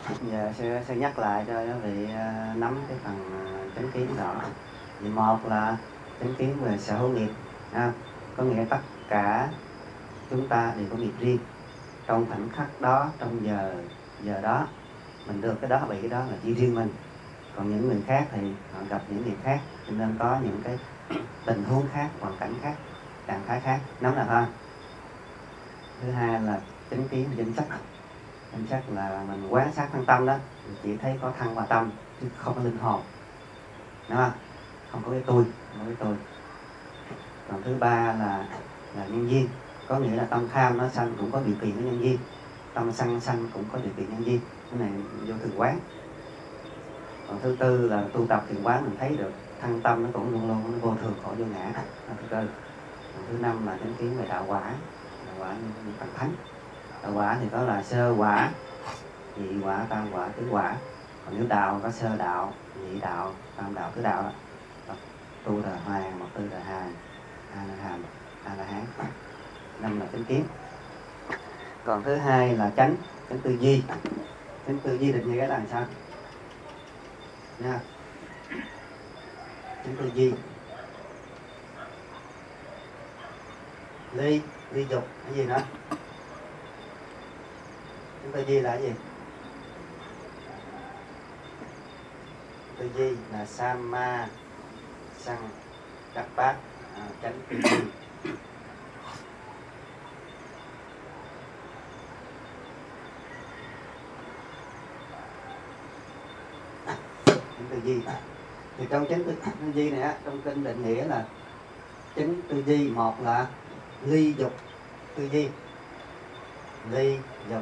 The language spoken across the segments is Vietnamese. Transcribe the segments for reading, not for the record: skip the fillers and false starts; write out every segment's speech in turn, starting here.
Giờ sẽ nhắc lại cho quý vị nắm cái phần chánh kiến rõ. Thì một là chánh kiến về sở hữu nghiệp, có nghĩa tất cả chúng ta đều có nghiệp riêng. Trong khoảnh khắc đó, trong giờ đó, mình được cái đó, bị cái đó là chỉ riêng mình. Còn những người khác thì họ gặp những nghiệp khác, cho nên có những cái tình huống khác, hoàn cảnh khác, trạng thái khác. Nắm được không? Thứ hai là chánh kiến danh sắc. Danh sắc là mình quan sát thân tâm đó, mình chỉ thấy có thân và tâm chứ không có linh hồn, đúng không? Không có cái tôi, không có cái tôi. Còn thứ ba là nhân duyên, có nghĩa là tâm tham nó sanh cũng có điều kiện của nhân duyên, tâm sanh cũng có điều kiện nhân duyên. Cái này vô thường quán. Còn thứ tư là tu tập thiền quán, mình thấy được thân tâm nó cũng luôn luôn nó vô thường khổ vô ngã. Thứ tư. Còn thứ năm là chánh kiến về đạo quả. Đạo quả như Phật thánh. Đạo quả thì có là sơ quả, nhị quả, tam quả, tứ quả. Còn nếu đạo có sơ đạo, nhị đạo, tam đạo, tứ đạo đó. Tu là hoàng, mật tư là hàn, a la hán. Năm là chánh kiến. Còn thứ hai là chánh tư duy. Chánh tư duy định nghĩa là sao? Nha. Chánh tư duy. Ly dục, cái gì nữa? Chánh tư duy là cái gì? Tư duy là Samma Sang Kappa, chánh tư duy. Chánh tư duy. Thì trong chánh tư duy này á, trong kinh định nghĩa là chánh tư duy, một là ly dục tư duy, ly dục.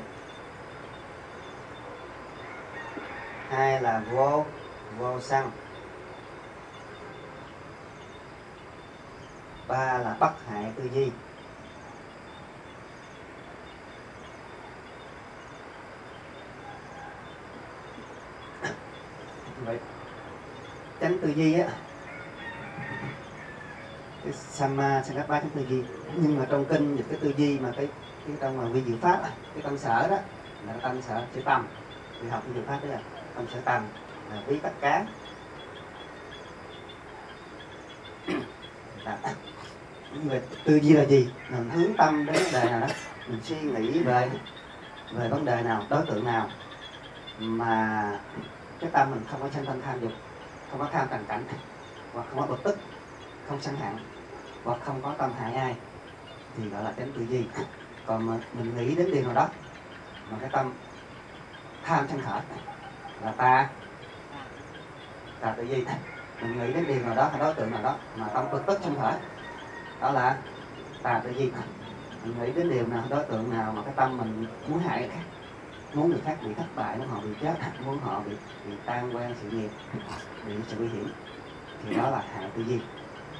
Hai là vô sân. Ba là bất hại tư duy. Vậy chánh tư duy á, cái Samma Sankappa chánh tư duy, nhưng mà trong kinh dịch cái tư duy mà cái trong mà vi diệu pháp, cái tâm sở đó là tâm sở chữ tâm. Vì học vi diệu pháp đó là tâm sở tâm, là ví tất cả. Về tư duy là gì? Mình hướng tâm đến vấn đề nào đó, mình suy nghĩ về vấn đề nào, đối tượng nào mà cái tâm mình không có sanh tâm tham dục, không có tham trần cảnh, hoặc không có bực tức, không sân hận, hoặc không có tâm hại ai, thì gọi là chánh tư duy. Còn mà mình nghĩ đến điều nào đó mà cái tâm tham sân khởi là tà tư duy. Mình nghĩ đến điều nào đó hay đối tượng nào đó mà tâm bực tức sân khởi, đó là tà tư duy. Mình nghĩ đến điều nào, đối tượng nào mà cái tâm mình muốn hại người khác, muốn người khác bị thất bại, muốn họ bị chết, muốn họ bị tan quan sự nghiệp, bị sự nguy hiểm, thì đó là hại tư duy.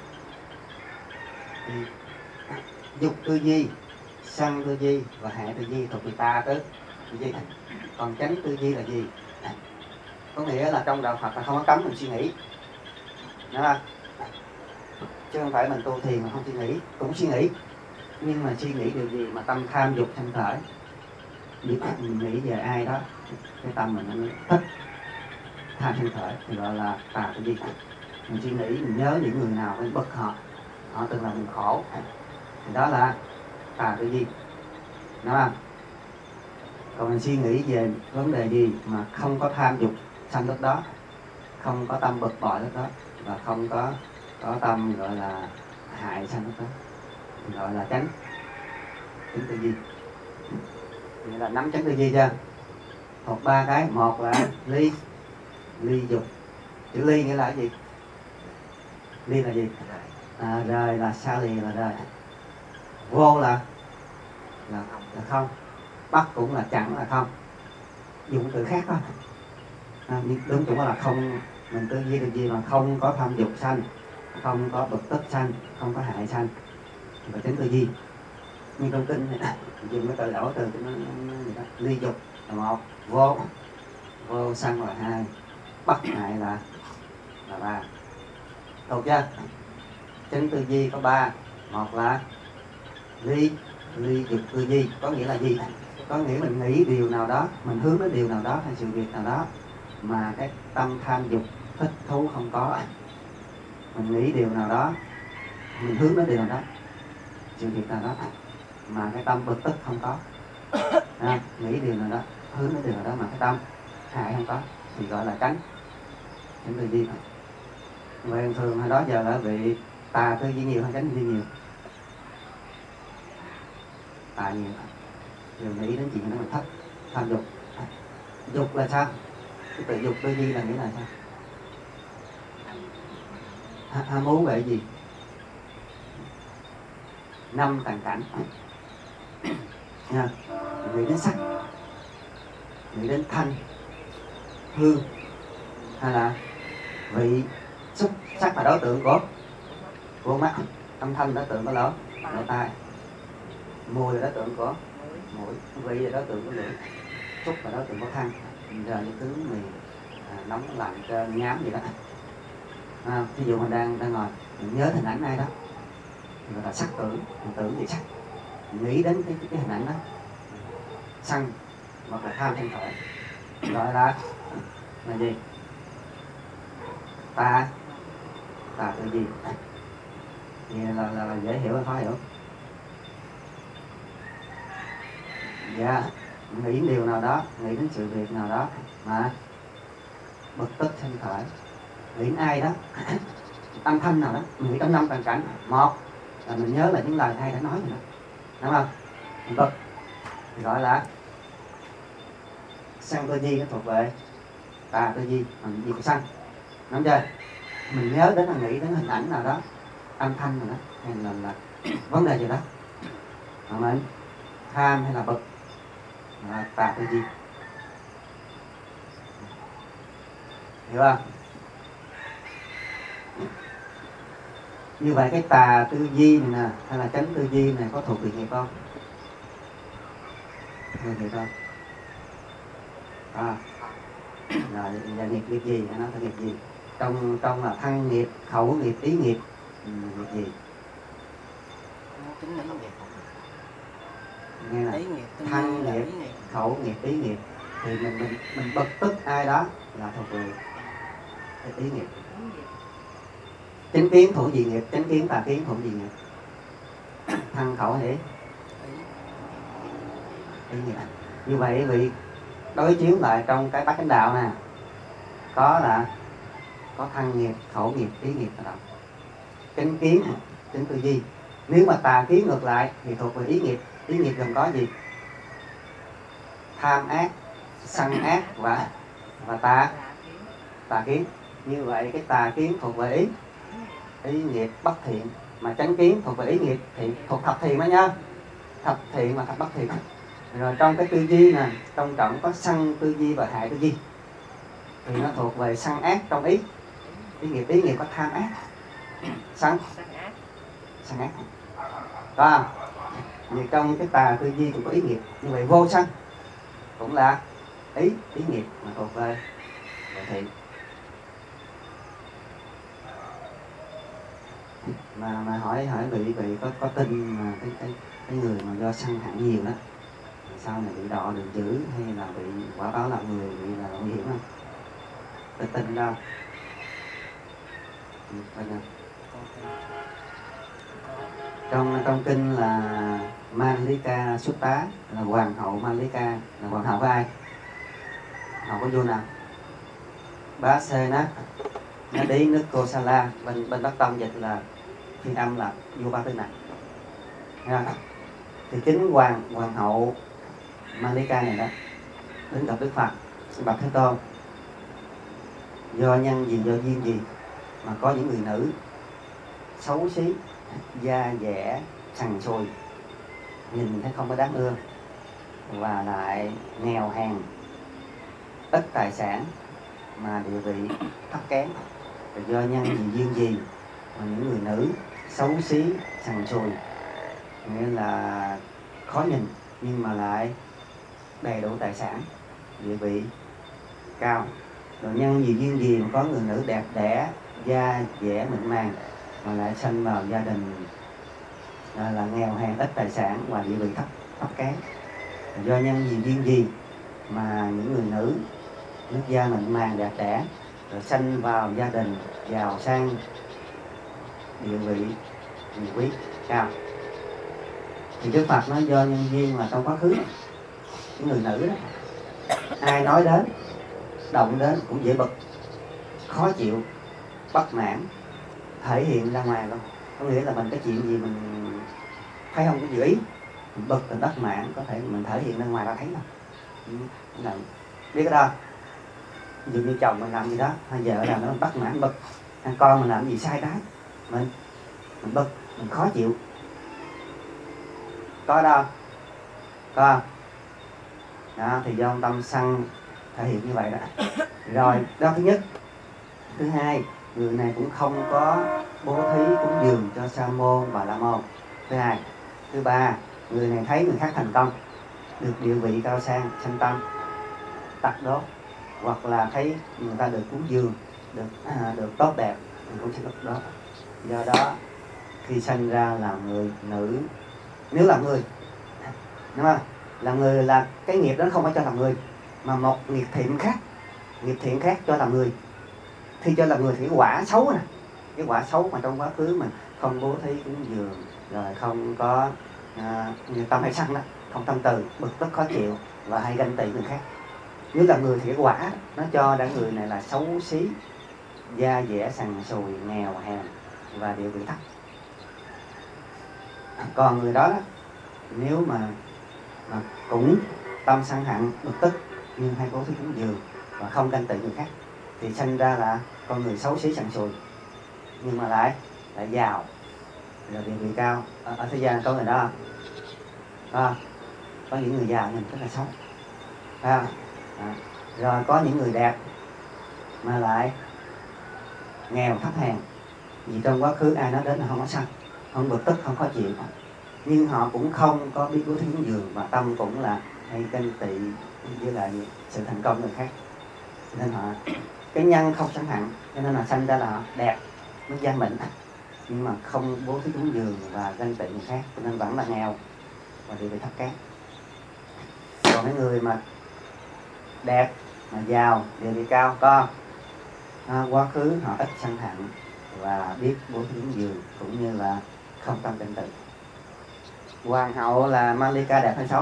Thì dục tư duy, sân tư duy và hại tư duy thuộc về tà tư duy. Còn chánh tư duy là gì? Có nghĩa là trong đạo Phật là không có cấm mình suy nghĩ, đúng không? Chứ không phải mình tu thiền mà không suy nghĩ, cũng suy nghĩ, nhưng mà suy nghĩ điều gì mà tâm tham dục sanh khởi, biết mình nghĩ về ai đó, cái tâm mình nó thích tham sanh khởi thì gọi là tà tư duy. Mình suy nghĩ, mình nhớ những người nào mình bực họ từng làm mình khổ, thì đó là tà tư duy, đúng không? Còn mình suy nghĩ về vấn đề gì mà không có tham dục sanh lúc đó, không có tâm bực bội lúc đó, và không có tâm gọi là hại sanh lúc đó, thì gọi là chánh tư duy. Vậy là nắm chánh tư duy chưa? Thuộc ba cái. Một là ly dục. Chữ ly nghĩa là cái gì? Ly là gì? Rời là xa lìa, là rời. Vô là không. Bất cũng là chẳng, là không. Dùng từ khác thôi. Đúng chuẩn là không. Mình tư duy được gì mà không có tham dục sanh, không có bực tức sanh, không có hại sanh, và chánh tư duy. Nhưng trong kinh này dùng cái từ đổi từ cho nó ly dục là một, vô sân là hai, bất hại là ba. Được chưa? Chánh tư duy có ba. Một là ly dục tư duy, có nghĩa là gì? Có nghĩa mình nghĩ điều nào đó, mình hướng đến điều nào đó hay sự việc nào đó mà cái tâm tham dục thích thú không có. Mình nghĩ điều nào đó, mình hướng đến điều nào đó, sự việc nào đó mà cái tâm bực tức không có. Nghĩ điều nào đó, hướng đến điều nào đó mà cái tâm hại không có thì gọi là tránh tư duy. Vậy thường hồi đó giờ là bị tà tư duy nhiều hay tránh tư duy nhiều? Tà nhiều. Điều nghĩ đến chuyện đó mình thấp, tham dục. Dục là sao? Cái tự dục tư duy là nghĩa là sao? Ham muốn về gì? 5 tàn cảnh. Nghĩ đến sắc, nghĩ đến thanh, hương, hay là vị, xúc. Sắc là đối tượng của mắt, âm thanh là đối tượng của lỗ tai, mùi là đối tượng của mũi, vị là đối tượng của lưỡi, xúc là đối tượng của thân. Giờ những thứ mình nóng lạnh trơn nhám gì đó. Ví dụ mình đang ngồi, mình nhớ hình ảnh ai đó, gọi là sắc tưởng, mình tưởng gì sắc, mình nghĩ đến cái hình ảnh đó, sân hoặc là tham sân khởi, gọi là gì? Tà tư duy. Thì là dễ hiểu hay khó hiểu? Dạ, nghĩ điều nào đó, nghĩ đến sự việc nào đó mà bực tức sân khởi, nghĩ đến ai đó, âm thanh nào đó, mình nghĩ trong 5 tàn cảnh. Một là mình nhớ là những lời ai đã nói rồi đó, đúng không? Mình bực thì gọi là sân tư duy, nó thuộc về tà tư duy, mình gì của sân, đúng chưa? Mình nhớ đến là nghĩ đến hình ảnh nào đó, âm thanh nào đó, hay là vấn đề gì đó mà mình tham hay là bực, là tà tư duy. Hiểu không? Như vậy cái tà tư duy này nè, hay là chánh tư duy này có thuộc về nghiệp không? Thuộc nghiệp không? Rồi là nghiệp gì? Nó là nghiệp gì? Trong là thân nghiệp, khẩu nghiệp, ý nghiệp, nghiệp gì? Chính ý nghiệp. Nghe là thân nghiệp, khẩu nghiệp, ý nghiệp. Thì mình bực tức ai đó là thuộc về cái ý nghiệp. Chánh kiến thuộc gì nghiệp? Chánh kiến, tà kiến thuộc gì nghiệp? Thân khẩu hay ý nghiệp. Như vậy vì đối chiếu lại trong cái bát chánh đạo nè, có thân nghiệp, khẩu nghiệp, ý nghiệp là động. Chánh kiến, chánh tư duy. Nếu mà tà kiến ngược lại thì thuộc về ý nghiệp. Ý nghiệp gồm có gì? Tham ác, sân ác và tà kiến. Như vậy cái tà kiến thuộc về ý nghiệp bất thiện, mà chánh kiến thuộc về ý nghiệp thiện, thuộc thập thiện đó nhá. Thập thiện và thập bất thiện. Rồi trong cái tư duy nè, trong trọng có sân tư duy và hại tư duy, thì nó thuộc về sân ác trong ý nghiệp có tham ác, sân ác. Có không? Vì trong cái tà tư duy cũng có ý nghiệp, như vậy vô sân cũng là ý nghiệp mà thuộc về thiện. Mà hỏi vị có tin mà cái người mà do sân hận nhiều đó, sau này bị đọa đường chữ hay là bị quả báo làm người, bị là nguy hiểm không? Tôi tin đâu? Trong kinh là Malika Sutta, là hoàng hậu Malika, là hoàng hậu của ai? Hậu của vua nào? Basena, nó đi nước Kosala, bên Bắc Tông dịch là phiên âm là vua Ba Tư này. Thì chính hoàng hậu Malika này đó đến gặp Đức Phật, bạch Thế Tôn, do nhân gì, do duyên gì mà có những người nữ xấu xí, da dẻ, sần sùi, nhìn thấy không có đáng ưa, và lại nghèo hèn, ít tài sản, mà địa vị thấp kém. Và do nhân gì, duyên gì mà những người nữ xấu xí, sần sùi, nghĩa là khó nhìn nhưng mà lại đầy đủ tài sản, địa vị cao. Rồi nhân gì, duyên gì mà có người nữ đẹp đẽ, da dẻ mịn màng, mà lại sinh vào gia đình là nghèo hèn, ít tài sản và địa vị thấp kém. Do nhân duyên gì mà những người nữ nước da mịn màng đẹp đẽ rồi sanh vào gia đình giàu sang, địa vị quý cao. Thì Đức Phật nói do nhân duyên là trong quá khứ những người nữ đó, ai nói đến, động đến cũng dễ bực, khó chịu, bất mãn, thể hiện ra ngoài luôn. Có nghĩa là mình cái chuyện gì mình thấy không có dự ý, mình bực, mình bất mãn, có thể mình thể hiện ra ngoài ra thấy đâu. Biết cái đó, ví dụ như chồng mình làm gì đó, hay vợ làm nó mình bất mãn, bực, hay con mình làm gì sai trái, mình bực, mình khó chịu. Có đâu? Có không? Đó, thì do tâm sân thể hiện như vậy đó. Rồi, đó thứ nhất. Thứ hai, người này cũng không có bố thí cúng dường cho sa môn và la môn. Thứ hai. Thứ ba, người này thấy người khác thành công, được địa vị cao sang, sanh tâm tặc đốt, hoặc là thấy người ta được cúng dường, được tốt đẹp, mình cũng sẽ lúc đó. Do đó khi sanh ra làm người nữ, nếu làm người, đúng không? Làm người là cái nghiệp đó không phải cho làm người, mà một nghiệp thiện khác cho làm người. Khi cho làm người thì cái quả xấu nè, cái quả xấu mà trong quá khứ mình không bố thí cúng dường, rồi không có tâm hay sân đó, không tâm từ, bực tức khó chịu và hay ganh tị người khác. Nếu là người thì cái quả nó cho đã người này là xấu xí, da dẻ sần sùi, nghèo hèn và địa vị thấp. Còn người đó, nếu mà cũng tâm sân hận, bực tức nhưng hay bố thí cúng dường và không ganh tị người khác thì sinh ra là con người xấu xí sần sùi, nhưng mà lại giàu, rồi địa vị cao. Ở thế gian có người đó không? Có những người giàu nhưng rất là xấu. Rồi có những người đẹp mà lại nghèo thấp hèn, vì trong quá khứ ai nói đến là không có sân, không bực tức, không khó chịu, nhưng họ cũng không có biết bố thí cúng dường và tâm cũng là hay ganh tị với lại sự thành công người khác, nên họ cái nhân không sân hận, cho nên là sanh ra là họ đẹp, nó da mịn, nhưng mà không bố thí cúng dường và ganh tị người khác, cho nên vẫn là nghèo và địa vị thấp kém. Còn mấy người mà đẹp, mà giàu, địa vị cao, có quá khứ họ ít sân hận và biết bố thí cúng dường cũng như là không tâm ganh tị. Hoàng hậu là Malika đẹp hay xấu?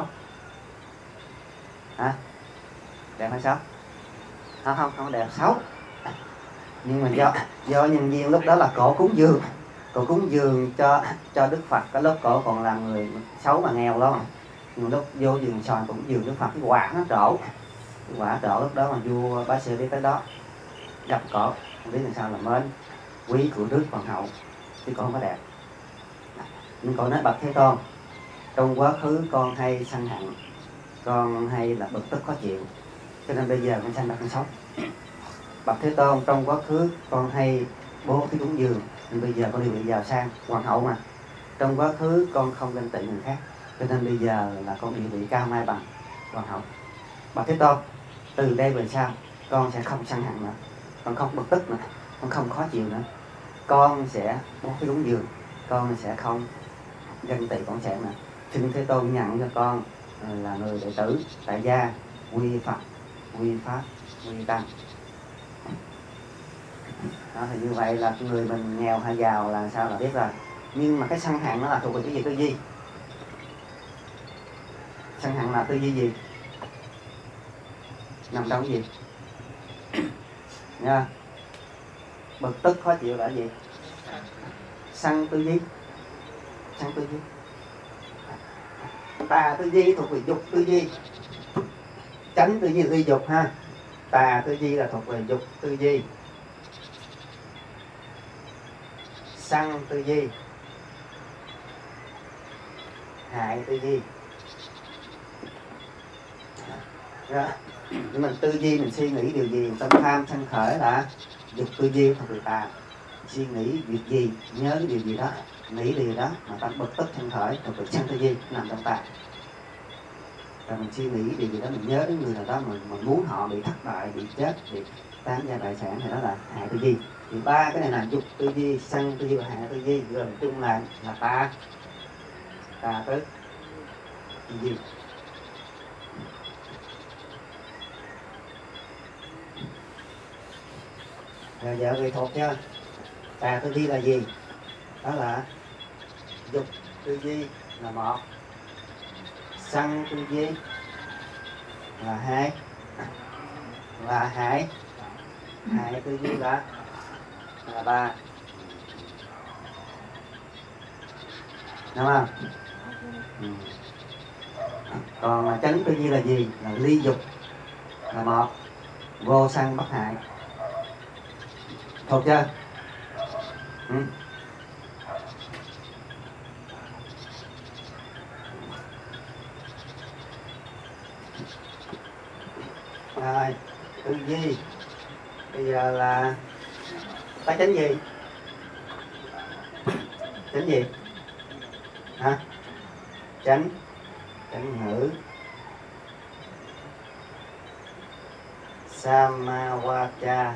Đẹp hay xấu? Không đẹp, xấu. Nhưng mà do nhân viên lúc đó là cổ cúng dường cho Đức Phật, cái lúc cổ còn là người xấu mà nghèo lắm. Nhưng lúc vô vườn xoàn cũng dường Đức Phật, cái quả nó trổ, lúc đó mà vua bá sĩ đi tới đó gặp cổ, không biết làm sao là mến quý của Đức Hoàng hậu, chứ cổ không có đẹp. Nhưng cổ nói bậc Thế Tôn, trong quá khứ con hay sân hận, con hay là bực tức khó chịu, cho nên bây giờ con sanh ra con xấu. Bậc Thế Tôn, trong quá khứ con hay bố thí cúng dường, nên bây giờ con đi bị giàu sang, hoàng hậu mà. Trong quá khứ con không ganh tị người khác, cho nên bây giờ là con địa vị cao mai bằng hoàng hậu. Bậc Thế Tôn, từ đây về sau con sẽ không sân hận nữa, con không bực tức nữa, con không khó chịu nữa, con sẽ bố thí cúng dường, con sẽ không ganh tị con sẽ nữa. Xin Thế Tôn nhận cho con là người đệ tử tại gia, quy Phật, quy Pháp, quy Tăng. Đó, thì như vậy là người mình nghèo hay giàu là sao là biết rồi. Nhưng mà cái sân hận nó là thuộc về cái gì, tư duy. Sân hận là tư duy gì? Nằm trong cái gì? Nha. Bực tức khó chịu là cái gì? Sân tư duy. Tà tư duy thuộc về dục tư duy, chánh tư duy là tư dục ha. Tà tư duy là thuộc về dục tư duy, sân tư duy, hại tư duy. Nhưng mình tư duy mình suy nghĩ điều gì, tâm tham sân khởi là dục tư duy thuộc về tà. Suy nghĩ việc gì, nhớ cái điều gì đó, nghĩ điều đó mà tâm bực tức sân khởi thuộc về sân tư duy, nằm trong tà. Rồi mình suy nghĩ điều gì đó, mình nhớ đến người nào đó, mình muốn họ bị thất bại, bị chết, bị tán gia tài sản, thì đó là hại tư duy. Thì ba cái này là dục tư duy, sân tư duy và hại tư duy, rồi chung là tà tứ tư duy. Rồi vợ người thuộc chưa? Tà tư duy là gì? Đó là dục tư duy là một, sân tư duy là hai, và hại tư duy là ba. Đúng không? Còn mà chánh tư duy là gì? Là ly dục là một, vô sân bất hại. Thuộc chưa? Rồi, tư duy bây giờ là ta chánh gì? Chánh gì? Hả? Chánh ngữ, Samavacha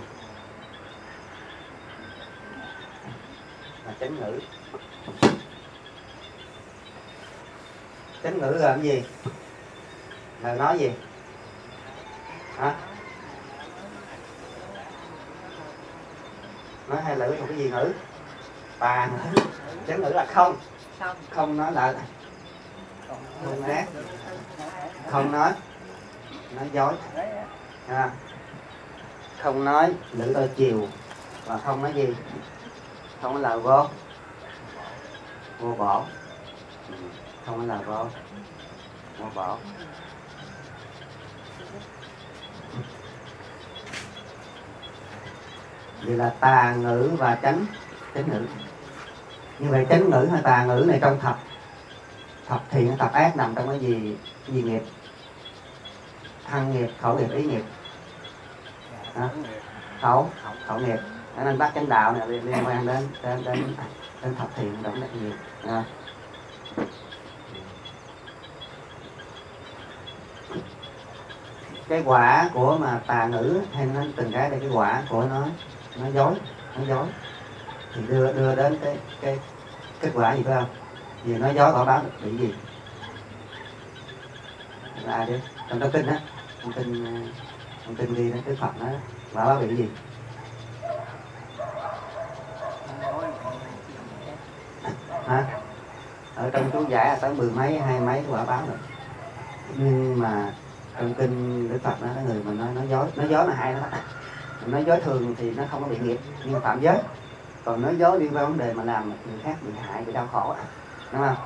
là chánh ngữ. Chánh ngữ là cái gì? Là nói gì? Hả? Nói hai lưỡi một cái gì ngữ? Tà ngữ. Chánh ngữ là không. Không nói là không ác, không nói dối, không nói lưỡi đôi chiều, và không nói gì? Không nói là vô bổ, không nói là vô bổ. Vậy là tà ngữ và chánh ngữ. Như vậy chánh ngữ hay tà ngữ này trong thập thiện thập ác nằm trong cái gì nghiệp? Thân nghiệp, khẩu nghiệp, ý nghiệp. Khẩu nghiệp. Cho nên bác chánh đạo này liên quan đến thập thiện động đất nghiệp. Cái quả của mà tà ngữ hay nó từng cái đây, cái quả của nó dối thì đưa đến cái kết quả gì phải không? Vì nói dối họ báo bị gì? Là đi trong đó kinh á, trong kinh đi đến cái Phật nó báo bị gì? Hả? Ở trong chú giải là tới 10 mấy 20 mấy quả báo rồi. Nhưng mà trong kinh Đức Phật đó, cái người mà nói dối là hại đó. Nói dối thường thì nó không có bị nghiệp, nhưng phạm giới. Còn nói dối liên quan vấn đề mà làm người khác bị hại, bị đau khổ, đúng không?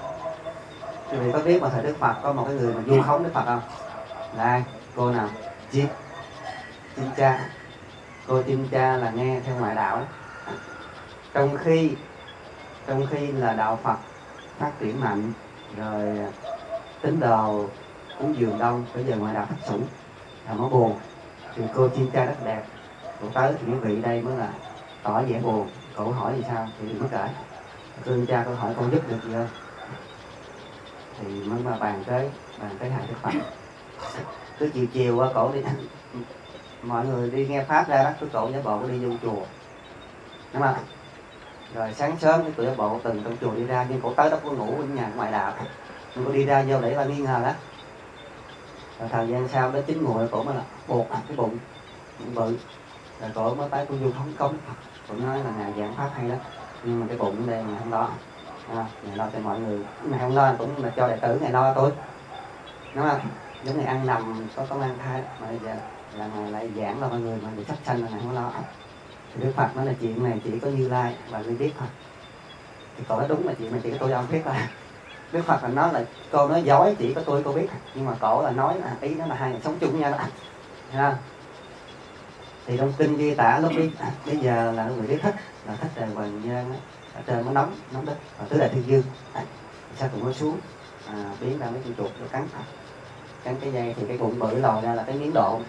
Quý vị có biết mà thời Đức Phật có một cái người mà vu khống Đức Phật không? Là ai? Cô nào? Chim cha. Cô chim cha là nghe theo ngoại đạo đó. Trong khi là đạo Phật phát triển mạnh, rồi tín đồ cúng dường đông, bây giờ ngoại đạo thất sủng, là nó buồn. Thì cô chim cha rất đẹp, cô tới thì quý vị đây mới là tỏ vẻ buồn. Cậu hỏi gì sao thì đừng có kể. Cô chim cha cô hỏi con giúp được gì không? Thì mới mà bàn tới hại Đức Phật. Cứ chiều qua cổ đi mọi người đi nghe pháp ra đó, cứ cổ giả bộ đi vô chùa, đúng không? Rồi sáng sớm cái tụi giả bộ từng trong chùa đi ra, nhưng cổ tới đó có ngủ ở nhà ngoại đạo, nhưng cổ đi ra vô để là nghi ngờ đó. Rồi thời gian sau đó chín mùi cổ mới là buộc cái bụng bự, rồi cổ mới tới cô vô không cổ nói là ngày giảng pháp hay đó, nhưng mà cái bụng đây ngày hôm đó ngày lo cho mọi người, ngày hôm đó cũng là cho đệ tử ngày lo tôi, đúng không? Giống như ăn nằm có mang thai mà bây giờ là ngày lại giảng là mọi người mà bị sắp sanh là ngày không lo. Thì Đức Phật nói là chuyện này chỉ có Như Lai và Ngươi biết thôi. Thì cậu nói đúng là chuyện này chỉ có tôi ông biết là Đức Phật là nói là cô nói dối chỉ có tôi cô biết, nhưng mà cậu là nói là ý nó là hai người sống chung với nhau đó, thấy không? Thì trong kinh ghi tả lúc đi bây giờ là người biết thích là thích trời hoàng nhân ở trên nó nóng đất, và tứ đại thiên dương sao cũng có xuống biến ra mấy con chuột nó cắn cái dây, thì cái bụng bự lòi ra là cái miếng độ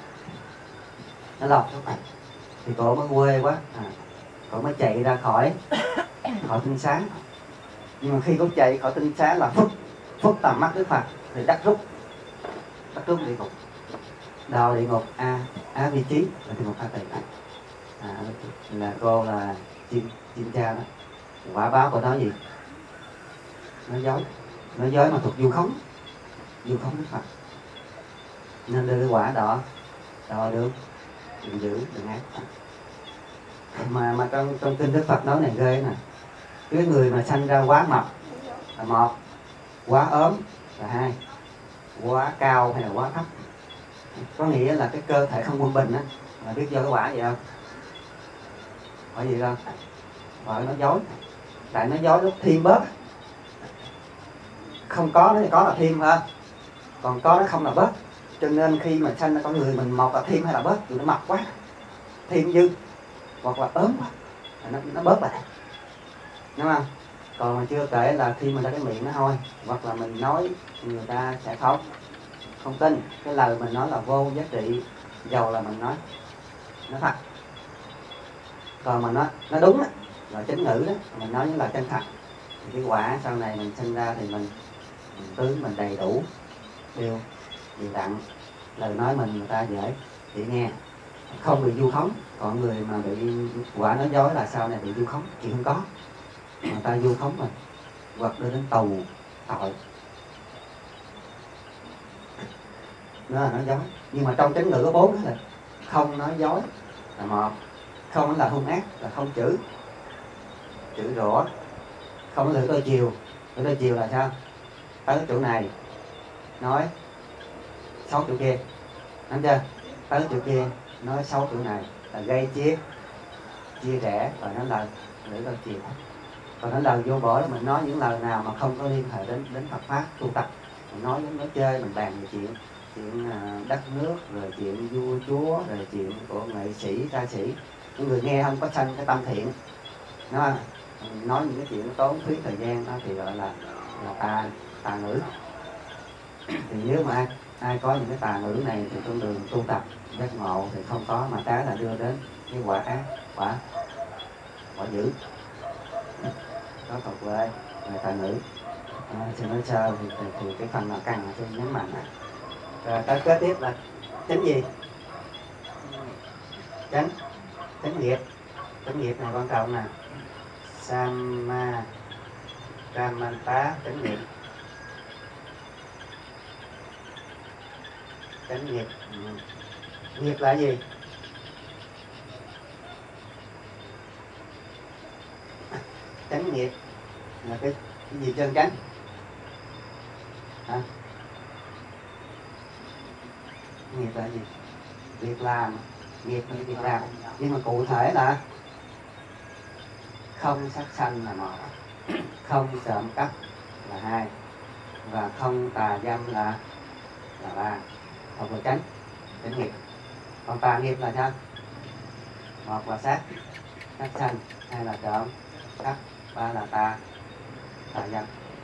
nó lọt xuống. Thì cổ mới quê quá, cổ mới chạy ra khỏi tinh sáng. Nhưng mà khi cổ chạy khỏi tinh sáng là phút tầm mắt Đức Phật thì đắc rút địa ngục, đầu địa ngục a vị trí là địa ngục A Tỳ. Là cô là chim cha đó. Quả báo của nó gì? Nói dối mà thuộc vu khống Đức Phật, nên đưa cái quả đỏ được, đừng giữ, đừng ác. Mà trong kinh Đức Phật nói này ghê nè. Cái người mà sanh ra quá mập là một, quá ốm là hai, quá cao hay là quá thấp. Có nghĩa là cái cơ thể không quân bình á. Mà biết do cái quả gì không? Quả gì không? Quả nó dối. Tại nó dối nó thêm bớt. Không có nó thì có là thêm ha. Còn có nó không là bớt. Cho nên khi mà sanh ra con người mình, một là thêm hay là bớt. Dù nó mập quá, thêm dư, hoặc là ốm quá, nó bớt lại, đúng không? Còn mà chưa kể là khi mình ra cái miệng nó hôi, hoặc là mình nói người ta sẽ không tin. Cái lời mình nói là vô giá trị, dầu là mình nói nó thật. Còn mà nó đúng đó, là chánh ngữ đó, mình nói những lời chân thật, thì cái quả sau này mình sinh ra thì mình tướng mình đầy đủ, đều đặn, lời nói mình người ta dễ nghe, không bị vu khống. Còn người mà bị quả nói dối là sau này bị vu khống, chuyện không có, người ta vu khống mình hoặc đưa đến tù tội, nó là nói dối. Nhưng mà trong chánh ngữ có 4 là không nói dối là một, không là hung ác là không chửi rủa, không có tôi chiều. Tôi chiều là sao? Tới chỗ này nói xấu chỗ kia, đúng chưa? Tới chỗ kia nói xấu chỗ này là gây chia rẽ, và nó là để tôi chiều. Còn nó lời vô bổ là mình nói những lời nào mà không có liên hệ đến Phật pháp tu tập. Mình nói chơi, mình bàn về chuyện đất nước, rồi chuyện vua chúa, rồi chuyện của nghệ sĩ, ca sĩ. Những người nghe không có sanh cái tâm thiện, đúng không? Mình nói những cái chuyện tốn phí thời gian đó thì gọi là tà ngữ. Thì nếu mà ai có những cái tà ngữ này thì con đường tu tập giác ngộ thì không có, mà cái là đưa đến cái quả ác, quả dữ. Đó thuộc về tà ngữ. Xin nói sơ thì cái phần nào cần tôi nhấn mạnh. Rồi cái kế tiếp là chánh gì? Chánh nghiệp. Chánh nghiệp này quan trọng nè. Samma Kammanta, chánh nghiệp. Chánh nghiệp. Nghiệp là gì? Chánh nghiệp là cái gì chân chánh? Hả? Nghiệp là gì? Việc làm. Nghiệp là việc làm. Nhưng mà cụ thể là không sát sanh là một, không trộm cắp là hai, và không tà dâm là ba. Hoặc là chánh nghiệp. Còn tà nghiệp là sao? Một là sát sanh, hai là trộm cắp, ba là tà dâm.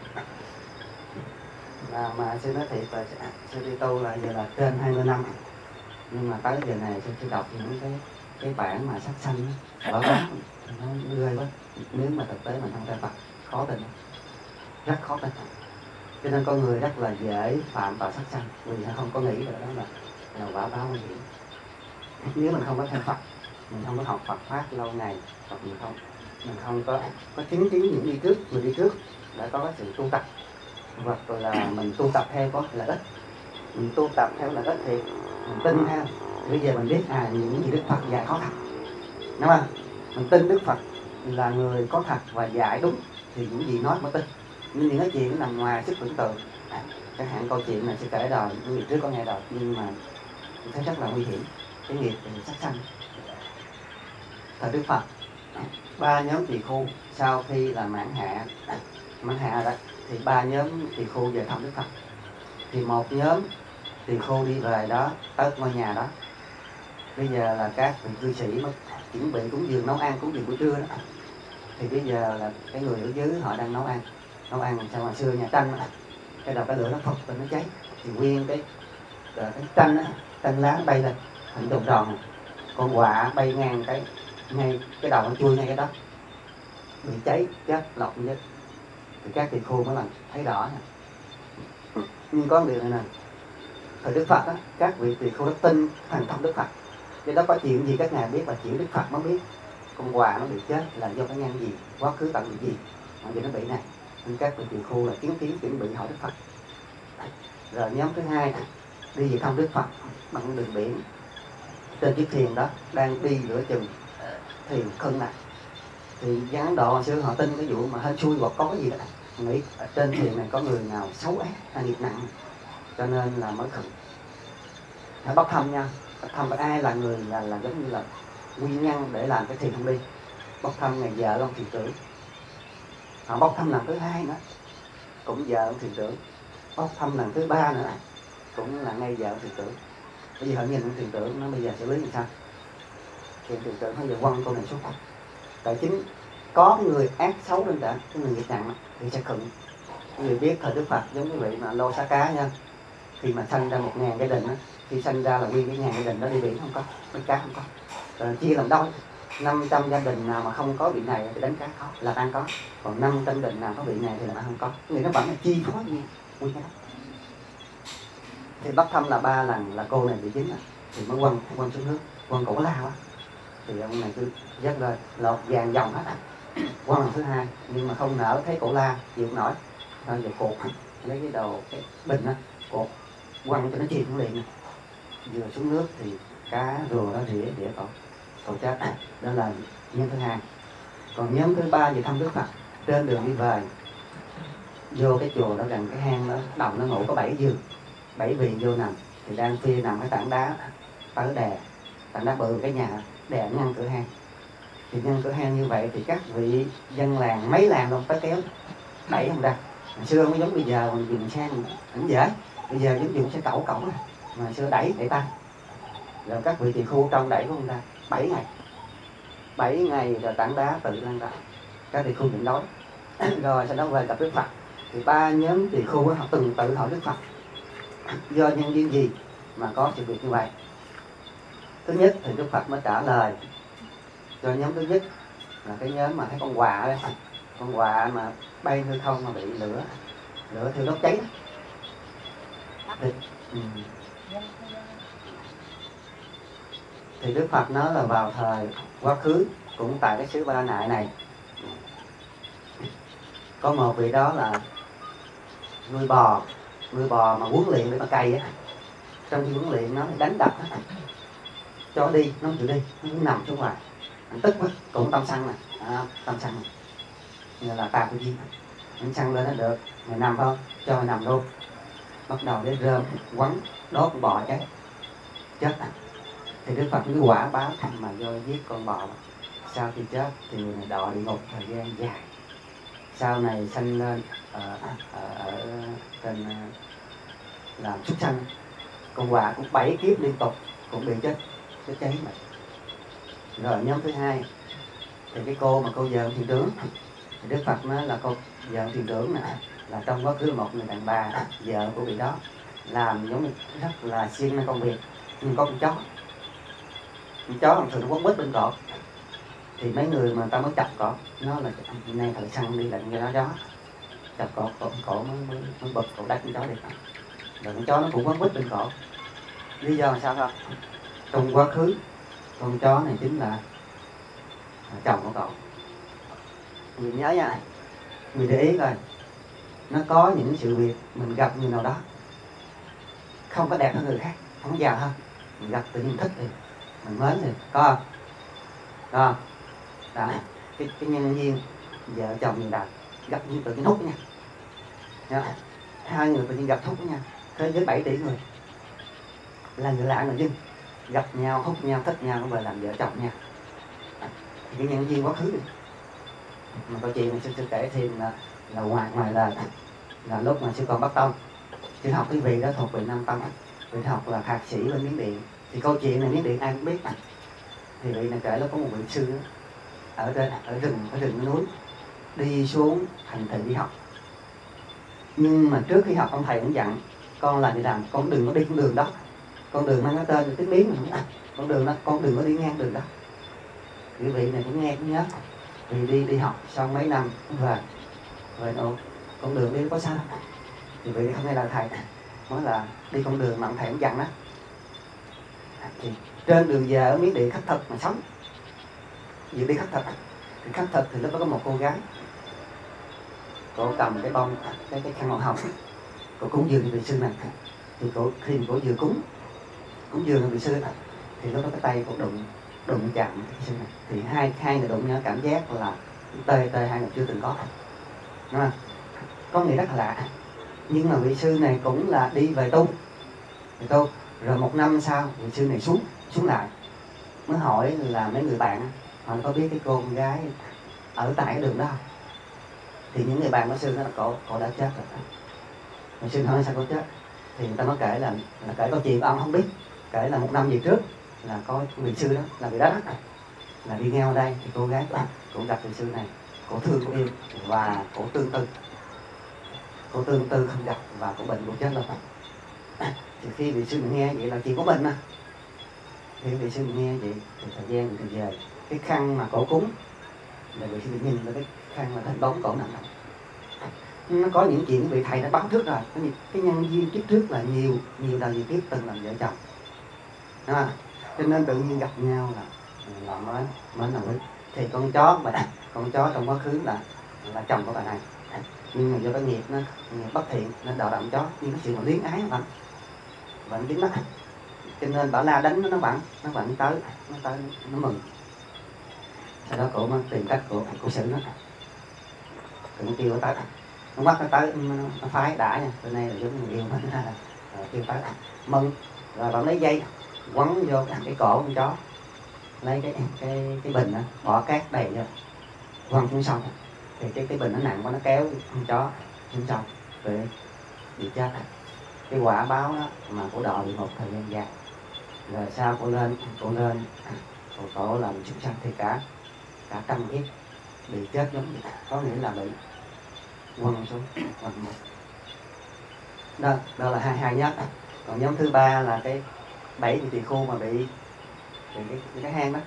Mà sư nói thiệt là sư đi tu là giờ là trên 20 năm, nhưng mà tới giờ này sư đọc những cái bản mà sát sanh đó, nó ghê quá. Nếu mà thực tế mình không theo Phật khó tin, rất khó tin. Cho nên con người rất là dễ phạm vào sát sanh, vì nó không có nghĩ được đó là quả báo nguy hiểm. Nếu mình không có theo Phật, mình không có học Phật pháp lâu ngày, hoặc mình không có chứng kiến những người đi trước đã có sự tu tập, hoặc là mình tu tập theo có lợi ích. Mình tu tập theo lợi ích thì mình tin theo. Bây giờ mình biết những gì Đức Phật dạy có thật, đúng không? Mình tin Đức Phật là người có thật và dạy đúng thì những gì nói mới tin. Nhưng những cái chuyện nó nằm ngoài sức tưởng tượng. Chẳng hạn câu chuyện này sẽ kể đời, những người trước có nghe đời, nhưng mà tôi thấy rất là nguy hiểm. Cái nghiệp sát sanh. Thời Đức Phật, 3 nhóm tỳ khưu sau khi là mãn hạ đó, thì 3 nhóm tỳ khưu về thăm Đức Phật. Thì một nhóm tỳ khưu đi về đó, tới ngôi nhà đó. Bây giờ là các vị cư sĩ mới chuẩn bị cúng dường nấu ăn, cúng dường buổi trưa đó. Thì bây giờ là cái người ở dưới họ đang nấu ăn sao hồi xưa nhà tranh đó. Cái đầu cái lửa nó phụt rồi nó cháy, thì nguyên cái tranh lá bay lên thành tròn tròn, con quạ bay ngang ngay cái đầu nó chui ngay cái đó, bị cháy chết lọc nhất. Thì các tỳ khưu mới thấy rõ nè. Nhưng có một điều này nè, thời Đức Phật á, các vị tỳ khưu rất tin thần thông Đức Phật, do đó có chuyện gì các ngài biết và chuyện Đức Phật mới biết. Con quạ nó bị chết là do cái nhân gì, quá khứ tận bị gì mà giờ nó bị này. Nên các vị tỳ khưu là kiến chuẩn bị hỏi Đức Phật. Rồi nhóm thứ hai đi về thăm Đức Phật bằng đường biển. Trên chiếc thuyền đó đang đi giữa chừng thì khưng lại. Thì dân Ấn Độ hồi xưa họ tin cái vụ mà hên xui hoặc có cái gì đó, nghĩ ở trên thuyền này có người nào xấu ác hay nghiệp nặng, cho nên là mới khưng. Phải bốc thăm nha, bốc thăm phải ai là người là giống như là nguyên nhân để làm cái thuyền không đi. Bốc thăm ngày vợ ông thuyền trưởng, họ bốc thăm lần thứ 2 nữa cũng vợ ông thuyền trưởng, bốc thăm lần thứ 3 nữa cũng là ngay vợ ông thuyền trưởng. Bây giờ họ nhìn ông thuyền trưởng nó bây giờ xử lý làm sao? Thì thuyền trưởng bây giờ quăng cô này xuống. Tại chính có người ác xấu lên trển, cái người nghiệp nặng thì sẽ khựng. Người biết thời Đức Phật giống như vậy mà Lô Xá Cá nha, khi mà sanh ra 1000 gia đình á, khi sanh ra là nguyên cái 1000 gia đình đó đi biển không có, đánh cá không có, rồi chia làm đôi. 500 gia đình nào mà không có vị này thì đánh cá có, làm ăn có, còn 500 gia đình nào có vị này thì làm ăn không có. Người nó vẫn là chi phối gì nguyên cái đó. Thì bốc thăm là 3 lần là cô này bị dính thì mới quăng xuống nước, quăng cổ lao á. Thì ông này cứ dắt lên lọt vàng dòng hết. Quăng lần thứ 2 nhưng mà không nỡ thấy cổ la chịu nổi, thôi giờ cột lấy cái đầu cái bình á, cột quăng cho nó chìm xuống liền. Vừa xuống nước thì cá rùa đó đĩa cột chết. Đó là nhóm thứ 2. Còn nhóm thứ 3 về thăm Đức Phật, trên đường đi về vô cái chùa đó gần cái hang đó, đồng nó ngủ có 7 giường, 7 vị vô nằm, thì đang phi nằm cái tảng đá tới đè, tảng đá bự cái nhà đè ngăn cửa hang. Thì ngăn cửa hang như vậy thì các vị dân làng mấy làng luôn tới kéo đẩy không ra. Hồi xưa mới giống bây giờ còn dùng xe cũng dễ, bây giờ giống dùng xe cẩu mà hồi xưa đẩy tay. Rồi các vị tỳ khu trong đẩy không ra 7 ngày rồi tảng đá tự lan ra, các tỳ khu nhịn đói. Rồi sau đó về gặp Đức Phật thì 3 nhóm tỳ khu họ từng tự hỏi Đức Phật do nhân duyên gì mà có sự việc như vậy. Thứ nhất thì Đức Phật mới trả lời cho nhóm thứ nhất là cái nhóm mà thấy con quạ đấy, con quạ mà bay hư không mà bị lửa thiêu đốt cháy thì Đức Phật nói là vào thời quá khứ cũng tại cái xứ Ba La Nại này có một vị đó là nuôi bò mà huấn luyện để mà cày á. Trong khi huấn luyện nó đánh đập á, cho đi nó không chịu đi, nó cũng nằm xuống ngoài, anh tức quá, cũng tâm xăng này, tâm xăng này như là tà của duyên, anh xăng lên nó được, mày nằm không, cho mày nằm luôn, bắt đầu để rơm quấn đốt con bò chết. Thì Đức Phật cái quả báo mà do giết con bò, sau khi chết thì người này đọa địa ngục thời gian dài, sau này sanh lên ở trên làm súc sanh. Con quạ cũng 7 kiếp liên tục cũng bị chết cháy mà. Rồi nhóm thứ 2 thì cái cô mà cô vợ thuyền trưởng, thì Đức Phật nói là cô vợ thuyền trưởng này là trong quá khứ một người đàn bà vợ của vị đó làm giống như rất là siêng năng công việc, nhưng có con chó thường nó quấn quýt bên cổ, thì mấy người mà ta mới chặt cổ nó là nay thợ săn đi lệnh cho nó chó chặt cổ mới bật cổ đắt con chó đi, rồi con chó nó cũng quấn quýt bên cổ. Lý do là sao không? Trong quá khứ con chó này chính là chồng của cậu. Người nhớ nha, người để ý coi, nó có những sự việc mình gặp người nào đó không có đẹp hơn người khác, không có giàu hơn, mình gặp tự nhiên thích thì mình mến thì có không? Đó, cái nhân duyên vợ chồng người nào gặp như tự nhiên hút nha. Hai người tự nhiên gặp hút nha, thế giới 7 tỷ người là người lạ người dân gặp nhau, hút nhau, thích nhau, về làm vợ chồng nha. Thì cái nhân duyên quá khứ đi. Mà câu chuyện này sư kể thêm là ngoài là lúc mà sư còn bắt tông, sư học cái vị đó thuộc về Nam Tông, vị học là thạc sĩ bên Miến Điện. Thì câu chuyện này Miến Điện ai cũng biết. Thì vị này kể là có một vị sư đó, ở rừng núi đi xuống thành thị đi học. Nhưng mà trước khi học ông thầy cũng dặn con là đi làm, con đừng có đi con đường đó, con đường mang cái tên là tiếng Miến mà con đường đó, con đừng có đi ngang đường đó. Thì vị này cũng nghe cũng nhớ, vì đi học xong mấy năm cũng về đâu con đường đi có sao. Thì vị không nghe lời thầy, nói là đi con đường mà ông thầy cũng dặn đó. Thì trên đường về ở Miến Điện khất thực mà sống, vừa đi khất thực thì lúc đó có một cô gái, cô cầm cái bông cái khăn màu hồng, cô cúng dường vị sư này. Thì khi cô vừa cúng dường vị sư thì lúc đó cái tay cô đụng đụng chạm cái sự này, thì hai người đụng nhau cảm giác là tê hai người chưa từng có, đúng không? Có nghĩa rất là lạ. Nhưng mà vị sư này cũng là đi về tu, rồi 1 năm sau vị sư này xuống lại mới hỏi là mấy người bạn họ có biết cái cô con gái ở tại cái đường đó không? Thì những người bạn của sư nói là cô đã chết rồi. Vị sư hỏi sao cô chết, thì người ta nói kể là kể câu chuyện của ông không biết, kể là 1 năm về trước là có vị sư đó là vị đó là đi ngang ở đây, thì cô gái cũng gặp vị sư này, cổ thương cô yêu và cổ tương tư không gặp và cổ bệnh cổ chết luôn. Thì khi vị sư nghe vậy là chuyện của mình mà, thì vị sư nghe vậy thì thời gian thì về cái khăn mà cổ cúng là vị sư nhìn là cái khăn là hình bóng cổ nằm. Nó có những chuyện vị thầy đã báo trước rồi, cái nhân duyên kiếp trước là nhiều đời nhiều kiếp từng làm vợ chồng, đúng không? Cho nên tự nhiên gặp nhau là mới làm biết. Thì con chó trong quá khứ là chồng của bà này, nhưng mà do cái nghiệp nó bất thiện nên đòi đậm chó, nhưng cái sự mà luyến ái mà vẫn tiếng mắt, cho nên bà la đánh nó vẫn tới nó mừng. Sau đó cổ mới tìm cách cổ xử nó, cổ kêu nó tới, nó bắt nó tới, nó phái đã nha, từ nay là giống người yêu mình là kêu tới mừng, rồi bà lấy dây quấn vô cái cổ con chó, lấy cái bình đó, bỏ cát đầy vô quăng xuống sông, thì cái bình nó nặng quá, nó kéo con chó xuống sông rồi bị chết. Cái quả báo đó mà cổ đòi một thời gian dài, rồi sau cổ lên cổ làm súc sanh, thì cả trăm kiếp bị chết giống như có nghĩa là bị quăng xuống. Đó là hai nhất. Còn nhóm thứ ba là cái 7 vị tỳ khu mà bị cái hang đó,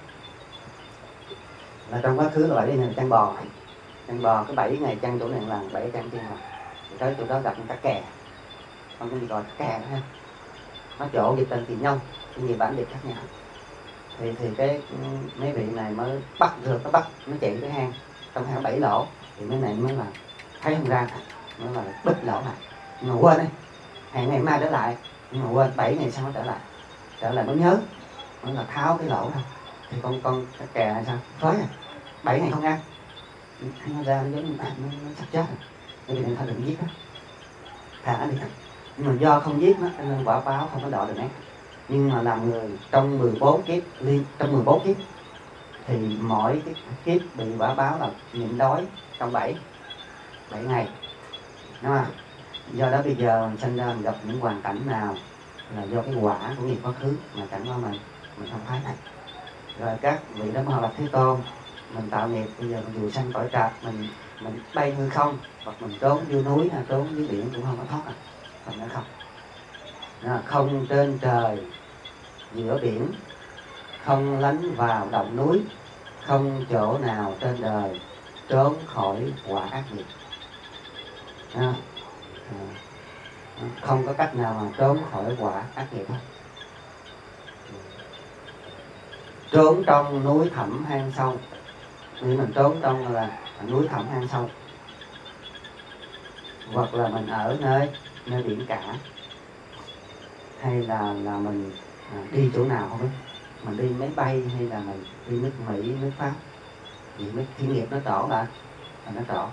là trong quá khứ là 7 ngày chăn bò cái 7 ngày chăn chỗ này là 7 chăn kia mà tới chỗ đó gặp cá kè, con cái gì gọi kè ha, nó chỗ dịch tên tiền nhông, cái nhiều bản dịch khác nhau. Thì cái mấy vị này mới bắt nó chạy cái hang, trong hang 7 lỗ, thì mấy này mới là thấy không ra, mới là bứt lỗ này, nhưng mà quên đi, hẹn ngày mai trở lại, nhưng mà quên 7 ngày sau nó trở lại mới nhớ, mới là tháo cái lỗ ra. Thì con cá kè này sao phới 7 ngày không ăn, nó ra nó giống nó sắp chết rồi, bởi vì thôi đừng giết nó, thả đi. Nhưng mà do không giết nó nên quả báo không có đọa được nét. Nhưng mà làm người trong 14 kiếp thì mỗi cái kiếp bị quả báo là nhịn đói trong 7 ngày, đúng không? Do đó bây giờ mình sinh ra mình gặp những hoàn cảnh nào là do cái quả của nghiệp quá khứ mà chẳng qua mình không thấy này. Rồi các vị đó họ là Thế Tôn, mình tạo nghiệp bây giờ mình dù sanh cõi trạch, mình bay hư không, hoặc mình trốn dưới núi hay trốn dưới biển cũng không có thoát, còn nữa không. Đó, không trên trời giữa biển, không lánh vào động núi, không chỗ nào trên đời trốn khỏi quả ác nghiệp. Không có cách nào mà trốn khỏi quả ác nghiệp hết. Trốn trong núi thẳm hang sâu, nếu mình trốn trong là núi thẳm hang sâu, hoặc là mình ở nơi biển cả, hay là mình đi chỗ nào không biết, mình đi máy bay hay là mình đi nước Mỹ, nước Pháp, thì nước thiên nghiệp nó trỏ là nó trỏ,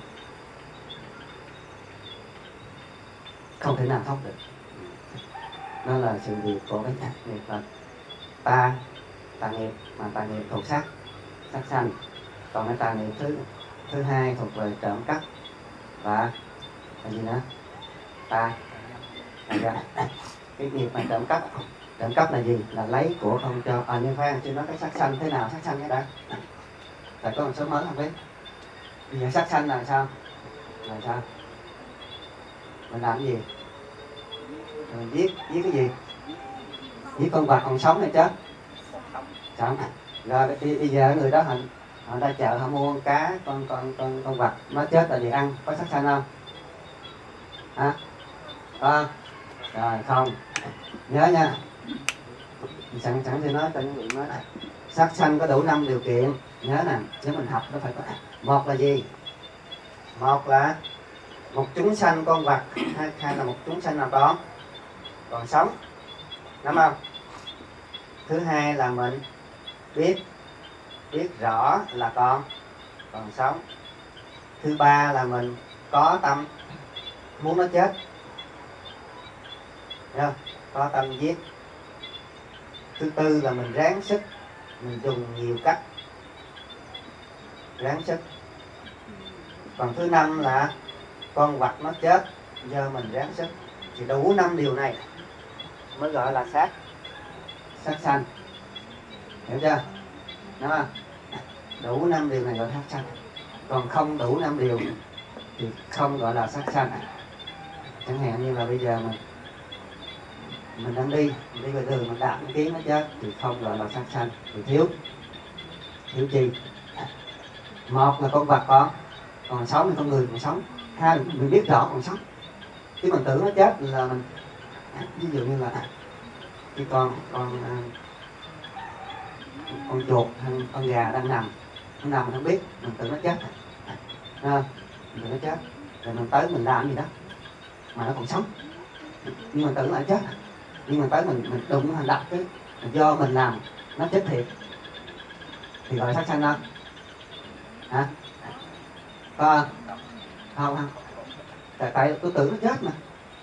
không thể nào thoát được. Đó là sự việc của cái nghiệp là tà nghiệp, mà tà nghiệp thuộc sát sanh. Còn cái tà nghiệp thứ hai thuộc về trộm cắp và cái gì nữa, cái nghiệp mà trộm cắp là gì, là lấy của không cho. Nhưng khoan, chứ nói cái sát sanh thế nào, sát sanh cái đã, tại có một số mới không biết. Bây giờ sát sanh là sao, mình làm cái gì, mình giết cái gì, giết con vật còn sống hay chết, sống. Rồi bây giờ người đó họ ra chợ họ mua cá, con vật nó chết rồi thì ăn, có sát sanh không? Hả? Rồi không, nhớ nha, sẵn thì nói cho những vị nói sát sanh có đủ 5 điều kiện. Nhớ nè, nếu mình học nó phải có. Một là gì? Một là một chúng sanh con vật, hai là một chúng sanh nào còn sống, đúng không? Thứ hai là mình biết biết rõ là còn sống. Thứ ba là mình có tâm muốn nó chết, thấy không? Có tâm giết. Thứ tư là mình ráng sức, mình dùng nhiều cách ráng sức. Còn thứ năm là con vật nó chết do mình ráng sức. Thì đủ 5 điều này mới gọi là sát sanh, hiểu chưa? Đúng không? Đủ 5 điều này gọi là sát sanh. Còn không đủ 5 điều thì không gọi là sát sanh. Chẳng hạn như là bây giờ mình đang đi ngoài đường, mình đạp cái kiến nó chết thì không gọi là sát sanh, thì thiếu chi? Một là con vật còn sống, thì con người còn sống. Hai là mình biết rõ còn sống, chứ mình tưởng nó chết là mình, ví dụ như là cái con chuột hay con gà đang nằm, nó nằm mình không biết, mình tưởng nó chết, mình tưởng nó chết, rồi mình tới mình làm gì đó mà nó còn sống, nhưng mình tưởng là nó chết, nhưng mà tới mình đụng hành đập cái do mình làm nó chết thiệt, thì gọi là sát sanh không? Hả? Có không? Tại tôi tưởng nó chết mà.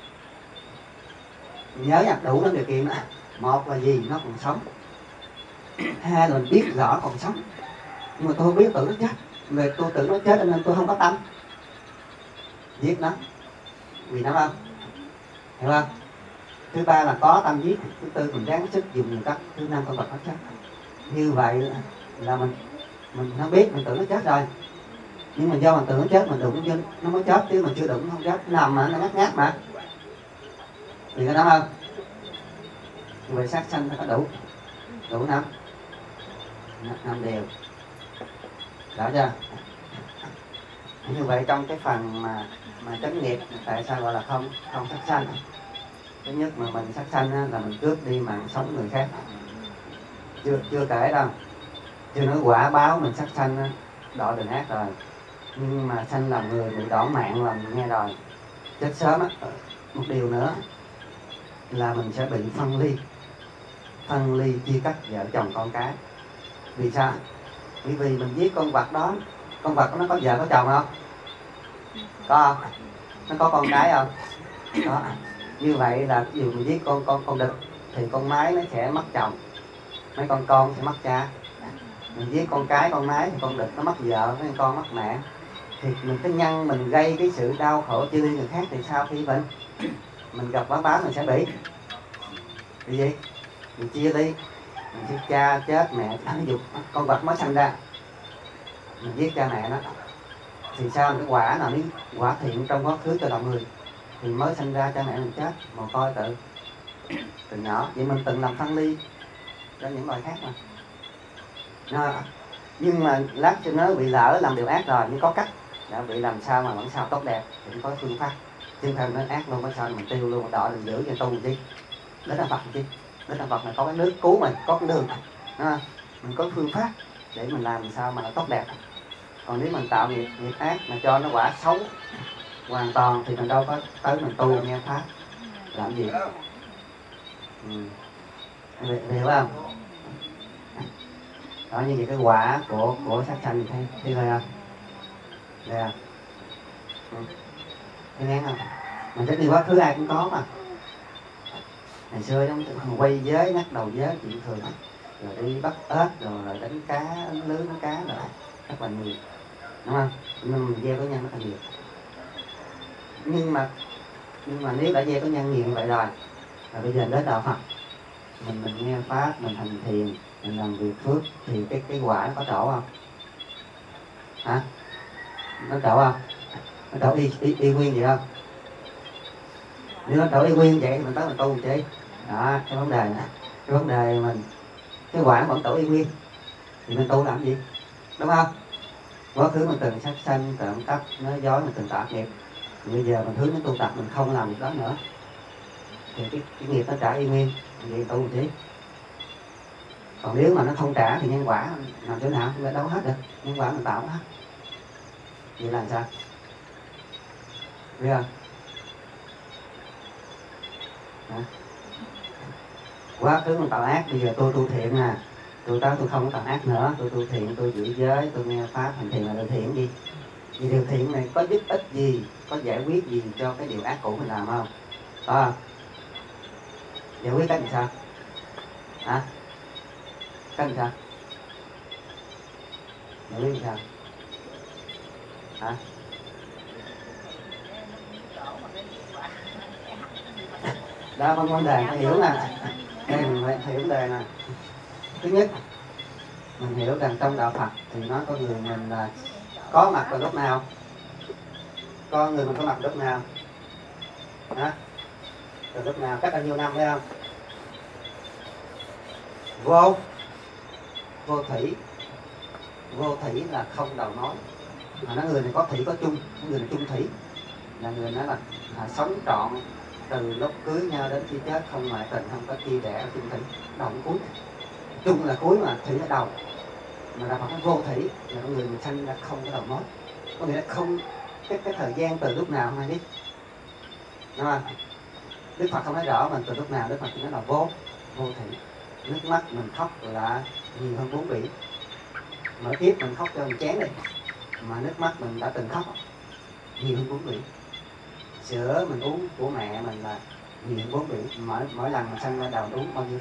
Nhớ nha, đủ 5 điều kiện đó. Một là gì? Nó còn sống. Hai là mình biết rõ còn sống, nhưng mà tôi không biết, tưởng nó chết. Vì tôi tưởng nó chết nên tôi không có tâm giết nó, vì nó không, hiểu không? Thứ ba là có tâm giết. Thứ tư mình ráng sức dùng nhiều cách. Thứ năm con vật nó chết. Như vậy là mình không biết, mình tưởng nó chết rồi, nhưng mà do mình tưởng nó chết, mình đụng vô nó mới chết, chứ mình chưa đụng nó không chết. Nó nằm mà, nó ngáp mà, thì có đúng không? Như vậy sát sanh nó có đủ 5 điều, rõ chưa? Như vậy trong cái phần mà chánh nghiệp, tại sao gọi là không sát sanh? Thứ nhất mà mình sát sanh là mình cướp đi mạng sống người khác. Chưa kể đâu, chưa nói quả báo mình sát sanh đọa đền ác rồi, nhưng mà sanh làm người bị đỏng mạng là mình nghe rồi, chết sớm á. Một điều nữa là mình sẽ bị phân ly chia cắt vợ chồng con cái. Vì sao? Vì mình giết con vật đó, con vật nó có vợ có chồng không? Có không? Nó có con cái không? Có. Như vậy là ví dụ mình giết con đực thì con mái nó sẽ mất chồng, mấy con sẽ mất cha. Mình giết con cái con mái thì con đực nó mất vợ, mấy con mất mẹ. Thì mình cái nhân mình gây cái sự đau khổ chia ly người khác, thì sau khi mình gặp quả báo mình sẽ bị cái gì? Mình chia ly, mình giết cha chết mẹ. Ví dụ con vật mới sanh ra, mình giết cha mẹ nó, thì sao cái quả nào nếu quả thiện trong quá khứ cho lòng người thì mới sanh ra cha mẹ mình chết, mồ côi từ nhỏ. Vậy mình từng làm phân ly cho những loài khác mà. Nhưng mà lát cho nó bị lỡ làm điều ác rồi, nhưng có cách đã bị làm sao mà vẫn sao tốt đẹp thì có phương pháp, chứ không nó ác luôn, có sao mình tiêu luôn, đợi mình giữ cho tu làm chi? Đến là Phật làm chi? Đến là Phật này có cái nước cứu mình, có cái đường, mình có phương pháp để mình làm sao mà nó tốt đẹp. Còn nếu mình tạo nghiệp ác mà cho nó quả xấu hoàn toàn thì mình đâu có tới mình tu nghe pháp làm gì. Hiểu không? Đó, như vậy cái quả của sát sanh thấy rồi không? Đây à? Thấy ngán không? Mình thích đi quá khứ ai cũng có mà. Ngày xưa chúng quay giới, nhắc đầu giới chuyện thường, rồi đi bắt ếch, rồi đánh cá, đánh lưới đánh cá, rồi rất là nhiều, đúng không? Nhưng mình gieo có nhân rất là nhiều. Nhưng mà nếu đã gieo có nhân nhiều như vậy rồi bây giờ đến đạo Phật, mình nghe pháp, mình hành thiền, mình làm việc phước, thì cái quả nó có trổ không? Hả? Nó trổ không? Nó trổ y nguyên vậy không? Nếu nó trổ y nguyên vậy thì mình tới mình tu làm chi? Đó, cái vấn đề mình cái quả vẫn trổ y nguyên thì mình tu làm gì? Đúng không? Quá khứ mình từng sát sanh, trộm cắp, nói dối, mình từng tạo nghiệp. Bây giờ mình hướng đến tu tập, mình không làm việc đó nữa thì cái nghiệp nó trả y nguyên, vậy tu làm chi? Còn nếu mà nó không trả thì nhân quả làm chỗ nào cũng đâu hết được, nhân quả mình tạo hết. Vậy là sao? Biết không? Hả? Quá khứ mình tạo ác, bây giờ tôi tu thiện nè, tôi tới tôi không có còn ác nữa, tôi tu thiện, tôi giữ giới, tôi nghe pháp hành thiện là điều thiện gì? Vì điều thiện này có giúp ích gì, có giải quyết gì cho cái điều ác cũ mình làm không? Giải quyết cách làm sao? Hả? Cách làm sao? Giải quyết làm sao? Hả? Đó không vấn đề, phải hiểu nè. Đây mình phải hiểu vấn đề nè. Thứ nhất, mình hiểu rằng trong đạo Phật thì nói con người mình là có mặt vào lúc nào? Con người mình có mặt lúc nào? Hả? Từ lúc nào? Cách bao nhiêu năm phải không? Vô thủy. Vô thủy là không đầu mối. Mà nói người này có thủy có chung, người này chung thủy. Là người nói là sống trọn từ lúc cưới nhau đến khi chết, không ngoại tình, không có chia rẽ, chung thủy, đầu cuối. Chung là cuối mà thủy là đầu. Mà là Phật vô thủy là con người mình sanh ra không có đầu mối. Có nghĩa là không cái thời gian từ lúc nào không ai biết. Đúng không? Đức Phật không nói rõ mình từ lúc nào, Đức Phật chỉ nói là vô thủy. Nước mắt mình khóc là nhiều hơn 4 biển. Mỗi kiếp mình khóc cho mình chén đi, mà nước mắt mình đã từng khóc nhiều hơn 4 biển. Sữa mình uống của mẹ mình là nhiều hơn 4 biển. Mỗi lần mình sanh ra đầu uống bao nhiêu?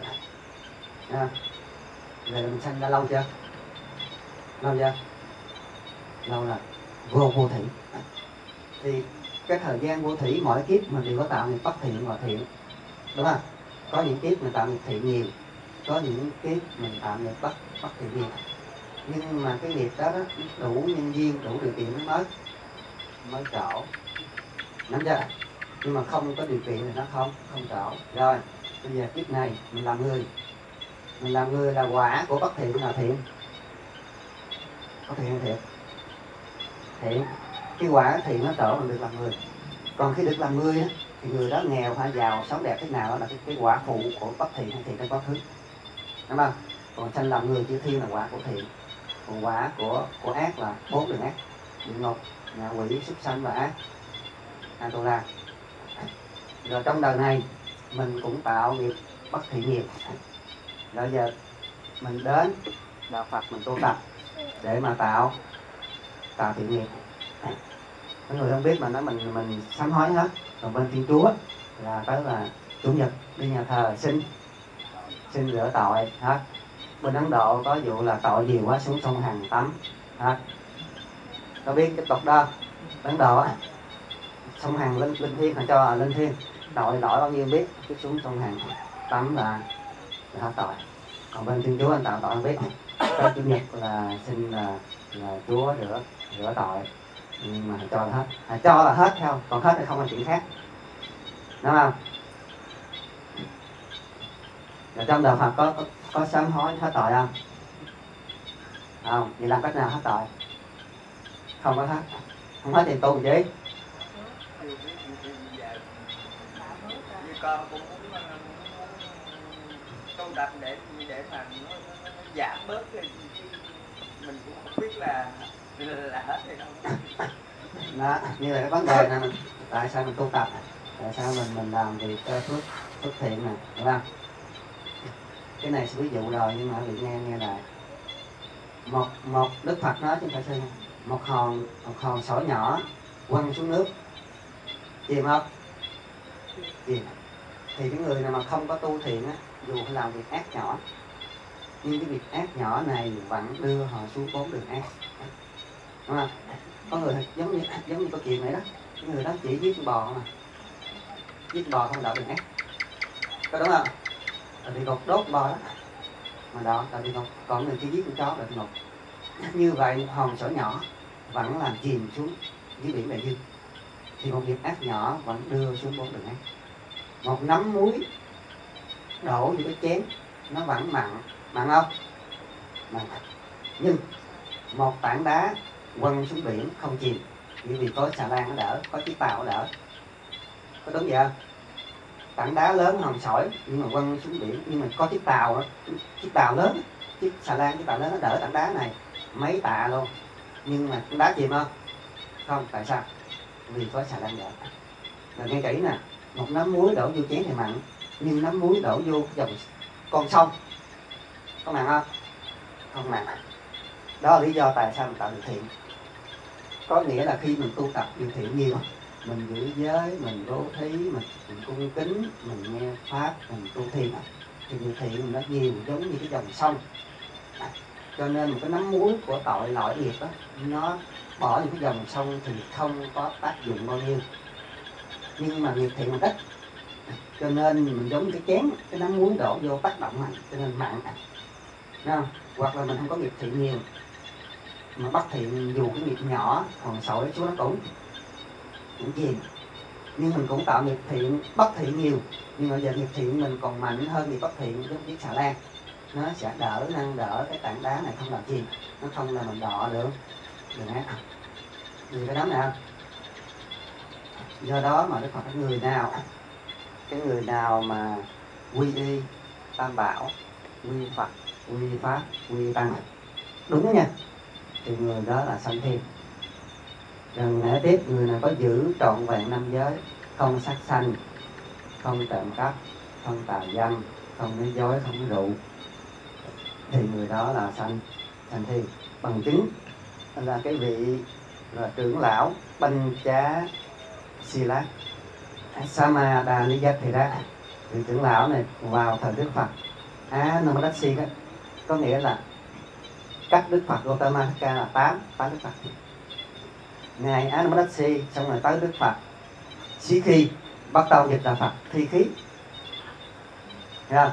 Vậy là mình sanh ra lâu chưa? Lâu chưa? Lâu là vô thủy. Thì cái thời gian vô thủy mỗi kiếp mình đều có tạo nghiệp bất thiện và thiện, đúng không? Có những kiếp mình tạo nghiệp thiện nhiều, có những kiếp mình tạo nghiệp bất thiện nhiều. Nhưng mà cái nghiệp đó đủ nhân duyên, đủ điều kiện nó mới trổ, nắm chưa? Nhưng mà không có điều kiện thì nó không trổ. Rồi bây giờ kiếp này mình làm người là quả của bất thiện là thiện. Có thiện hay thiện? Thiện. Cái quả thiện nó trổ mình được làm người. Còn khi được làm người á, thì người đó nghèo hay giàu, sống đẹp thế nào đó là cái quả phụ của bất thiện hay thiện trong quá khứ, đúng không? Còn sanh làm người chư thiên là quả của thiện. Còn quả của ác là 4 đường ác: địa ngục, ngạ quỷ, súc sanh và ác Atula. Rồi trong đời này mình cũng tạo nghiệp bất thiện nghiệp. Rồi giờ mình đến đạo Phật mình tu tập để mà tạo thiện nghiệp. Có người không biết mà nói mình sám hối hết. Còn bên Thiên Chúa là tới là Chủ nhật đi nhà thờ xin rửa tội hết. Bên Ấn Độ có vụ là tội nhiều quá xuống sông Hằng tắm hết. Có biết cái tục đó? Ấn Độ á, sông Hằng linh thiêng, họ cho linh thiêng, tội lỗi bao nhiêu biết, cái xuống sông Hằng tắm là hết tội. Còn bên Thiên Chúa anh tạo tội không biết. Cái Chủ nhật là xin là Chúa rửa tội, nhưng mà cho là hết, cho là hết theo, còn hết thì không là chuyện khác, đúng không? Rồi trong đạo Phật có sám hối hết tội không? Không. Vậy làm cách nào hết tội? Không có hết. Không hết thì tu gì? Con cũng muốn tu tập để mà nó giảm bớt cái mình cũng không biết là hết hay không. Đó, như là cái vấn đề này, tại sao mình tu tập, tại sao mình làm việc phước thiện này, đúng không? Cái này sẽ ví dụ rồi, nhưng mà vị nghe lại. Một Đức Phật nói trên phải sư, một hòn sỏi nhỏ quăng xuống nước chìm không? Chìm. Thì cái người nào mà không có tu thiện á, dù phải làm việc ác nhỏ, nhưng cái việc ác nhỏ này vẫn đưa họ xuống 4 đường ác, đúng không? Có người giống như câu chuyện này đó, cái người đó chỉ giết con bò mà, giết bò không đỡ đường ác, có đúng không? Tại vì ngục đốt bò đó mà đó, tại vì ngục, còn người chỉ giết con chó là ngục. Như vậy hòn sỏi nhỏ vẫn làm chìm xuống dưới biển đại dương, thì một việc ác nhỏ vẫn đưa xuống 4 đường ác. Một nắm muối đổ vô cái chén nó vẫn mặn không? Mặn. Nhưng một tảng đá quăng xuống biển không chìm, bởi vì có xà lan nó đỡ, có chiếc tàu nó đỡ, có đúng vậy không? Tảng đá lớn hòn sỏi nhưng mà quăng xuống biển, nhưng mà có chiếc tàu đó, chiếc tàu lớn, chiếc xà lan, chiếc tàu lớn nó đỡ tảng đá này mấy tạ luôn, nhưng mà tảng đá chìm không? Không. Tại sao? Vì có xà lan đỡ. Rồi nghe kỹ nè, một nắm muối đổ vô chén thì mặn, nhưng nắm muối đổ vô dòng con sông có mặn không? không nặng. Đó là lý do tại sao mình tạo điều thiện. Có nghĩa là khi mình tu tập điều thiện nhiều, mình giữ giới, mình bố thí, mình cung kính, mình nghe pháp, mình tu thiền, thì điều thiện nó nhiều giống như cái dòng sông. Cho nên một cái nắm muối của tội lỗi nghiệp đó, nó bỏ những cái dòng sông thì không có tác dụng bao nhiêu. Nhưng mà nghiệp thiện mình ít, cho nên mình giống cái chén, cái nắm muối đổ vô tác động mạnh, cho nên mặn. Không? Hoặc là mình không có nghiệp thiện nhiều, mà bất thiện dù cái nghiệp nhỏ còn sỏi xuống nó cũng chìm. Nhưng mình cũng tạo nghiệp thiện bất thiện nhiều, nhưng mà giờ nghiệp thiện mình còn mạnh hơn nghiệp bất thiện, giống chiếc xà lan, nó sẽ nâng đỡ cái tảng đá này không làm chìm, nó không là mình đọ được ác. Vì cái đó nè, do đó mà Đức Phật cái người nào mà quy y tam bảo, quy Phật, quy pháp, quy tăng đúng nha, thì người đó là sanh thiên. Rồi nể tiếp, người nào có giữ trọn vẹn 5 giới, không sát sanh, không trộm cắp, không tà dâm, không nói dối, không nói rượu, thì người đó là sanh thiên. Bằng chứng là cái vị là trưởng lão Banh Chá Sila Samadaniyathira, vị trưởng lão này vào thời Đức Phật Anamadasi đó, có nghĩa là cách Đức Phật Gautama Thích Ca là 8 Đức Phật. Ngài Anamadasi xong rồi tới Đức Phật Sĩ Khi, bắt đầu dịch là Phật Thi Khí, thấy không?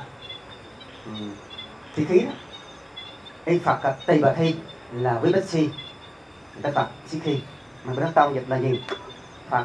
Thi Khí đó. Cái Phật Tỳ Bà Thi là với Bích Si, cái Phật Sĩ Khi, mà bắt đầu dịch là gì? Phật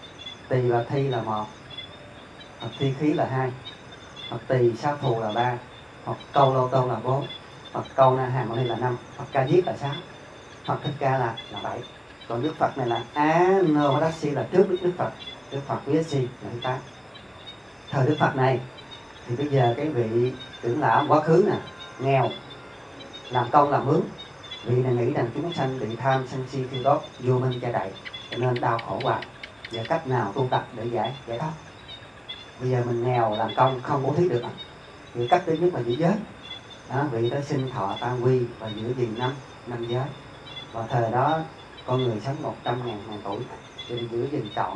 Tỳ Bà Thi là 1, Phật Thi Khí là 2, Phật Tỳ Sát Thù là 3, Phật Câu Lô Tô là 4, Phật Câu Na Hàm Mani là 5, Phật Ca Diếp là 6, Phật Thích Ca là 7. Còn Đức Phật này là Anamadasi là trước Đức Phật, Đức Phật Viết-si là thứ 8. Thời Đức Phật này thì bây giờ cái vị trưởng lão quá khứ nè, nghèo, làm công làm mướn, vị này nghĩ rằng chúng sanh bị tham sân si thiêu đốt vô minh che đậy, cho nên đau khổ hoài. Giờ cách nào tu tập để giải thoát? Bây giờ mình nghèo làm công không bố thí được, thì cách thứ nhất là giữ giới. Đó, vị đó sinh thọ tam quy và giữ gìn năm giới. Và thời đó con người sống 100.000 tuổi, thì giữ gìn trọn.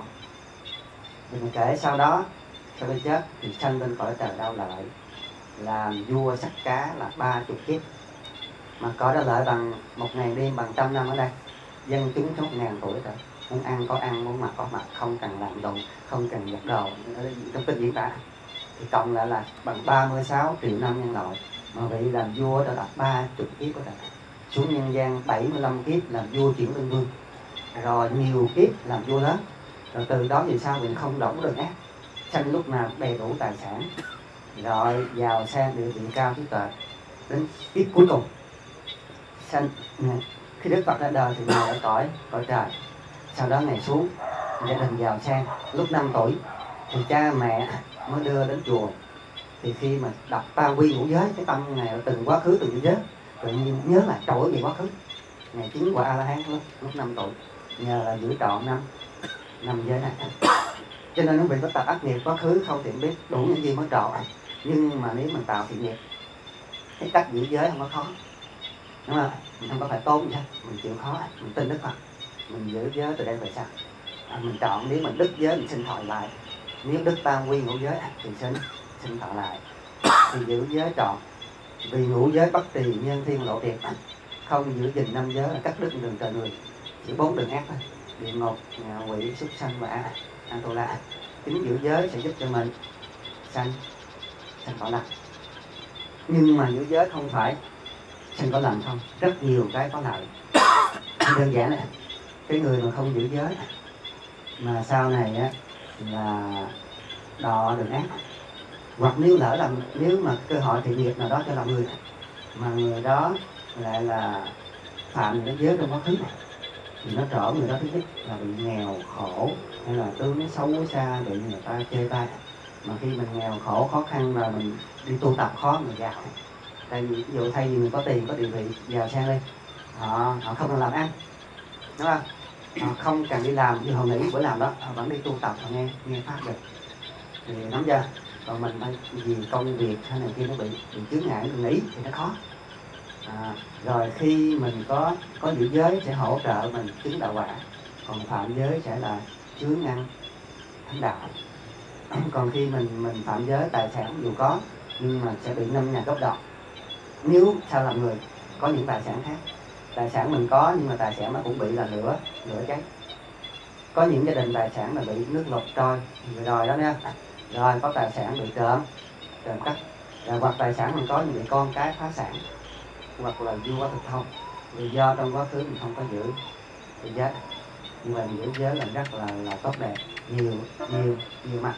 Thì mình kể sau đó, sau khi chết thì sanh lên cõi trời Đau Lợi, làm vua sắc cá là 30 kiếp. Mà cõi Đau Lợi bằng 1.000 đêm, bằng 100 năm ở đây. Dân chúng sống 1.000 tuổi rồi, muốn ăn có ăn, muốn mặc có mặc, không cần làm đồ, không cần giặt đồ, trong kinh diễn tả. Thì cộng lại là bằng 36 triệu năm nhân loại. Mà vị làm vua đã đạt 30 kiếp của trời, xuống nhân gian 75 kiếp làm vua chuyển lên vương, rồi nhiều kiếp làm vua lớn. Rồi từ đó vì sao mình không đổng được ác, sanh lúc nào đầy đủ tài sản, rồi giàu sang địa vị cao trí tuệ. Đến kiếp cuối cùng sanh, khi Đức Phật ra đời thì ngài ở cõi trời. Sau đó ngài xuống gia đình giàu sang. Lúc 5 tuổi thì cha mẹ mới đưa đến chùa. Thì khi mà đọc tam quy ngũ giới, cái tâm ngài từng quá khứ từng giới, tự nhiên nhớ lại trỗi về quá khứ. Ngài chứng quả A La Hán lúc 5 tuổi, nhờ là giữ trọn năm giới này. Cho nên quý vị có tập ác nghiệp quá khứ không tiện biết đủ những gì mới trọn. Nhưng mà nếu mình tạo thiện nghiệp, cái cách giữ giới không có khó, đúng không? Mình không có phải tốn gì hết, mình chịu khó, mình tin Đức Phật, mình giữ giới từ đây về sau. Mình chọn, nếu mình đứt giới mình sinh thọ lại, nếu đứt tam quy ngũ giới thì sinh thọ lại. Thì giữ giới trọn, vì ngũ giới bất trì nhân thiên lộ triệt, không giữ gìn 5 giới là cắt đứt đường trời người, chỉ 4 đường ác thôi: địa ngục, ngạ quỷ, súc sanh và Atula. Chính giữ giới sẽ giúp cho mình sanh cõi lành. Nhưng mà giữ giới không phải sanh cõi lành không, rất nhiều cái có lợi. Đơn giản này, cái người mà không giữ giới mà sau này á là đọ đường ác, hoặc nếu mà cơ hội thiện nghiệp nào đó cho lòng người mà người đó lại là phạm những giới trong quá khứ, thì nó trở người đó thứ nhất là bị nghèo khổ, hay là tướng nó xấu xa, bị người ta chê bai. Mà khi mình nghèo khổ khó khăn rồi mình đi tu tập khó người giàu. Tại vì ví dụ thay vì mình có tiền có địa vị giàu sang đi, họ không cần làm ăn, đúng không? Họ không cần đi làm, như họ nghĩ bữa làm đó, họ vẫn đi tu tập, họ nghe pháp được, thì nắm chưa? Còn mình vì công việc hay này kia nó bị chướng ngại, mình nghĩ thì nó khó. Rồi khi mình có giữ giới sẽ hỗ trợ mình chứng đạo quả, còn phạm giới sẽ là chướng ngăn thánh đạo. Còn khi mình phạm giới, tài sản dù có nhưng mà sẽ bị 5 nhà gốc đọt. Nếu sao làm người có những tài sản khác, tài sản mình có nhưng mà tài sản nó cũng bị là lửa cháy. Có những gia đình tài sản là bị nước lụt trôi rồi đó nha. Rồi có tài sản bị trộm cắp, hoặc tài sản mình có nhưng bị con cái phá sản, hoặc là vua thực thông, vì do trong quá khứ mình không có giữ giới. Như vậy giữ giới là rất là tốt đẹp, nhiều mặt.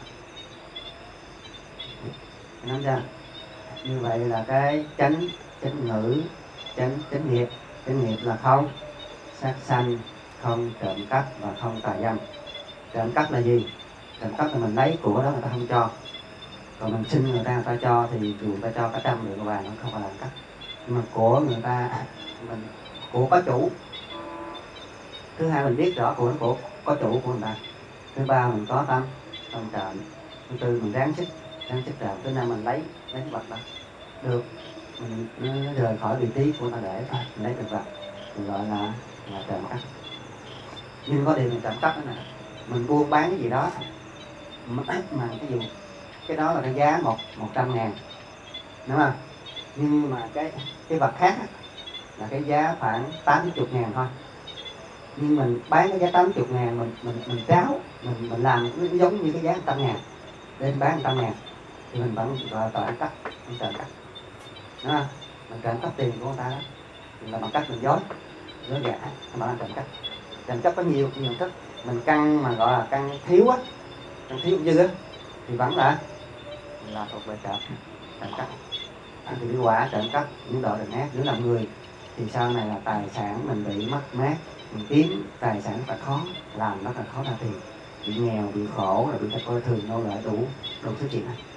Nói ra như vậy là cái chánh ngữ, chánh nghiệp. Chánh nghiệp là không sát sanh, không trộm cắp và không tà dâm. Trộm cắp là gì? Trộm cắp là mình lấy của đó người ta không cho, còn mình xin người ta cho thì dù người ta cho cả 100 lượng vàng nó không phải là cắp. Nhưng mà của người ta, của có chủ. Thứ hai mình biết rõ của có chủ của người ta. Thứ ba mình có tâm trộm. Thứ tư mình ráng sức trộm. Thứ năm mình lấy vật đó được, mình rời khỏi vị trí của ta để mình lấy được vật, mình gọi là trộm cắp. Nhưng có điều mình trộm cắp đó nè, mình buôn bán cái gì đó mà cái dù cái đó là cái giá 100.000, đúng không? Nhưng mà cái vật khác là cái giá khoảng 80.000 thôi. Nhưng mình bán cái giá 80.000, mình tráo, mình làm nó giống như cái giá 100.000 đến bán 100.000 thì mình vẫn gọi là ăn cắp, mình trộm cắp, đúng không? Mình trộm cắp tiền của người ta đó, là bằng cách mình dối gạt, không phải là trộm cắp. Trộm cắp có nhiều thức, mình căng mà gọi là căng thiếu á, căng thiếu dư á thì vẫn là thuộc về trộm cắp. Thì cái quả trộm cắp những độ đền ác, nếu làm người thì sau này là tài sản mình bị mất mát, mình kiếm tài sản rất là khó, làm rất là khó ra tiền, bị nghèo, bị khổ, rồi bị ta coi thường nô lệ đủ thứ chuyện này.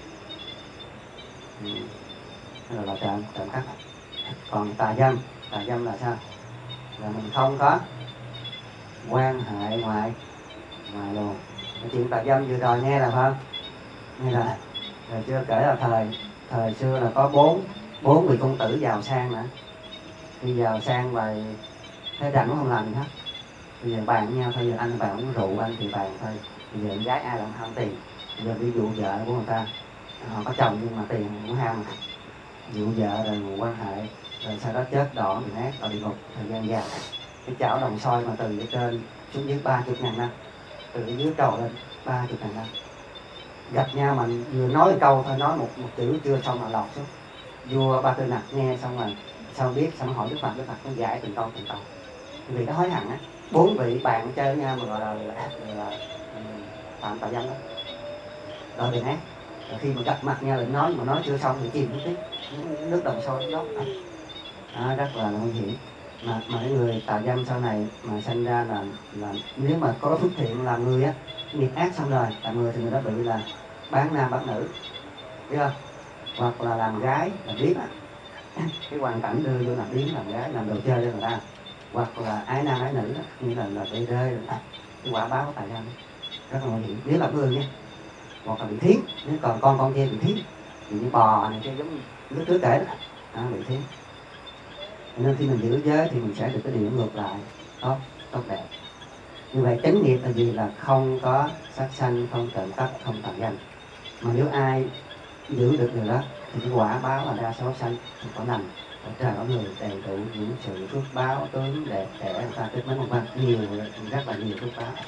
Rồi là trộm cắp. Còn tà dâm là sao? Là mình không có quan hệ ngoài luồng. Cái chuyện tà dâm vừa rồi nghe là không? Nghe là rồi chưa kể là thời xưa là có bốn vị công tử giàu sang nữa, đi giàu sang và thấy rảnh không làm gì hết, bây giờ bàn với nhau thôi, giờ anh bạn uống rượu anh thì bàn thôi, bây giờ gái ai làm ham tiền, bây giờ ví dụ vợ của người ta họ có chồng nhưng mà tiền cũng ham, dụ vợ rồi ngủ quan hệ, rồi sau đó chết đỏ bị nát ở địa ngục thời gian dài. Cái chảo đồng soi mà từ ở trên xuống dưới 30.000 năm, từ dưới trồi lên 30.000 năm, gặp nhau mà vừa nói một câu thôi, nói một chữ chưa xong là lọt xuống. Vua Ba Tư Nặc nghe xong rồi sao biết, xong hỏi Đức Phật nó giải từng câu. Vì nó hối hận á, 4 vị bạn chơi với nhau mà gọi là phạm tà dâm đó, đòi đền ác. Rồi khi mà gặp mặt nhau lại nói mà nói chưa xong thì chìm xuống tiếp nước đồng sôi đó, rất là nguy hiểm. Mà cái người tà dâm sau này mà sanh ra là nếu mà có phước thiện làm người á, nghiệp ác xong rồi làm người thì người đó bị là bán nam bán nữ, biết không? Hoặc là làm gái làm điếm á, cái hoàn cảnh đưa vô làm điếm làm gái làm đồ chơi cho người ta, hoặc là ái nam ái nữ đó, như là bị rơi rồi cái quả báo của tà dâm rất là nguy hiểm nếu là người nha. Hoặc là bị thiến, nếu còn con kia bị thiến, bị như bò này kia giống lúc trước kể đó, bị thiến. Nên khi mình giữ giới thì mình sẽ được cái điều ngược lại, tốt đẹp. Như vậy chánh nghiệp là gì? Là không có sát sanh, không trộm cắp, không tà dâm. Mà nếu ai giữ được điều đó thì cái quả báo là đa số sanh thì có nằm ở trời ở người đầy đủ những sự phước báo tướng đẹp đẽ người ta tích mấy vân nhiều, rất là nhiều phước báo,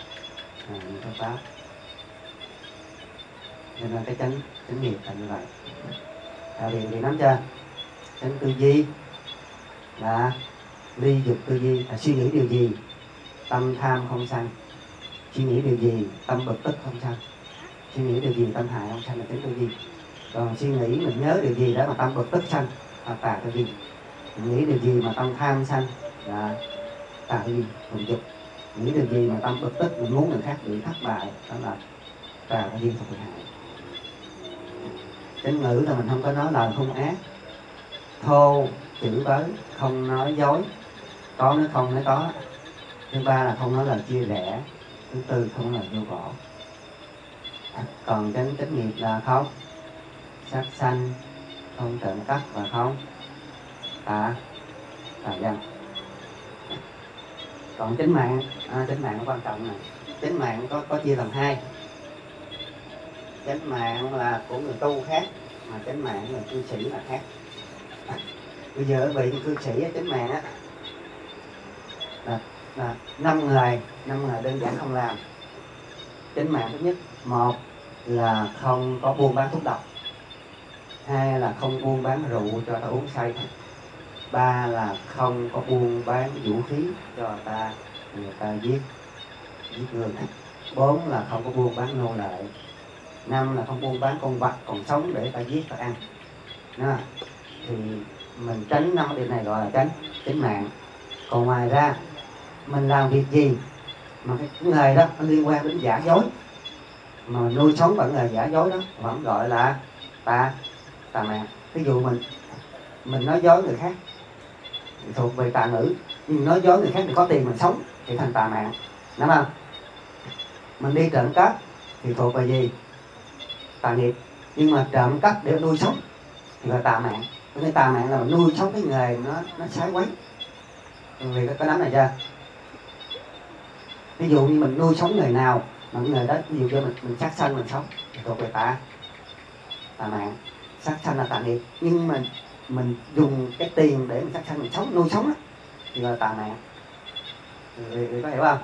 nên là cái chánh nghiệp là như vậy. Thì nắm chưa? Chánh tư duy là ly dục tư duy, là suy nghĩ điều gì tâm tham không sanh, suy nghĩ điều gì tâm bực tức không sanh, suy nghĩ điều gì tâm hại không sanh là chánh tư duy. Còn suy nghĩ mình nhớ điều gì đó mà tâm bực tức sanh là tà tư duy. Mình nghĩ điều gì mà tâm tham sanh là tà tư duy, thuộc dục. Mình nghĩ điều gì mà tâm bực tức mình muốn người khác bị thất bại đó là tà tư duy, thuộc hại. Chánh ngữ là mình không có nói lời hung ác, thô, chửi bới, không nói dối, có nói không nói có. Thứ ba là không nói lời chia rẽ. Thứ tư không nói lời vô vỏ. Còn chánh nghiệp là không sát sanh, không trộm cắp và không tà tà dâm. Còn chánh mạng, chánh mạng quan trọng này. Chánh mạng có chia làm hai. Chánh mạng là của người tu khác, mà chánh mạng người cư sĩ là khác. Bây giờ vị cư sĩ chánh mạng á là 5 ngày đơn giản không làm. Chánh mạng thứ nhất, một là không có buôn bán thuốc độc, hai là không buôn bán rượu cho ta uống say, ba là không có buôn bán vũ khí cho người ta giết người, bốn là không có buôn bán nô lệ, năm là không buôn bán con vật còn sống để ta giết ta ăn. Đó. Thì mình tránh 5 điều này gọi là chánh mạng. Còn ngoài ra mình làm việc gì mà cái nghề đó nó liên quan đến giả dối, mà mình nuôi sống bằng nghề giả dối đó vẫn gọi là tà mạng. Ví dụ mình nói dối người khác thì thuộc về tà ngữ, nhưng nói dối người khác thì có tiền mình sống thì thành tà mạng, đúng không? Mình đi trộm cắp thì thuộc về gì? Tà nghiệp. Nhưng mà trộm cắp để nuôi sống thì là tà mạng. Cái tà mạng là mình nuôi sống cái nghề nó sai quấy. Vì có nắm này chưa? Ví dụ như mình nuôi sống người nào mà người đó ví dụ cho mình sát sanh mình sống thì thuộc về tà mạng. Sát sanh là tà nghiệp, nhưng mình dùng cái tiền để mình sát sanh mình sống, nuôi sống đó, thì là tà mạng. Vì có hiểu không?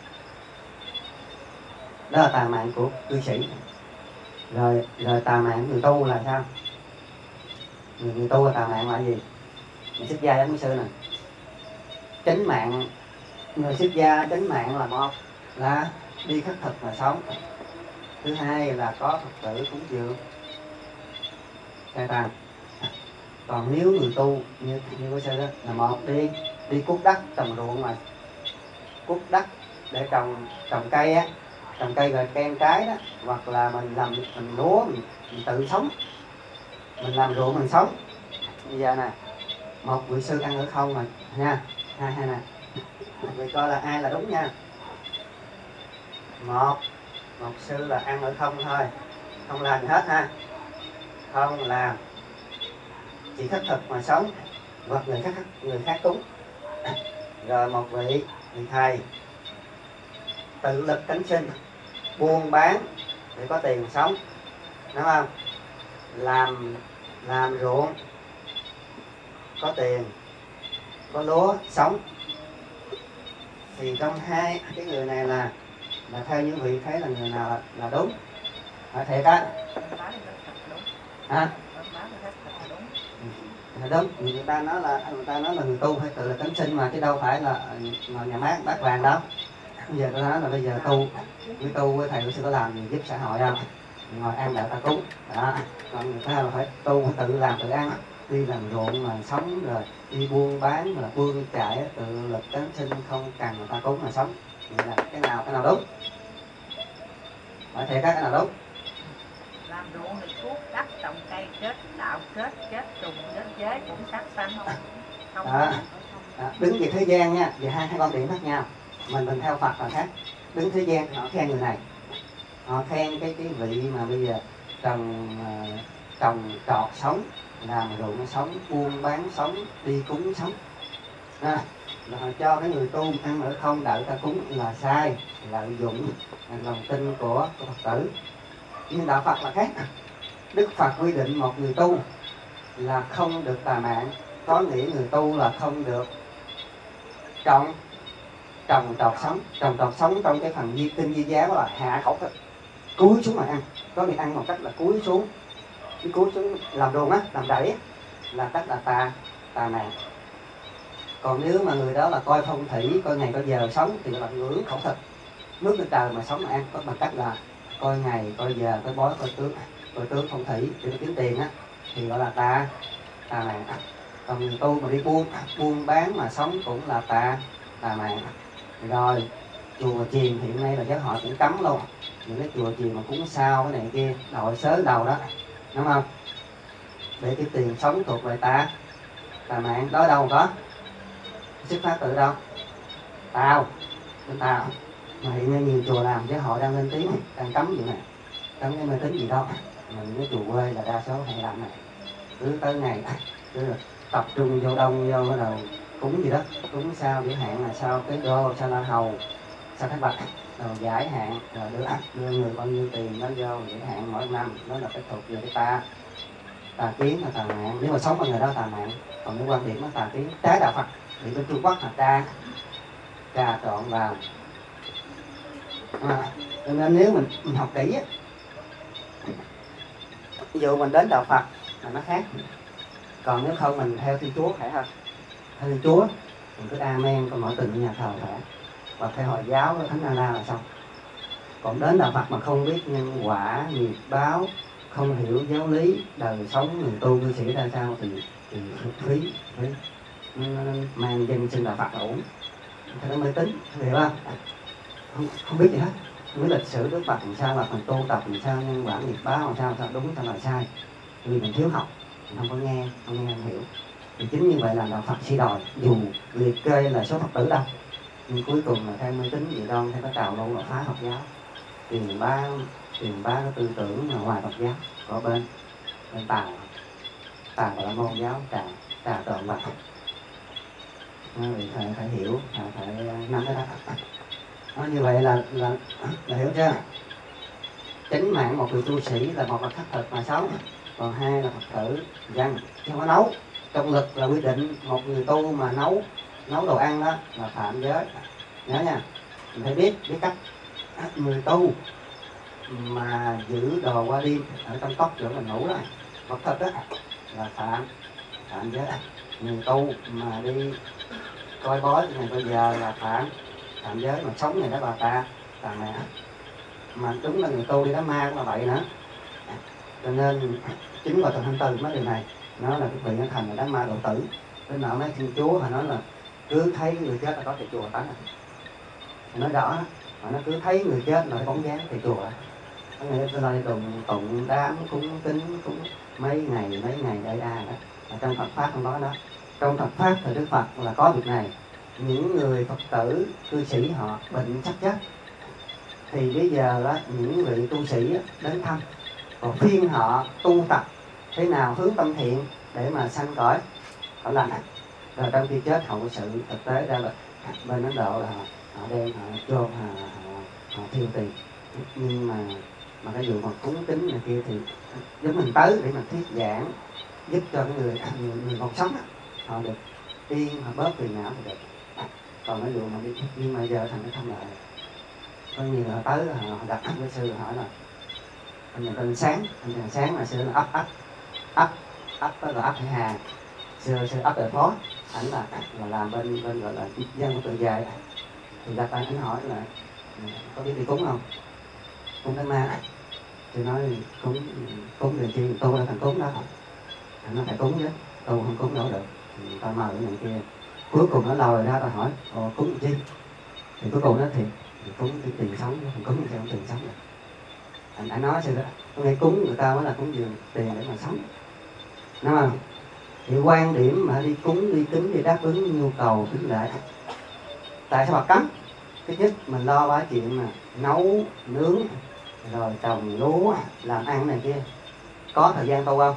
Đó là tà mạng của cư sĩ. Rồi tà mạng người tu là sao? Người tu là tà mạng là gì? Mình xuất gia giống sư nè. Chánh mạng người xuất gia, chánh mạng là một là đi khất thực mà sống, thứ hai là có Phật tử cúng dường cai tàn. Còn nếu người tu như của sư đó là một đi cuốc đất trồng ruộng, mà cuốc đất để trồng cây á, trồng cây rồi cây ăn trái đó, hoặc là mình lúa mình tự sống, mình làm ruộng mình sống. Bây giờ nè, một vị sư ăn ở không rồi nha, hai nè, vậy coi là ai là đúng nha. Một sư là ăn ở không thôi, không làm gì hết ha, không làm, chỉ khất thực mà sống, hoặc người khác cúng. Rồi một vị thầy tự lực cánh sinh, buôn bán để có tiền sống, đúng không? Làm ruộng có tiền, có lúa sống. Thì trong hai cái người này là theo những vị thấy là người nào là đúng? Thiệt á? Đúng. Người ta nói là người tu phải tự là cánh sinh mà, chứ đâu phải là nhà mát bát vàng đâu. Bây giờ tôi nói là bây giờ tu với thầy của sư có làm gì giúp xã hội không? Ngồi ăn đợi ta cúng đó. Còn người ta là phải tu, phải tự làm tự ăn, đi làm ruộng mà sống, rồi đi buôn bán mà bươn chải, tự lực cánh sinh, không cần người ta cúng mà sống. Vậy là cái nào đúng? Hỏi thiệt cái nào đúng? Làm ruộng thì cuốc đất trồng cây, kết đạo, kết trùng, kết giới cũng sát sanh không? Đứng về thế gian nha, về hai con điểm khác nhau. Mình theo Phật là khác. Đứng thế gian họ khen người này, họ khen cái vị mà bây giờ trồng trọt sống, làm ruộng sống, buôn bán sống, đi cúng sống. Là họ cho cái người tu ăn ở không đợi ta cúng là sai, lợi dụng lòng tin của Phật tử. Nhưng đạo Phật là khác. Đức Phật quy định một người tu là không được tà mạng, có nghĩa người tu là không được trồng trọt sống. Trồng trọt sống trong cái phần kinh Di Giáo là hạ khẩu thức, cúi xuống mà ăn. Có người ăn một cách là cúi xuống làm ruộng á, làm rẫy á, là cách là tà mạng. Còn nếu mà người đó là coi phong thủy, coi ngày coi giờ sống thì là ngưỡng khẩu thực, nước lên trời mà sống mà ăn, có bằng cách là coi ngày coi giờ, coi bói, coi tướng phong thủy để kiếm tiền á, thì gọi là tà mạng. Còn người tu mà đi buôn bán mà sống cũng là tà mạng. Rồi chùa chiền hiện nay là giáo hội cũng cấm luôn, những cái chùa chiền mà cúng sao cái này kia, đội sớ đầu đó, đúng không? Để kiếm tiền sống thuộc về tà mạng. Đó đâu có xuất phát từ đâu? Tao mà hiện nay nhiều chùa làm, giáo hội đang lên tiếng đang cấm chuyện này, cấm cái mê tín gì đâu. Mà những cái chùa quê là đa số hay làm này, cứ tới ngày cứ tập trung vô đông vô bắt đầu cúng gì đó, cúng sao chẳng hạn là sao cái đô, sao la hầu, sao thái bạch, rồi giải hạn, rồi đưa người bao nhiêu tiền nó vô giải hạn mỗi năm. Đó là cái thuộc về cái tà kiến là tà mạng. Nếu mà sống bằng người đó tà mạng, còn cái quan điểm nó tà kiến trái đạo Phật thì bên Trung Quốc là trà trộn vào. Cho nên nếu mình học kỹ á, ví dụ mình đến đạo Phật là nó khác. Còn nếu không mình theo Thiên Chúa phải không? Theo Thiên Chúa mình cứ amen con mỗi từng nhà thờ phải. Và theo Hồi giáo Thánh A-la là xong. Còn đến đạo Phật mà không biết nhân quả, nghiệp báo, không hiểu giáo lý đời sống người tu cư sĩ ra sao thì phí mang danh xưng đạo Phật là ổn. Thế nó mới tính, hiểu không? Không biết gì hết, không biết lịch sử Đức Phật làm sao, là mình tu tập làm sao, nhân quả nghiệp báo làm sao đúng sao là sai. Vì mình thiếu học, mình không có nghe, không hiểu. Thì chính như vậy là đạo Phật sĩ đòi, dù liệt kê là số Phật tử đâu, nhưng cuối cùng là theo mê tín dị đoan, theo cái trào lưu là phá Phật giáo, truyền bá cái tư tưởng là ngoài Phật giáo có bên Tàu gọi là môn giáo trà trộn vào. Thì phải hiểu, phải nắm cái đó. Như vậy là hiểu chưa? Chính mạng một người tu sĩ là một là khắc thực mà sống, còn hai là Phật tử dân, chứ không có nấu. Trong lực là quy định một người tu mà nấu đồ ăn đó là phạm giới, nhớ nha. Mình phải biết cách. Người tu mà giữ đồ qua đêm ở trong cốc chỗ mình ngủ đó, Phật thực đó là phạm giới. Người tu mà đi coi bói ngày bây giờ là phạm giới, mà sống này đó bà ta mẹ. Mà đúng là người tu đi đám ma cũng là vậy nữa. Cho nên chính vào Thần 24 mấy điều này nó là cái vị nó thành là đám ma độ tử. Bên nào nói Thiên Chúa họ nói là cứ thấy người chết là có thầy chùa tánh. Nói rõ mà nó cứ thấy người chết là bóng dáng thầy chùa. Có nghĩa là tụng đám cúng kính cúng mấy ngày đây đó. Ở trong Phật pháp không nói đó. Trong Phật pháp thì Đức Phật là có việc này. Những người Phật tử cư sĩ họ bệnh sắp chết thì bây giờ đó, những vị tu sĩ đến thăm, còn phiên họ tu tập thế nào hướng tâm thiện để mà sanh cõi lành. Rồi trong khi chết hậu sự thực tế ra là bên Ấn Độ là họ đem họ chôn họ thiêu tiền. Nhưng mà cái vụ mà cúng kính này kia thì giống mình tới để mà thuyết giảng giúp cho cái người còn sống họ được yên, họ bớt phiền não thì được. Còn cái vụ mà đi nhưng mà giờ thành cái thông lại có nhiều họ tới họ đặt với sư hỏi là anh sáng là sư là ấp đó là ấp Hải Hà, sư ấp Đại Phó, ảnh là làm bên gọi là dân của tự về. Thì gặp anh hỏi là có biết đi cúng không, cúng Thánh Ma. Sư nói cúng điều chi, tu là thành cúng đó. Anh nói phải cúng chứ, tu không cúng đâu được. Thì ta mời cái này kia, cuối cùng nó lòi ra ta hỏi cúng chi, thì cuối cùng nó thì cúng tiền sống, cúng thì không tiền sống được. Anh nói sư đó, có nghe cúng người ta mới là cúng dường tiền để mà sống, đúng không? Thì quan điểm mà đi cúng đi kính đi đáp ứng nhu cầu kính lệ. Tại sao Phật cấm? Thứ nhất mình lo ba chuyện mà nấu nướng rồi trồng lúa làm ăn này kia, có thời gian tu không?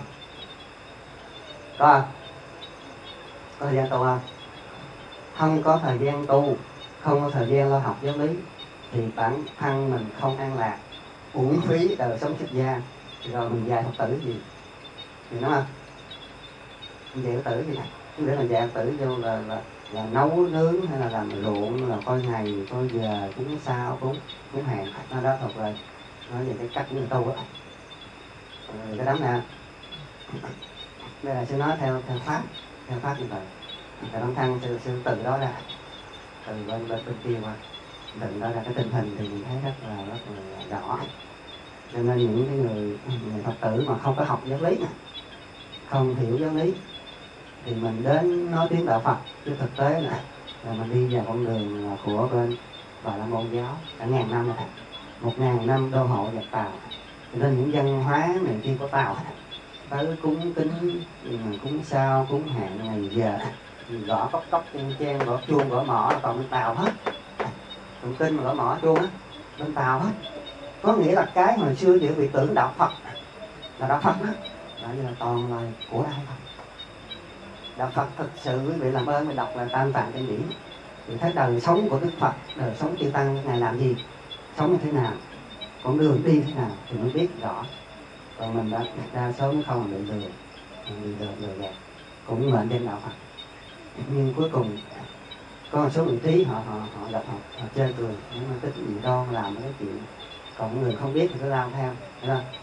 Có thời gian tu không? Không có thời gian tu, không có thời gian lo học giáo lý thì bản thân mình không an lạc, uổng phí đời sống xuất gia, rồi mình dạy Phật tử gì thì nó không? Mình dạy Phật tử gì này, chứ để mình dạy Phật tử vô là nấu nướng hay là làm ruộng, là coi ngày coi giờ, cúng sao cúng hàng, nó đó thuộc rồi. Nói về cái cách của người tu á, cái đám nè. Đây là sư nói theo pháp như vậy. Cái bản thân sư từ đó ra, từ bên kia qua, từ đó ra cái tình hình thì mình thấy rất là rõ. Cho nên những cái người Phật tử mà không có học giáo lý, không hiểu giáo lý thì mình đến nói tiếng đạo Phật, chứ thực tế là mình đi vào con đường của bên Bà La Môn giáo cả ngàn năm rồi, 1000 năm đô hộ nhập Tàu. Cho nên những văn hóa này kia của Tàu tới cúng kính, cúng sao cúng hạn ngày giờ, gõ cốc chen gõ chuông gõ mõ là toàn bên Tàu hết. Tụng kinh mà gõ mõ chuông á bên Tàu hết. Có nghĩa là cái hồi xưa chữ vị tưởng đạo Phật là đạo Phật đó, là như là toàn là của ai không. Đạo Phật thực sự quý vị làm ơn mình đọc là Tam Tạng Kinh điển, thì thấy đời sống của Đức Phật, đời sống chư tăng ngài làm gì, sống như thế nào, con đường đi thế nào thì mới biết rõ. Còn mình đã đa số không bị lừa gạt, cũng mệnh trên đạo Phật. Nhưng cuối cùng có một số vị trí họ gặp họ chơi cười, nhưng mà tính gì đâu làm cái chuyện, còn người không biết thì cứ lao theo, thấy không?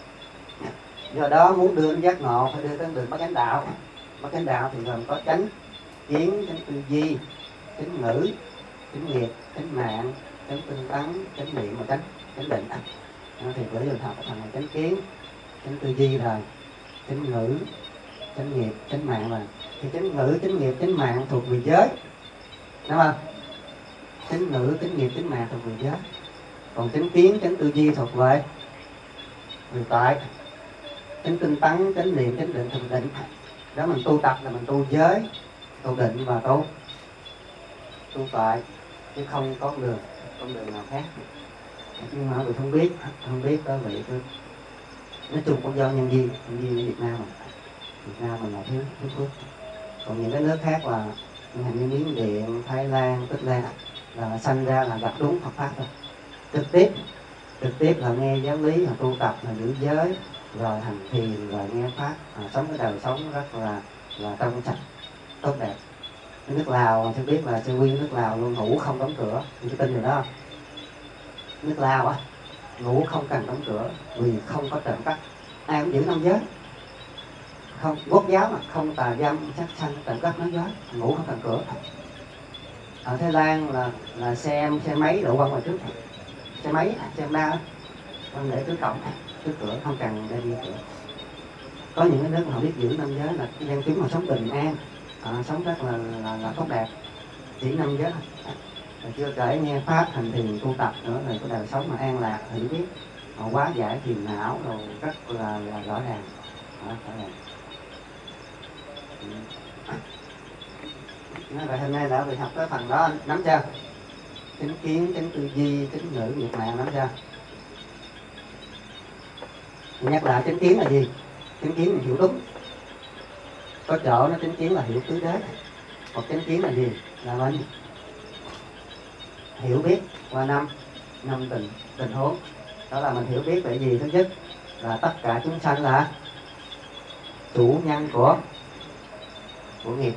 Do đó muốn đưa đến giác ngộ phải đưa tới đường bát chánh đạo. Bát chánh đạo thì gồm có chánh kiến, chánh tư duy, chánh ngữ, chánh nghiệp, chánh mạng, chánh tinh tấn, chánh niệm và chánh định. Thì với trường học thành là chánh kiến, chánh tư duy rồi, chánh ngữ, chánh nghiệp, chánh mạng rồi. Thì chánh ngữ, chánh nghiệp, chánh mạng thuộc về giới, đúng không? Chánh ngữ, chánh nghiệp, chánh mạng thuộc về giới. Còn chánh kiến, chánh tư duy thuộc về tại. Chánh tinh tấn, chánh niệm, chánh định thuộc định. Đó mình tu tập là mình tu giới, tu định và tu tại, chứ không có con đường nào khác. Nhưng mà người không biết đó vậy thôi. Nói chung cũng do nhân duyên ở Việt Nam mình là thiếu phước. Còn những cái nước khác là như Miến Điện, Thái Lan, Tích Lan là sanh ra là gặp đúng Phật pháp thôi. Trực tiếp là nghe giáo lý, là tu tập, là giữ giới, rồi hành thiền, rồi nghe pháp, sống cái đời sống rất là trong sạch, tốt đẹp. Cái nước Lào mà tôi biết là sư Nguyên nước Lào luôn ngủ không đóng cửa, tôi tin rồi đó không? Nước Lào á ngủ không cần đóng cửa vì không có trộm cắp, ai cũng giữ 5 giới, không quốc giáo mà không tà dâm, sát sanh, trộm cắp, nói dối, ngủ không cần cửa. Ở Thái Lan là xe máy đậu quăng ngoài trước, xe máy, xe Honda quăng để trước cổng, trước cửa, không cần đem đi cửa. Có những cái nước mà họ biết giữ 5 giới là dân chúng mà sống bình an, sống rất là tốt đẹp, chỉ 5 giới. Chưa kể nghe pháp, hành thiền, tu tập nữa, rồi cái đời sống mà an lạc, hiểu biết, hóa giải phiền não, rồi rất là rõ ràng. Nói vậy hôm nay đã bị học cái phần đó, nắm chưa? Chánh kiến, chánh tư duy, chánh ngữ, nghiệp mạng, nắm chưa? Nhắc lại chánh kiến là gì? Chánh kiến là hiểu đúng. Có chỗ nó chánh kiến là hiểu tứ đế. Còn chánh kiến là gì? Là mình hiểu biết qua năm tình huống. Đó là mình hiểu biết về gì? Thứ nhất là tất cả chúng sanh là chủ nhân của nghiệp,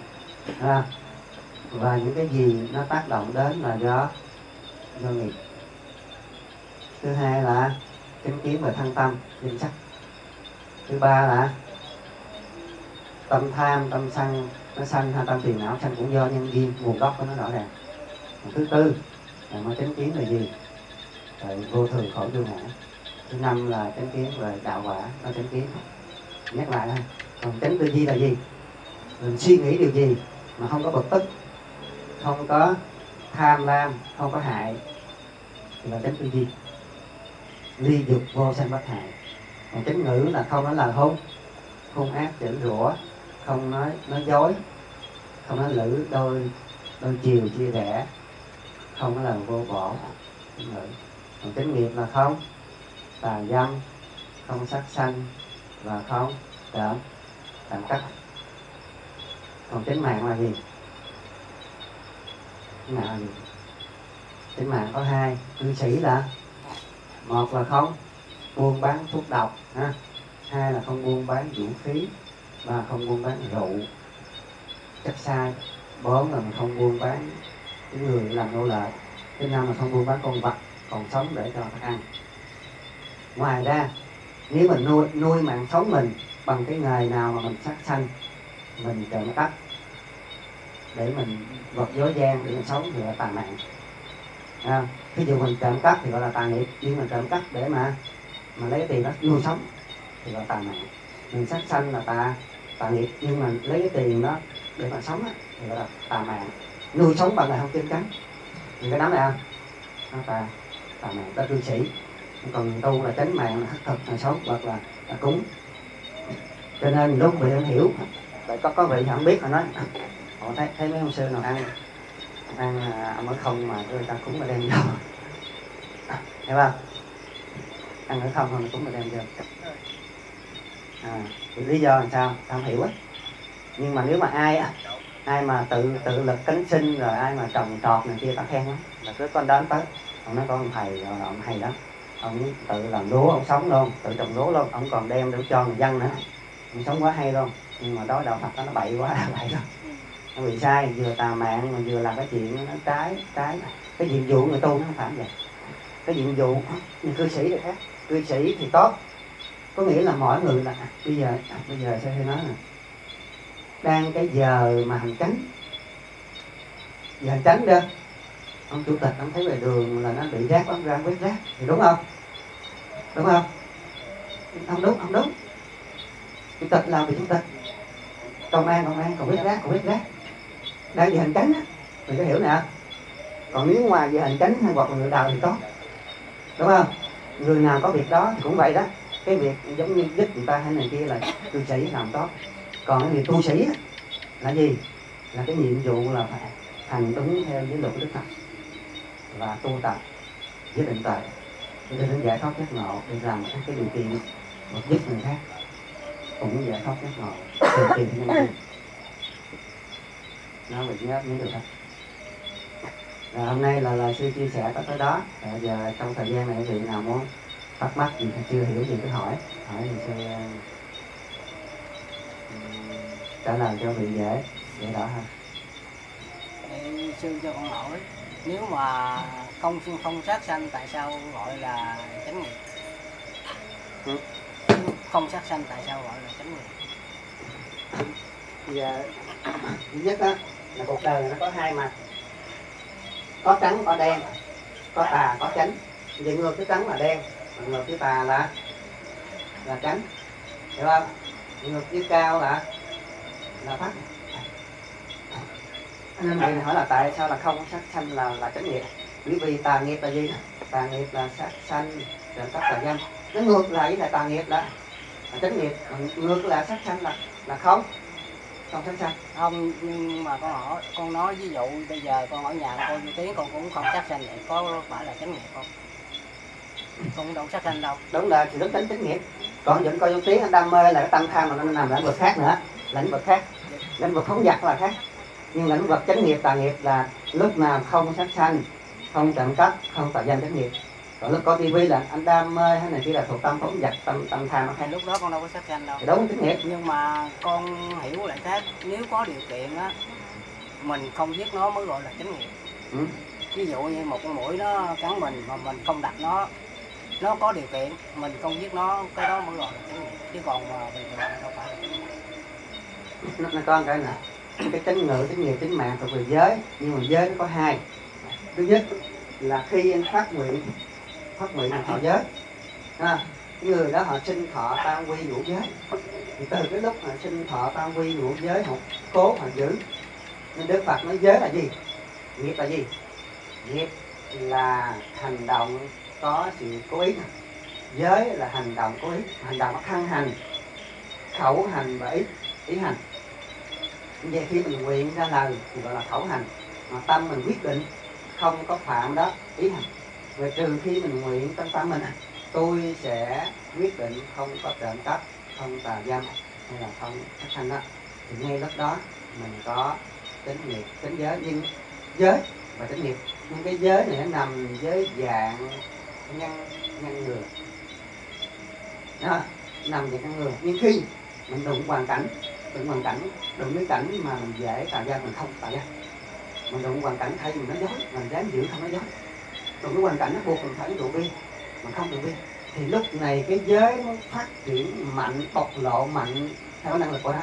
và những cái gì nó tác động đến là do nghiệp. Thứ hai là chánh kiến về thân tâm, danh sắc. Thứ ba là tâm tham, tâm sân nó sanh, tâm phiền não sanh cũng do nhân duyên, nguồn gốc của nó rõ ràng. Thứ tư là nó chánh kiến là gì? Rồi vô thường khổ vô ngã. Thứ năm là chánh kiến về đạo quả, nó chánh kiến. Nhắc lại ha. Còn chánh tư duy là gì? Mình suy nghĩ điều gì mà không có bực tức, không có tham lam, không có hại thì là chánh tư duy. Ly dục vô sanh bất hại. Còn chánh ngữ là không nói lời hung ác chửi rủa, không nói dối, không nói lưỡi đôi chiều chia rẽ, không có lời vô bổ. Còn chánh nghiệp là không tà dâm, không sát sanh và không trộm cắp. Còn chánh mạng là gì? Chánh mạng có hai cư sĩ là: một là không buôn bán thuốc độc, hai là không buôn bán vũ khí, ba không buôn bán rượu chất sai, bốn là không buôn bán cái người làm nô lệ, thứ năm là không buôn bán con vật còn sống để cho nó ăn. Ngoài ra nếu mình nuôi mạng sống mình bằng cái nghề nào mà mình sát sanh, mình trộm cắp để mình vật dối gian để mình sống thì là tà mạng. Ví dụ mình trộm cắp thì gọi là tà nghiệp, nhưng mình trộm cắp để mà lấy tiền đó nuôi sống thì gọi là tà mạng. Mình sát sanh là tà nghiệp, nhưng mà lấy cái tiền đó để mà sống thì gọi là tà mạng. Nuôi sống bằng là không chân chánh, mình cái nắm này không? Nó tà mạng, đó cư sĩ. Còn tu là chánh mạng, là khắc thực, là sống hoặc là cúng. Cho nên lúc vị không hiểu, tại có vị không biết, họ nói họ thấy mấy ông sư nào ăn ở không mà người ta cúng mà đem vô, hiểu không? Ăn ở không cúng mà đem vô. Lý do làm sao? Không hiểu á. Nhưng mà nếu mà ai mà tự lực cánh sinh, rồi ai mà trồng trọt này kia, ta khen lắm, là cứ con đến tới ông nói con thầy rồi ông hay lắm, ông tự làm lúa, ông sống luôn, tự trồng lúa luôn, ông còn đem để cho người dân nữa, ông sống quá hay luôn. Nhưng mà đó đạo Phật đó, nó bậy quá, bậy lắm, nó bị sai, vừa tà mạng mà vừa làm cái chuyện nó trái cái nhiệm vụ người tu nó không phải vậy. Cái nhiệm vụ như cư sĩ thì khác, cư sĩ thì tốt, có nghĩa là mỗi người là bây giờ sẽ nói nè, đang cái giờ mà hành chánh, giờ hành chánh đó, ông chủ tịch ông thấy ngoài đường là nó bị rác, ông ra quét rác thì đúng không? Đúng không? Không đúng. Chủ tịch là bị chủ tịch, công an còn quét rác, đang giờ hành chánh á, mình có hiểu nè. Còn nếu ngoài giờ hành chánh hay hoặc là người đạo thì tốt, đúng không? Người nào có việc đó thì cũng vậy đó. Cái việc giống như giúp người ta hay này kia là cư sĩ làm tốt. Còn cái việc tu sĩ á, là gì? Là cái nhiệm vụ là phải hành đúng theo giới luật của Đức Phật và tu tập với định tuệ để đến giải thoát giác ngộ, để làm cái điều kiện một giúp người khác cũng giải thoát giác ngộ, điều kiện cho nhân nó bị nhớ được không? Hôm nay là sư chia sẻ có tới đó. Giờ trong thời gian này vị nào muốn thắc mắc gì chưa hiểu gì cứ hỏi thì sư trả lời cho vị dễ đó ha. Sư cho con hỏi, nếu mà không sát sanh tại sao gọi là chánh nghiệp? Không sát sanh tại sao gọi là chánh nghiệp? Giờ thứ nhất á là cuộc đời nó có hai mặt, có trắng có đen, có tà có chánh. Vậy ngược cái trắng là đen, ngược cái tà là trắng, hiểu không? Ngược với cao là thấp. Nên người hỏi là tại sao là không sát sanh là chánh nghiệp? Bởi vì tà nghiệp là gì? Tà nghiệp là sát sanh, trộm cắp tà dâm. Nó ngược lại với lại tà nghiệp là chánh nghiệp, ngược lại sát sanh là không sát sanh. Không, nhưng mà con nói ví dụ bây giờ con ở nhà con vô tiếng con cũng không sát sanh, vậy có phải là chánh nghiệp không? Con đâu sát sanh đâu. Đúng rồi, thì đúng tính chánh nghiệp. Còn vẫn coi vô tiếng anh đam mê là cái tâm tham mà nó nằm lĩnh vực khác nữa, lĩnh vực khác, lĩnh vực phóng dật là khác. Nhưng lĩnh vực chánh nghiệp, tà nghiệp là lúc nào không sát sanh, không trộm cắp, không tạo danh chánh nghiệp. Còn lúc có tivi là anh đam mê hay này kia là thuộc tâm phóng dật, tâm tham. Hay lúc đó con đâu có sát sanh đâu. Thì đúng chánh nghiệp. Nhưng mà con hiểu lại khác, nếu có điều kiện á, mình không giết nó mới gọi là chánh nghiệp. Ví dụ như một con muỗi nó cắn mình mà mình không đặt nó có điều kiện, mình không giết nó, cái đó mới gọi là chánh nghiệp. Chứ còn mà bình thường đâu phải là chánh nghiệp. Nó con cái nè, cái chánh ngữ, chánh nghiệp, chánh mạng thuộc về giới, nhưng mà giới nó có hai. Thứ nhất là khi anh phát nguyện thọ giới, người đó họ sinh thọ tam quy ngũ giới, thì từ cái lúc họ sinh thọ tam quy ngũ giới họ cố họ giữ. Nên Đức Phật nói giới là gì? Nghiệp là gì? Nghiệp là hành động có sự cố ý. Giới là hành động cố ý, hành động thân hành, khẩu hành và ý hành. Vậy khi mình nguyện ra lời thì gọi là khẩu hành, mà tâm mình quyết định không có phạm đó, ý hành. Và trừ khi mình nguyện trong tâm mình, tôi sẽ quyết định không có trộm cắp, không tà dâm hay là không sát sanh đó, thì ngay lúc đó mình có chánh nghiệp, chánh giới. Nhưng giới và chánh nghiệp, nhưng cái giới này nó nằm với dạng ngăn ngừa đó, nằm dạng ngăn ngừa. Nhưng khi mình đụng hoàn cảnh, đụng cái cảnh mà mình dễ tà dâm, mình không tà dâm. Mình đụng hoàn cảnh thay mình nói dối, mình dám giữ không nói dối. Đụng cái hoàn cảnh nó buộc mình phải rượu bia, mình không rượu bia, thì lúc này cái giới nó phát triển mạnh, bộc lộ mạnh theo năng lực của nó.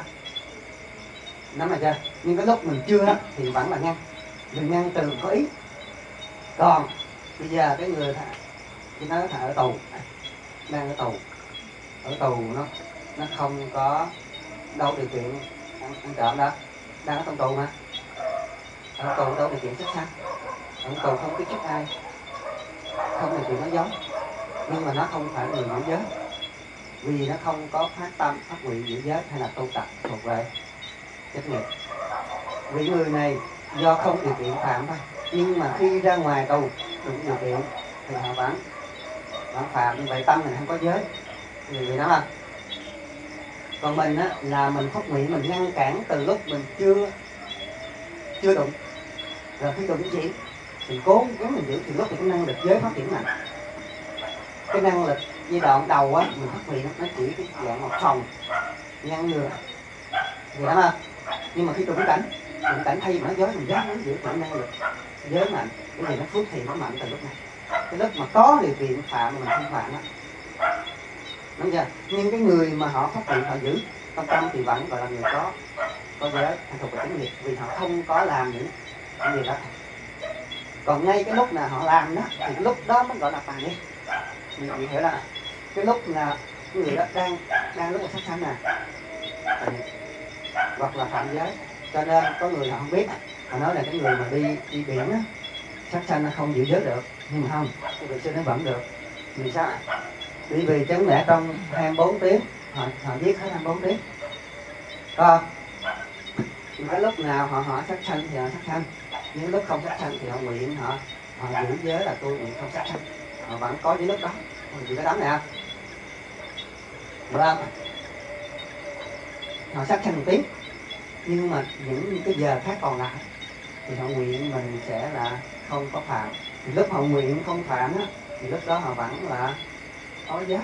Nắm lại chưa? Nhưng cái lúc mình chưa thì vẫn là ngăn. Mình ngăn từ có ý. Còn bây giờ cái người thì nó ở tù, đang ở tù nó không có đâu điều kiện ăn trộm đó, đang ở trong tù mà, ở tù đâu điều kiện sát sanh, ở tù không tiếp xúc ai, không điều kiện nói dối, nhưng mà nó không phải người giữ giới, vì nó không có phát tâm phát nguyện giữ giới hay là tu tập thuộc về trách nghiệp. Vì người này do không điều kiện phạm thôi, nhưng mà khi ra ngoài tù đủ điều kiện thì họ vẫn phạm. Vậy tâm mình không có giới, vì đó không Còn mình á là mình phát nguyện, mình ngăn cản từ lúc mình chưa đụng, rồi khi đụng chuyện thì cố gắng mình giữ, thì lúc thì cái năng lực giới phát triển mạnh. Cái năng lực giai đoạn đầu á mình phát nguyện nó chỉ cái dạng một phòng ngăn ngừa thì đó, nhưng mà khi đụng cảnh thay mà nó giới, mình dám giữ cái năng lực giới mạnh, bởi vì nó phước thiện nó mạnh từ lúc này. Cái lúc mà có điều kiện phạm mình không phạm á, đúng chưa? Nhưng cái người mà họ phát nguyện họ giữ tâm thì vẫn gọi là người có giới, thuộc về chánh nghiệp, vì họ không có làm những gì đó. Còn ngay cái lúc nào họ làm đó thì lúc đó mới gọi là tà nghiệp. Mình hiểu là cái lúc là người đó đang lúc mà sát sanh nè, hoặc là phạm giới. Cho nên có người họ không biết, họ nói là cái người mà đi biển á, sát sanh nó không giữ giới được, nhưng mà không, cái vị sư nó vẫn được. Vì sao? Vì chẳng lẽ trong 24 tiếng họ giết hết 24 tiếng. Còn cái lúc nào họ sát sanh thì họ sát sanh, những lúc không sát sanh thì họ nguyện, họ giữ giới là tôi nguyện không sát sanh. Họ vẫn có những lúc đó, vì cái đám này không? Họ sát sanh một tiếng, nhưng mà những cái giờ khác còn lại thì họ nguyện mình sẽ là không có phạm. Thì lúc họ nguyện không phạm á, thì lúc đó họ vẫn là có giới.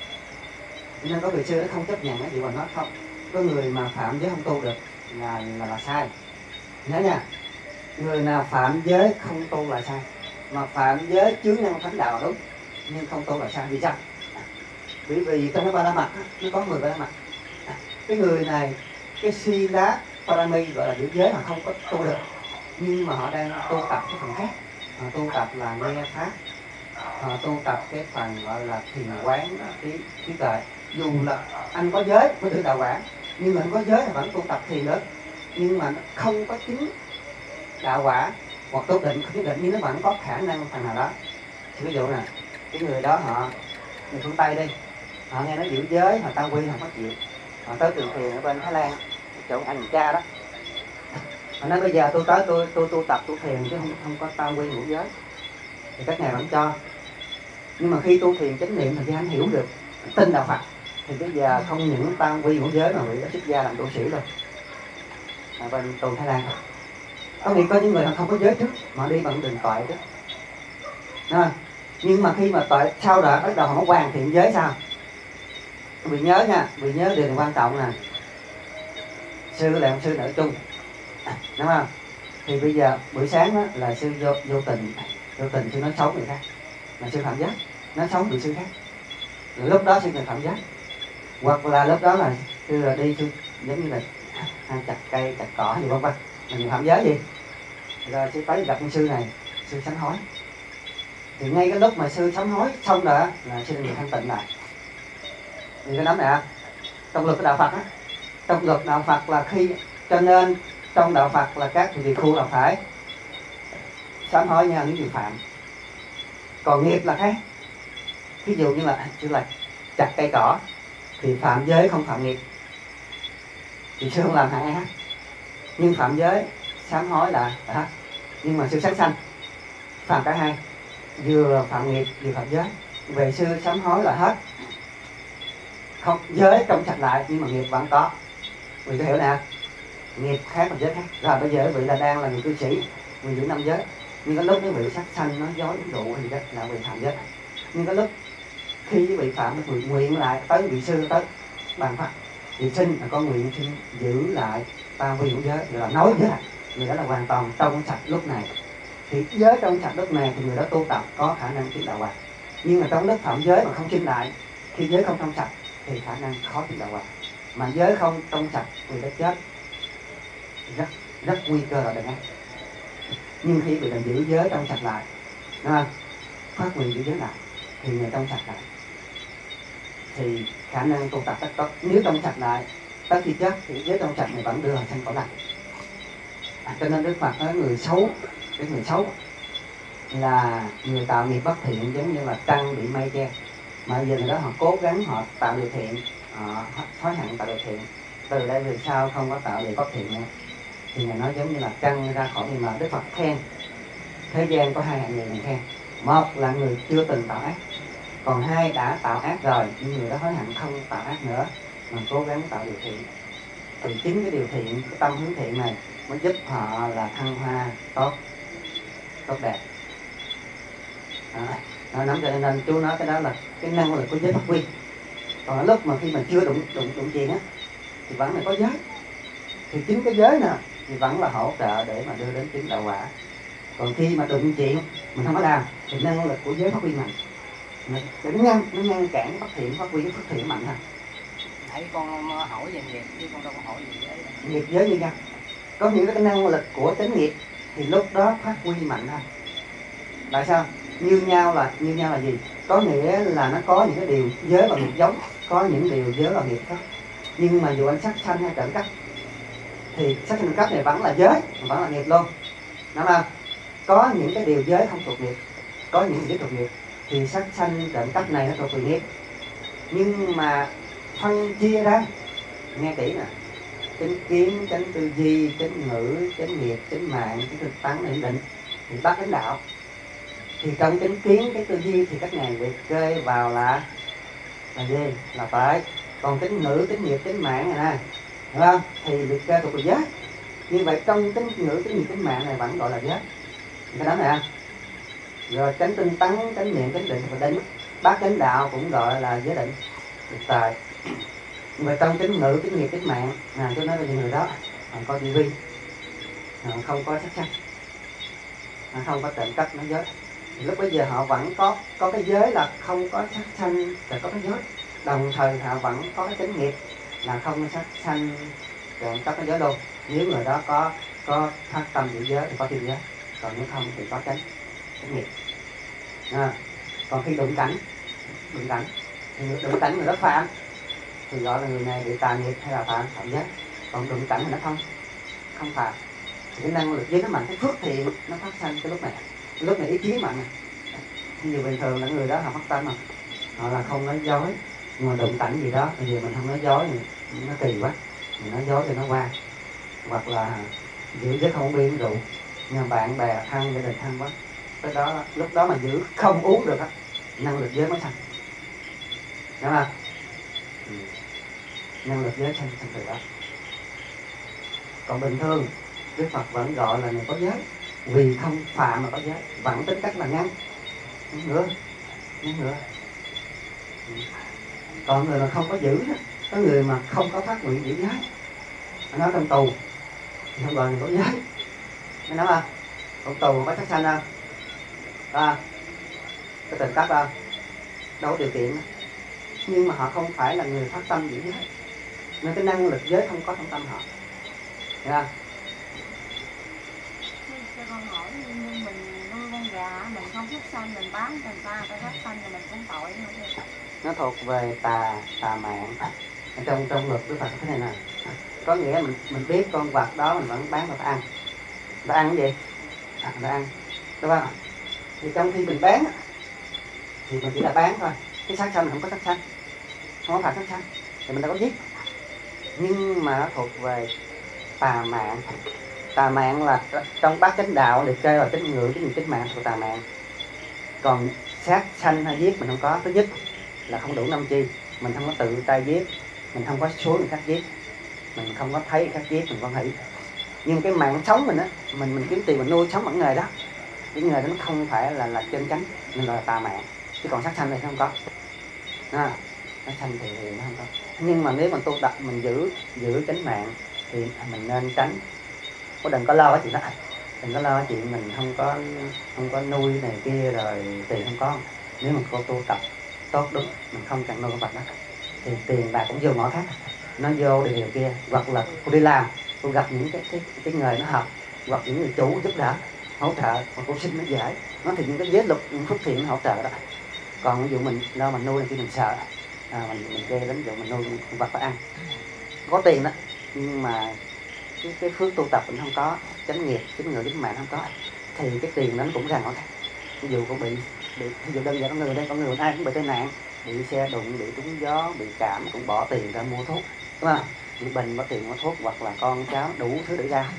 Nên có vị sư nó không chấp nhận cái gì mà nói không, có người mà phạm giới không tu được là sai. Nhớ nha, người nào phạm giới không tu là sai, mà phạm giới chướng nhân thánh đạo là đúng, nhưng không tu là sai. Vì sao? Bởi vì trong cái ba la mật nó có 10 ba la mật. Cái người này, cái si đá parami gọi là giữ giới, họ không có tu được, nhưng mà họ đang tu tập cái phần khác. Họ tu tập là nghe pháp, họ tu tập cái phần gọi là thiền quán trí tuệ. Dù là anh có giới mới được đạo quả, nhưng mà anh có giới là vẫn tu tập thiền được, nhưng mà không có chứng đạo quả hoặc tu định không định, nhưng nó vẫn có khả năng phần nào đó. Thì ví dụ nè, cái người đó người phương Tây đi, họ nghe nó giữ giới, họ tao quy, họ không có chịu, họ tới trường thiền ở bên Thái Lan, chỗ anh cha đó, họ nói bây giờ tôi tới tôi tu tập tu thiền chứ không có tao quy ngũ giới, thì các ngài vẫn cho. Nhưng mà khi tu thiền chánh niệm thì anh hiểu được tin đạo Phật, thì bây giờ không những tao quy ngũ giới mà bị xuất gia làm tu sĩ luôn, ở bên tù Thái Lan. Có nghĩa có những người họ không có giới trước mà đi bằng đường tuệ trước, nhưng mà khi mà tuệ sau đó bắt đầu họ hoàn thiện giới sao? Vì nhớ nha, vì nhớ điều quan trọng nè, sư là ông sư nữ chung, đúng không? Thì bây giờ buổi sáng đó là sư vô tình sư nói xấu người khác, là sư phạm giới, nói xấu người sư khác, rồi lúc đó sư cần phạm giới. Hoặc là lúc đó là sư là đi sư giống như là chặt cây chặt cỏ gì vân vân, mình phạm giới gì, rồi sư tới gặp ông sư này, sư sám hối. Thì ngay cái lúc mà sư sám hối xong rồi là sư được thanh tịnh lại. Thì cái nắm này trong luật của đạo Phật á, trong luật đạo Phật là khi, cho nên trong đạo Phật là các vị khu là phải sám hối nhau những điều phạm. Còn nghiệp là khác. Ví dụ như là sư là chặt cây cỏ thì phạm giới không phạm nghiệp, thì sư không làm hại ai hết, nhưng phạm giới sám hối là hết. Nhưng mà sư sát sanh phạm cả hai, vừa phạm nghiệp vừa phạm giới. Về sư sám hối là hết, không giới trong sạch lại nhưng mà nghiệp vẫn có. Vì có hiểu nè, nghiệp khác và giới khác. Rồi bây giờ vị là đang là người cư sĩ, người giữ 5 giới, nhưng cái lúc cái vị sát sanh nó dối rượu hay gì đó là vị phạm giới. Nhưng cái lúc khi cái vị phạm nó nguyện lại tới vị sư tới bàn Phật, vị sinh là con nguyện xin giữ lại tam vi của giới, gọi là nói với lại người đó là hoàn toàn trong sạch lúc này. Thì giới trong sạch lúc này thì người đó tu tập có khả năng chứng đạo quả. Nhưng mà trong lúc phạm giới mà không sinh lại, khi giới không trong sạch thì khả năng khó chứng đạo quả. Mà giới không trong sạch người đó chết rất nguy cơ là đừng ác. Nhưng khi bị giữ giới trong sạch lại, đúng không? Phát nguyện giữ giới lại thì người trong sạch lại thì khả năng tu tập rất tốt. Nếu trong sạch lại tới khi chết thì giới trong sạch này vẫn đưa vào sanh cõi lành. Cho nên Đức Phật nói người xấu, cái người xấu là người tạo nghiệp bất thiện, giống như là trăng bị mây che. Mà giờ người đó họ cố gắng họ tạo điều thiện, họ hối hận tạo điều thiện, từ đây về sau không có tạo điều bất thiện nữa. Thì Ngài nói giống như là trăng ra khỏi mà Đức Phật khen thế gian có 2 hạng người Ngài khen. Một là người chưa từng tạo ác, còn 2 đã tạo ác rồi nhưng người đó hối hận không tạo ác nữa mình cố gắng tạo điều thiện. Thì chính cái điều thiện, cái tâm hướng thiện này mới giúp họ là thăng hoa tốt đẹp. Đó, nắm cho nên chú nói cái đó là cái năng lực của giới phát huy. Còn lúc mà khi mình chưa đụng chuyện á thì vẫn là có giới. Thì chính cái giới nè thì vẫn là hỗ trợ để mà đưa đến chính đạo quả. Còn khi mà đụng chuyện mình không có làm thì năng lực của giới phát huy mạnh. Để nó ngăn cản phát triển, phát huy cái phát triển mạnh ha. Nãy con hỏi về nghiệp chứ con đâu có hỏi về giới. Nghiệp giới như nhau. Có những cái năng lực của chánh nghiệp thì lúc đó phát huy mạnh hơn. Tại sao? Như nhau là gì? Có nghĩa là nó có những cái điều giới và nghiệp giống, có những điều giới và nghiệp khác. Nhưng mà dù anh sát sanh hay trộm cắp thì sát sanh trộm cắp này vẫn là giới, vẫn là nghiệp luôn. Đúng không? Có những cái điều giới không thuộc nghiệp, có những giới thuộc nghiệp thì sát sanh trộm cắp này nó thuộc về nghiệp. Nhưng mà phân chia ra, nghe kỹ nè, chánh kiến, chánh tư duy, chánh ngữ, chánh nghiệp, chánh mạng, chánh thực tánh, định định thì bắt chánh đạo. Thì trong chánh kiến, cái tư duy thì các ngài liệt kê vào là gì? Là phải. Còn chánh ngữ, chánh nghiệp, chánh mạng này nè, hiểu không? Thì liệt kê thuộc về giới. Như vậy trong chánh ngữ, chánh nghiệp, chánh mạng này vẫn gọi là giới. Cái đó này. Rồi chánh tinh tấn, chánh niệm, chánh định và định. Bát chánh đạo cũng gọi là giới định. Tài. Và trong chánh ngữ, chánh nghiệp, chánh mạng, tôi nói là những người đó có tư vi, không có sát sanh, không có trộm cắp, nói giới. Thì lúc bây giờ họ vẫn có cái giới là không có sát sanh, và có cái giới. Đồng thời họ vẫn có cái chánh nghiệp là không có sát sanh, trộm cắp, cái giới luôn. Nếu người đó có phát tâm giữ giới thì có thiên giới, còn nếu không thì có chánh nghiệp. Còn khi đụng cảnh người đó phạm thì gọi là người này bị tà nghiệp hay là phạm giới. Còn đụng cảnh thì nó không phạm. Thì cái năng lực giới nó mạnh, cái phước thiện nó phát sanh cái lúc này ý chí mạnh. Như bình thường là người đó họ phát tâm mà họ là không nói dối, nhưng mà đụng cảnh gì đó bây giờ mình không nói dối thì nó kỳ quá, mình nói dối cho nó qua. Hoặc là giữ giới không uống rượu, nhưng bạn bè thân gia đình thân quá, tới đó lúc đó mà giữ không uống được á, năng lực giới mới sanh. Đúng không? Năng lực giới sanh từ đó. Còn bình thường Đức Phật vẫn gọi là người có giới, vì không phạm mà có giới, vẫn tính cách là ngăn ngừa. Còn người mà không có giữ đó, có người mà không có phát nguyện giữ giới, nó trong tù thì không gọi là có giới. Nghe nói không? Trong tù có sát sanh không? Có trộm cắp không? Đâu có điều kiện đó. Nhưng mà họ không phải là người phát tâm giữ giới, nên cái năng lực giới không có trong tâm họ. Nghe không? Cho con hỏi, nhưng mình nuôi con gà, mình không phát sanh, mình bán cho người ta phát sanh thì mình cũng tội nữa. Nó thuộc về tà mạng. Trong luật Đức Phật thế này nè, có nghĩa mình biết con vật đó mình vẫn bán và ta ăn. Ta ăn cái gì? Ta ăn, đúng không? Thì trong khi mình bán thì mình chỉ là bán thôi. Cái sát sanh không có sát sanh, không có phạm sát sanh thì mình đâu có giết. Nhưng mà nó thuộc về tà mạng. Tà mạng là trong bát chánh đạo liệt kê vào chánh ngữ, chánh nghiệp, chánh mạng của tà mạng. Còn sát sanh hay giết mình không có. Thứ nhất là không đủ năm chi, mình không có tự tay giết, mình không có số người khác giết, mình không có thấy người khác giết, mình không hỷ. Nhưng cái mạng sống mình á, mình kiếm tiền mình nuôi sống bằng nghề đó, cái nghề đó nó không phải là chân chánh, nên là tà mạng. Chứ còn sát sanh thì không có. Sát sanh thì nó không có. Nhưng mà nếu mình tu tập, mình giữ chánh mạng thì mình nên tránh. Đừng có lo cái chuyện đó, đừng có lo cái chuyện mình không có nuôi này kia rồi tiền không có. Nếu mình có tu tập tốt đúng, mình không cần nuôi con vật đó thì tiền bạc cũng vô ngõ khác, nó vô điều kia. Hoặc là cô đi làm, cô gặp những cái nghề nó hợp, hoặc những người chủ giúp đỡ hỗ trợ, hoặc cô xin nó dễ, nó thì những cái giới luật, những phước thiện hỗ trợ đó. Còn ví dụ mình lo mình nuôi thì mình sợ, mình ghê đến dụ mình nuôi con vật phải ăn, có tiền đó, nhưng mà cái phước tu tập mình không có, chánh nghiệp, chánh ngữ, chánh mạng không có, thì cái tiền đó nó cũng ra ngõ khác. Ví dụ cô bị ví dụ đơn giản con người ai cũng bị tai nạn, bị xe đụng, bị trúng gió, bị cảm, cũng bỏ tiền ra mua thuốc, đúng không? Bị bệnh bỏ tiền mua thuốc, hoặc là con cháu đủ thứ để ra,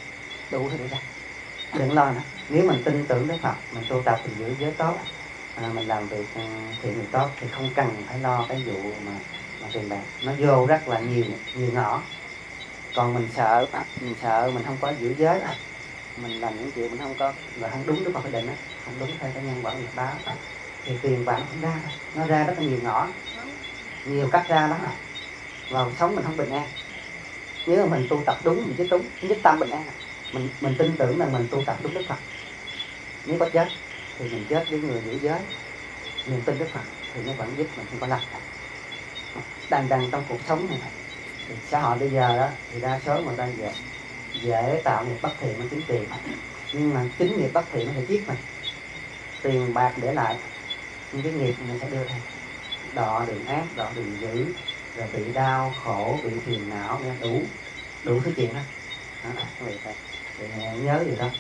đừng lo nữa. Nếu mình tin tưởng Đức Phật, mình tu tập, mình giữ giới tốt, mình làm việc thiện người tốt thì không cần phải lo cái vụ mà là tiền bạc. Nó vô rất là nhiều ngõ. Còn mình sợ mình không có giữ giới, mình làm những chuyện mình không có là không đúng Đức Phật quy định, không đúng theo cái nhân quả nghiệp báo, thì tiền bạc nó không ra. Nó ra rất là nhiều ngõ, nhiều cách ra lắm. Và sống mình không bình an. Nếu mà mình tu tập đúng, mình chứ đúng nhất tâm bình an. Mình tin tưởng là mình tu tập đúng Đức Phật. Nếu có chết thì mình chết với người giữ giới, niềm tin Đức Phật thì nó vẫn giúp mình không có lầm. Đang trong cuộc sống này thì xã hội bây giờ đó thì đa số người ta dễ tạo nghiệp bất thiện nó kiếm tiền, nhưng mà chính nghiệp bất thiện nó sẽ giết mình. Tiền bạc để lại, nhưng cái nghiệp mình sẽ đưa theo đọa đường ác, đọa đường dữ, rồi bị đau khổ, bị phiền não, đủ thứ chuyện đó. Các vị phải nhớ gì đó.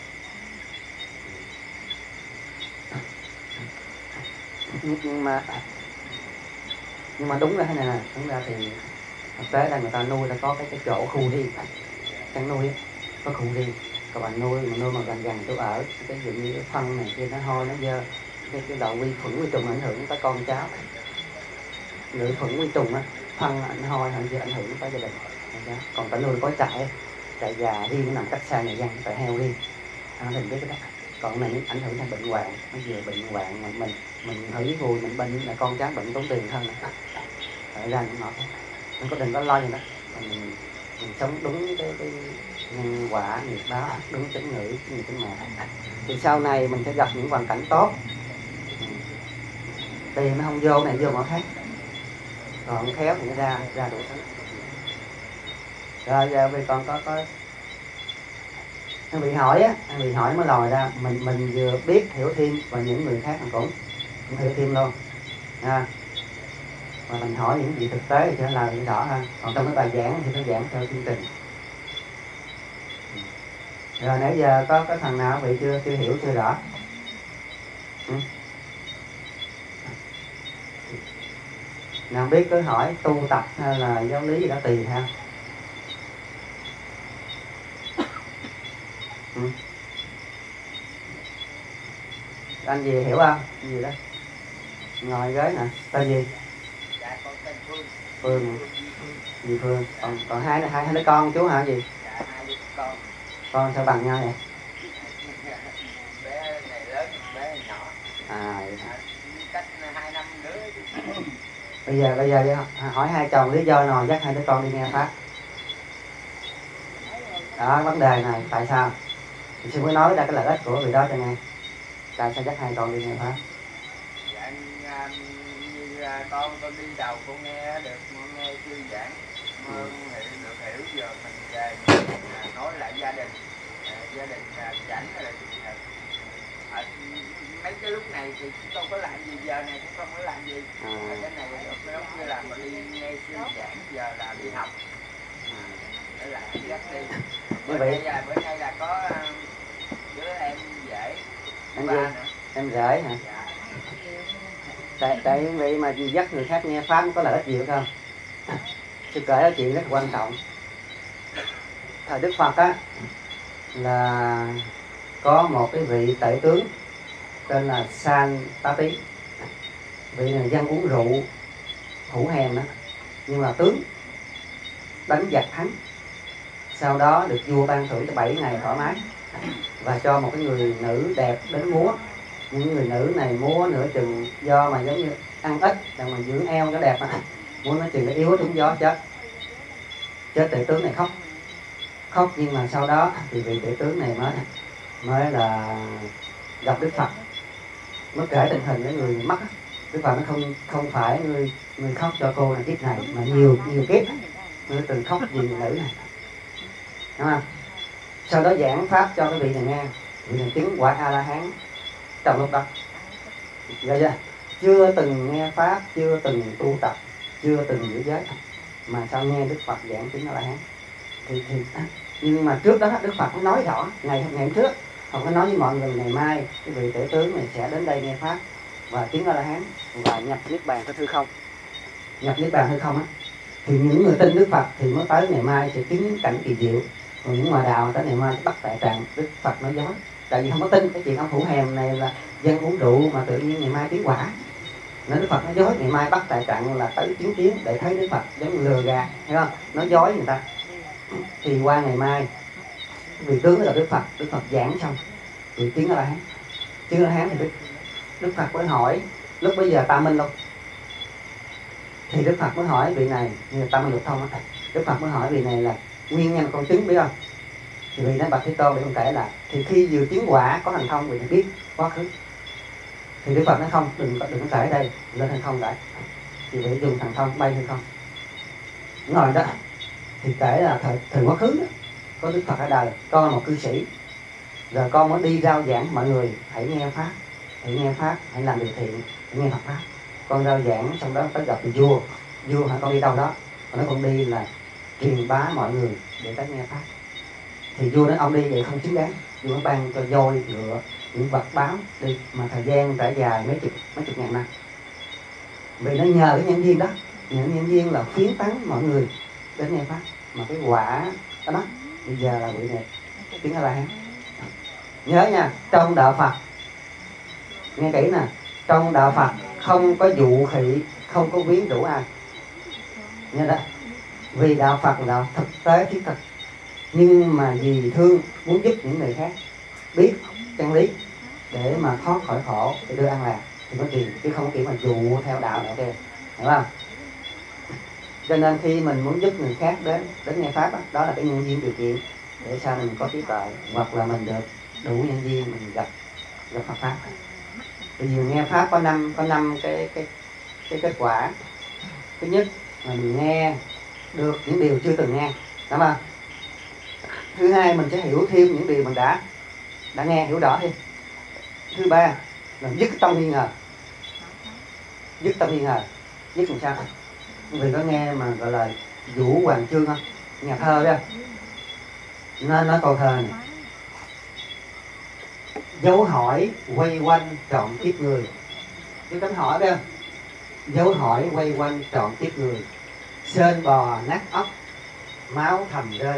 Nhưng mà đúng ra thế này nè, đúng ra thì thực tế là người ta nuôi, ta có cái chỗ khu riêng, chăn nuôi có khu riêng. Các bạn nuôi mà gần chỗ ở, cái ví dụ như cái phân này kia nó hôi nó dơ, cái đầu vi khuẩn vi trùng ảnh hưởng tới con cháu. Người khuẩn vi trùng á, phân nó hôi ảnh hưởng tới gia đình. Còn ta nuôi có trại già riêng, nó nằm cách xa nhà dân, trại heo riêng, mình biết cái đó. Còn này ảnh hưởng thành bệnh hoạn, nó vừa bệnh hoạn mà mình hủy vui, mình bệnh là con cháu bệnh tốn tiền hơn. Ở ra những ngọt, mình có đừng có lo gì đó. Mình sống đúng cái nhân quả nghiệp báo, đúng chánh ngữ, chánh mạng, thì sau này mình sẽ gặp những hoàn cảnh tốt. Tiền nó không vô này, vô mọi khác. Còn khéo thì nó ra đủ thứ. Rồi giờ vì còn có anh bị hỏi á, mới lòi ra mình vừa biết hiểu thêm, và những người khác cũng hiểu thêm luôn. Và mình hỏi những gì thực tế thì sẽ là rõ hơn. Còn trong cái bài giảng thì nó giảng theo chương trình. Rồi nãy giờ có thằng nào bị chưa hiểu, chưa rõ? Nào biết cứ hỏi, tu tập hay là giáo lý gì đó tùy theo. Anh gì hiểu không? Cái gì đó? Ngồi ghế nè, tên gì? Dạ con tên Phương. Phương. Gì Phương? Còn hai đứa con chú hả gì? Dạ 2 đứa con. Con sao bằng nhau vậy? Bé này lớn, bé này nhỏ. Cách 2 năm nữa. Bây giờ hỏi hai chồng lý do nào dắt hai đứa con đi nghe pháp. Đó, vấn đề này tại sao? Mình sẽ mới nói ra cái lợi ích của người đó cho nghe. Tại sao dắt hai con đi nghe pháp? Dạ, như con đi đầu con nghe được, nghe sư giảng, được hiểu, giờ mình về nói lại gia đình rảnh rồi. Mấy cái lúc này thì không có làm gì, giờ này cũng không có làm gì. Cái này lúc kia là mình đi nghe sư giảng, giờ là đi học. Để lại dắt đi. Bữa nay là có đứa em dễ. Em rể hả? Dạ. Tại quý vị mà dắt người khác nghe pháp có lợi ích gì không? Tôi kể cái chuyện rất quan trọng. Thời Đức Phật á là có một cái vị tể tướng tên là Santati. Vị này dân uống rượu, thủ hèn đó, nhưng mà tướng đánh giặc thắng. Sau đó được vua ban thưởng cho 7 ngày thoải mái, và cho một cái người nữ đẹp đến múa. Những người nữ này múa nửa chừng, do mà giống như ăn ít rồi mà dưỡng eo nó đẹp á, múa nó chừng nó yếu trúng gió chết. Tể tướng này khóc, nhưng mà sau đó thì vị tể tướng này mới là gặp Đức Phật, mới kể tình hình cái người mất. Đức Phật nó không phải người khóc cho cô là kiếp này, mà nhiều kiếp mới từng khóc vì người nữ này, đúng không? Sau đó giảng pháp cho cái vị này nghe, vị này chứng quả A La Hán trong lúc đó. Vậy chưa? Chưa từng nghe pháp, chưa từng tu tập, chưa từng giữ giới, mà sao nghe Đức Phật giảng chứng A La Hán. Nhưng mà trước đó Đức Phật nói rõ ngày hôm trước, Phật có nói với mọi người ngày mai cái vị tể tướng này sẽ đến đây nghe pháp và chứng A La Hán và nhập niết bàn có hư không. Nhập niết bàn hư không á, thì những người tin Đức Phật thì mới tới ngày mai sẽ chứng cảnh kỳ diệu. Còn những ngoại đạo tới ngày mai bắt tại tràng. Đức Phật nói dối, tại vì không có tin cái chuyện ông thủ hèm này là dân uống rượu mà tự nhiên ngày mai tiến quả. Nên Đức Phật nó dối ngày mai bắt tại trận là tới 9 tiếng để thấy Đức Phật giống lừa gạt, hiểu không? Nó dối người ta. Thì qua ngày mai vị tướng là Đức Phật giảng xong vị tiếng A La Hán, tiếng A La Hán thì Đức Phật mới hỏi, lúc bây giờ ta minh luôn, thì Đức Phật mới hỏi vị này, như ta minh được thông á, Đức Phật mới hỏi vị này là nguyên nhân con chứng biết không? Thì vị nói bạch Thế Tôn để con kể lại. Thì khi vừa chứng quả có thành thông vị này biết quá khứ. Thì Đức Phật nói không, đừng có kể đây, lên thành thông kể. Thì vị dùng thành thông bay hay không? Ngồi đó thì kể là thời quá khứ đó, có Đức Phật ở đời, con là một cư sĩ, rồi con muốn đi rao giảng mọi người hãy nghe pháp, hãy làm điều thiện, hãy nghe Phật pháp. Con rao giảng xong đó tới gặp vua hỏi con đi đâu đó, con nói con đi là truyền bá mọi người để tới nghe pháp. Thì vua nói ông đi vậy không xứng đáng, vua ban cho voi ngựa những vật báo đi, mà thời gian trải dài mấy chục ngàn năm. Vì nó nhờ cái nhân viên đó, những nhân viên là khuyến tấn mọi người đến nghe pháp, mà cái quả đó bây giờ là vị này tiếng A La Hán. Nhớ nha, trong đạo Phật nghe kỹ nè, trong đạo Phật không có dụ khị, không có quyến rũ ai, nghe đó. Vì đạo Phật là đạo thực tế thiết thực, nhưng mà vì thương muốn giúp những người khác biết chân lý để mà thoát khỏi khổ, để đưa an lạc thì mới tìm, chứ không kiểu mà dụ theo đạo nữa kìa, hiểu không? Cho nên khi mình muốn giúp người khác đến nghe pháp đó là cái nhân viên điều kiện để sao mình có trí tuệ, hoặc là mình được đủ nhân viên mình gặp Phật pháp. Bởi vì nghe pháp có năm cái kết quả. Thứ nhất là mình nghe được những điều chưa từng nghe, đúng không? Thứ hai mình sẽ hiểu thêm những điều mình đã nghe, hiểu rõ thêm. Thứ ba là dứt tâm nghi ngờ. Dứt làm sao? Vì có nghe mà gọi là Vũ Hoàng Chương không? Nhà thơ đó. Nên nói câu thơ này: dấu hỏi quay quanh trọn kiếp người. Chúng ta hỏi đó. Dấu hỏi quay quanh trọn kiếp người, sên bò nát óc, máu thầm rơi.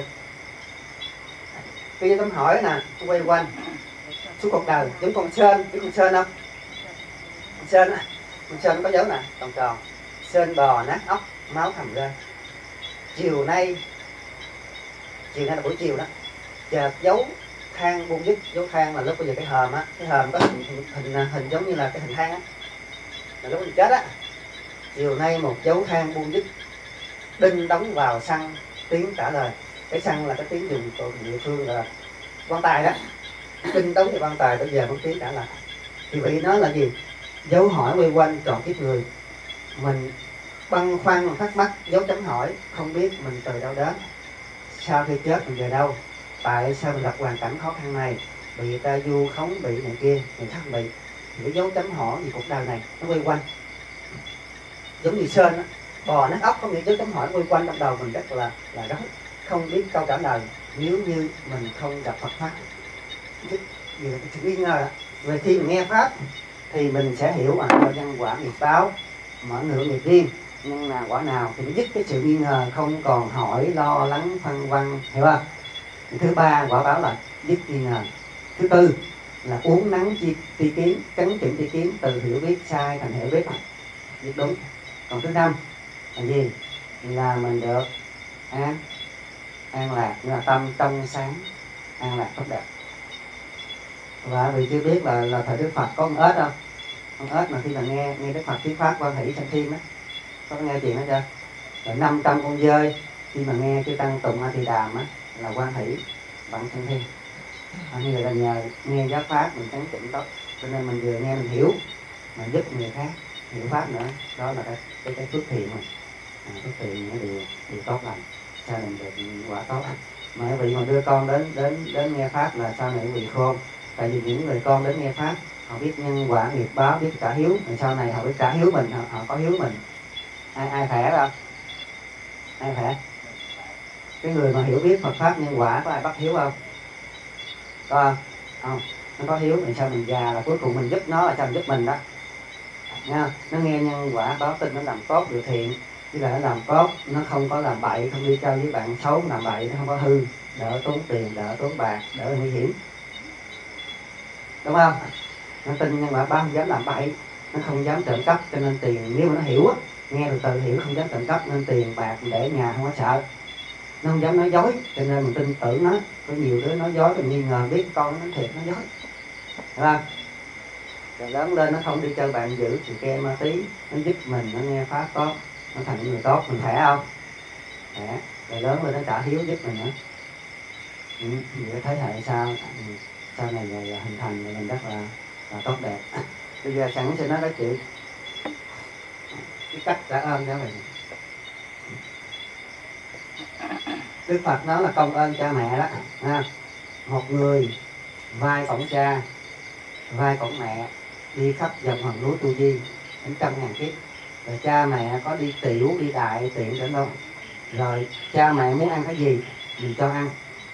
Cái tấm hỏi nè, quay quanh suốt cuộc đời, giống con sên, biết con sên không? Con sên nó có dấu nè, tròn tròn. Sên bò nát óc, máu thầm rơi. Chiều nay là buổi chiều đó, chợt dấu than buông dứt. Dấu than là lúc bây giờ cái hòm á, cái hòm có hình giống như là cái hình than á, là lúc mình chết á. Chiều nay một dấu than buông dứt, đinh đóng vào xăng tiếng trả lời. Cái xăng là cái tiếng dùng của địa phương là quan tài đó, đinh đóng thì quan tài bây giờ một tiếng trả lời. Thì vị nói là gì? Dấu hỏi quay quanh trọn kiếp người, mình băn khoăn thắc mắc, dấu chấm hỏi, không biết mình từ đâu đến, sau khi chết mình về đâu, tại sao mình gặp hoàn cảnh khó khăn này, bị người ta vu khống, bị này kia, người khác bị. Thì cái dấu chấm hỏi gì cuộc đời này nó quay quanh, giống như sên á, bò nát óc, có nghĩa dấu chấm hỏi quay quanh trong đầu mình rất là rối, không biết câu trả lời nếu như mình không gặp Phật pháp. Vì là cái sự nghi ngờ đó. Về khi mình nghe pháp thì mình sẽ hiểu nhân quả nghiệp báo, mở ngưỡng nghiệp riêng, nhân nào quả nào, thì nó dứt cái sự nghi ngờ, không còn hỏi lo lắng phân vân, hiểu không? Thứ ba, quả báo là dứt nghi ngờ. Thứ tư là uốn nắn tri kiến, chấn chỉnh tri kiến, từ hiểu biết sai thành hiểu biết, biết đúng. Còn thứ năm là gì? Là mình được an lạc, là tâm trong sáng, an lạc tốt đẹp. Và vì chưa biết là thời Đức Phật có con ếch không? Con ếch mà khi mà nghe Đức Phật thuyết pháp Quan Hỷ Sanh Thiên á, có nghe chuyện đó chưa? Rồi 500 con dơi khi mà nghe chư tăng tụng A Di Đàm á là Quan Hỷ bằng Sanh Thiên. Như vậy là nhờ nghe giáo pháp mình chấn chỉnh tốt, cho nên mình vừa nghe mình hiểu, mà giúp người khác hiểu pháp nữa. Đó là cái phước thiện mà. Phước thiện nó điều tốt lành, sao mình được quả tốt. Mà vị mà đưa con đến nghe pháp là sau này vị khôn. Tại vì những người con đến nghe pháp họ biết nhân quả nghiệp báo, biết trả hiếu, rồi sau này họ biết trả hiếu mình, họ có hiếu mình. Ai khỏe không? Ai khỏe? Cái người mà hiểu biết Phật pháp nhân quả có ai bắt hiếu không? Có không? Nó có hiếu, rồi sao mình già là cuối cùng mình giúp nó là sao mình giúp mình đó. Nha, nó nghe nhân quả báo tin, nó làm tốt điều thiện, chứ là nó làm tốt, nó không có làm bậy, không đi chơi với bạn xấu làm bậy, nó không có hư, đỡ tốn tiền, đỡ tốn bạc, đỡ nguy hiểm, đúng không? Nó tin nhân quả báo không dám làm bậy, nó không dám trộm cắp, cho nên tiền nếu mà nó hiểu á, nghe được từ hiểu không dám trộm cắp nên tiền bạc để ở nhà không có sợ, nó không dám nói dối, cho nên mình tin tưởng nó. Có nhiều đứa nói dối mình nghi ngờ biết con nó thiệt nó dối, đúng không? Rồi lớn lên nó không đi chơi bạn dữ thì ke ma tí, nó giúp mình, nó nghe pháp tốt, nó thành người tốt, mình khỏe không? Khỏe. Rồi lớn lên nó trả hiếu giúp mình nữa. Vậy thế hệ sau này là hình thành rồi mình rất là tốt đẹp. Bây giờ sẵn sẽ nói các chị cái cách trả ơn đó là gì? Đức Phật nói là công ơn cha mẹ đó. Một người vai cổng cha, vai cổng mẹ, đi khắp vòng hòn núi Tu Di đến 100.000 kiếp. Rồi cha mẹ có đi tiểu, đi đại tiện đến đâu, rồi cha mẹ muốn ăn cái gì mình cho ăn.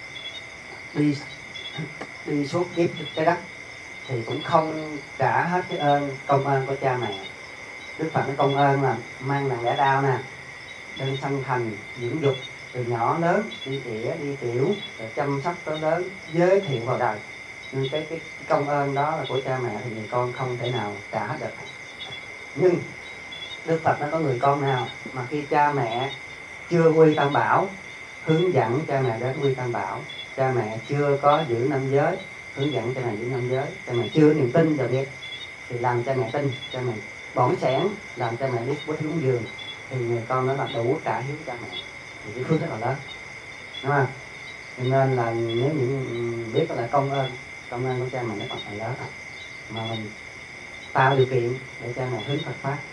Đi suốt kiếp trái đất thì cũng không trả hết cái công ơn của cha mẹ. Đức Phật nói công ơn là mang nặng đẻ đau nè, đem sanh thành dưỡng dục, từ nhỏ lớn đi tỉa đi tiểu, rồi chăm sóc tới lớn, giới thiệu vào đời. Nhưng cái công ơn đó là của cha mẹ thì người con không thể nào trả hết được. Nhưng Đức Phật nó có người con nào mà khi cha mẹ chưa quy tam bảo, hướng dẫn cha mẹ đến quy tam bảo, cha mẹ chưa có giữ năm giới, hướng dẫn cha mẹ giữ năm giới, cha mẹ chưa niềm tin vào việc thì làm cha mẹ tin, cha mẹ bỏng sẻn, làm cha mẹ biết bố thí cúng dường, thì người con đó là đủ trả hiếu cha mẹ, thì cái phước rất là lớn, đúng không? Cho nên là nếu những biết là công ơn của cha mẹ nó còn phải lớn, mà mình tạo điều kiện để cha mẹ hướng Phật pháp.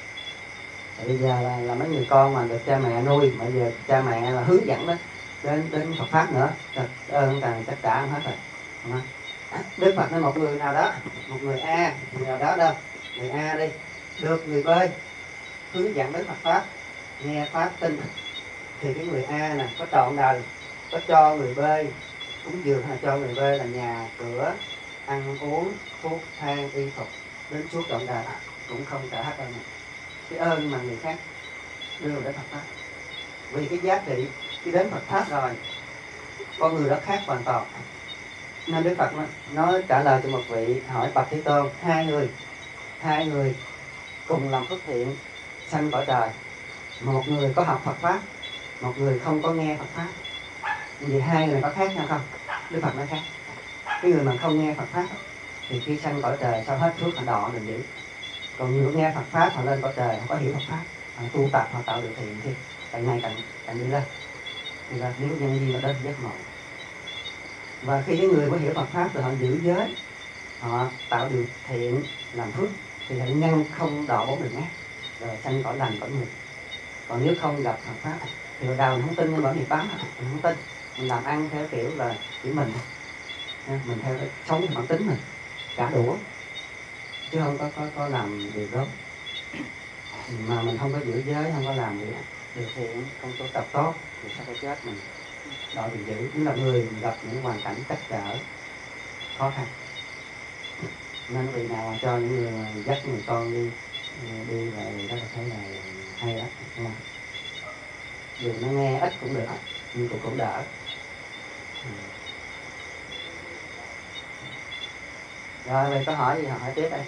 Bây giờ là mấy người con mà được cha mẹ nuôi, mà giờ cha mẹ là hướng dẫn đó đến Phật pháp nữa, ơn càng tất cả hết rồi. Đức Phật nói một người nào đó, một người A, người nào đó đâu, người A đi, được người B hướng dẫn đến Phật pháp, nghe pháp tin, thì cái người A nè có trọn đời, có cho người B cúng dường hay cho người B là nhà cửa, ăn uống, thuốc thang, y phục đến suốt trọn đời, cũng không trả hết ơn này. Cái ơn mà người khác đưa đến Phật pháp, vì cái giá trị khi đến Phật pháp rồi con người đó khác hoàn toàn. Nên Đức Phật nói trả lời cho một vị hỏi Bạch Thế Tôn, hai người cùng làm phước thiện sanh cõi trời, một người có học Phật pháp, một người không có nghe Phật pháp, vì hai người này có khác nhau không? Đức Phật nói khác. Cái người mà không nghe Phật pháp thì khi sanh cõi trời sau hết phước họ đọa mình dữ. Còn người nghe Phật pháp họ lên cõi trời, họ có hiểu Phật pháp, họ tu tập, họ tạo điều kiện thì càng ngày càng đi lên. Thì là nếu nhân duyên mà đến giác ngộ. Và khi những người có hiểu Phật pháp rồi họ giữ giới, họ tạo điều thiện làm phước, thì hạnh nhân không đọa bốn đường ác, rồi sanh cõi lành cõi người. Còn nếu không gặp Phật pháp thì đầu mình không tin nhưng bởi nghiệp báo, mình không tin, mình làm ăn theo kiểu là chỉ mình theo sống theo bản tính mình, trả đũa chứ không có làm điều đó. Mà mình không có giữ giới, không có làm điều thiện, không tu tập tốt thì sau khi chết mình đòi mình giữ. Cũng là người mình gặp những hoàn cảnh trắc trở khó khăn, nên vị nào mà cho những người mà dắt người con đi về đó là thấy là hay đó, đúng không? Dù nó nghe ít cũng được nhưng cũng đỡ. Rồi vậy có hỏi gì hỏi tiếp đây.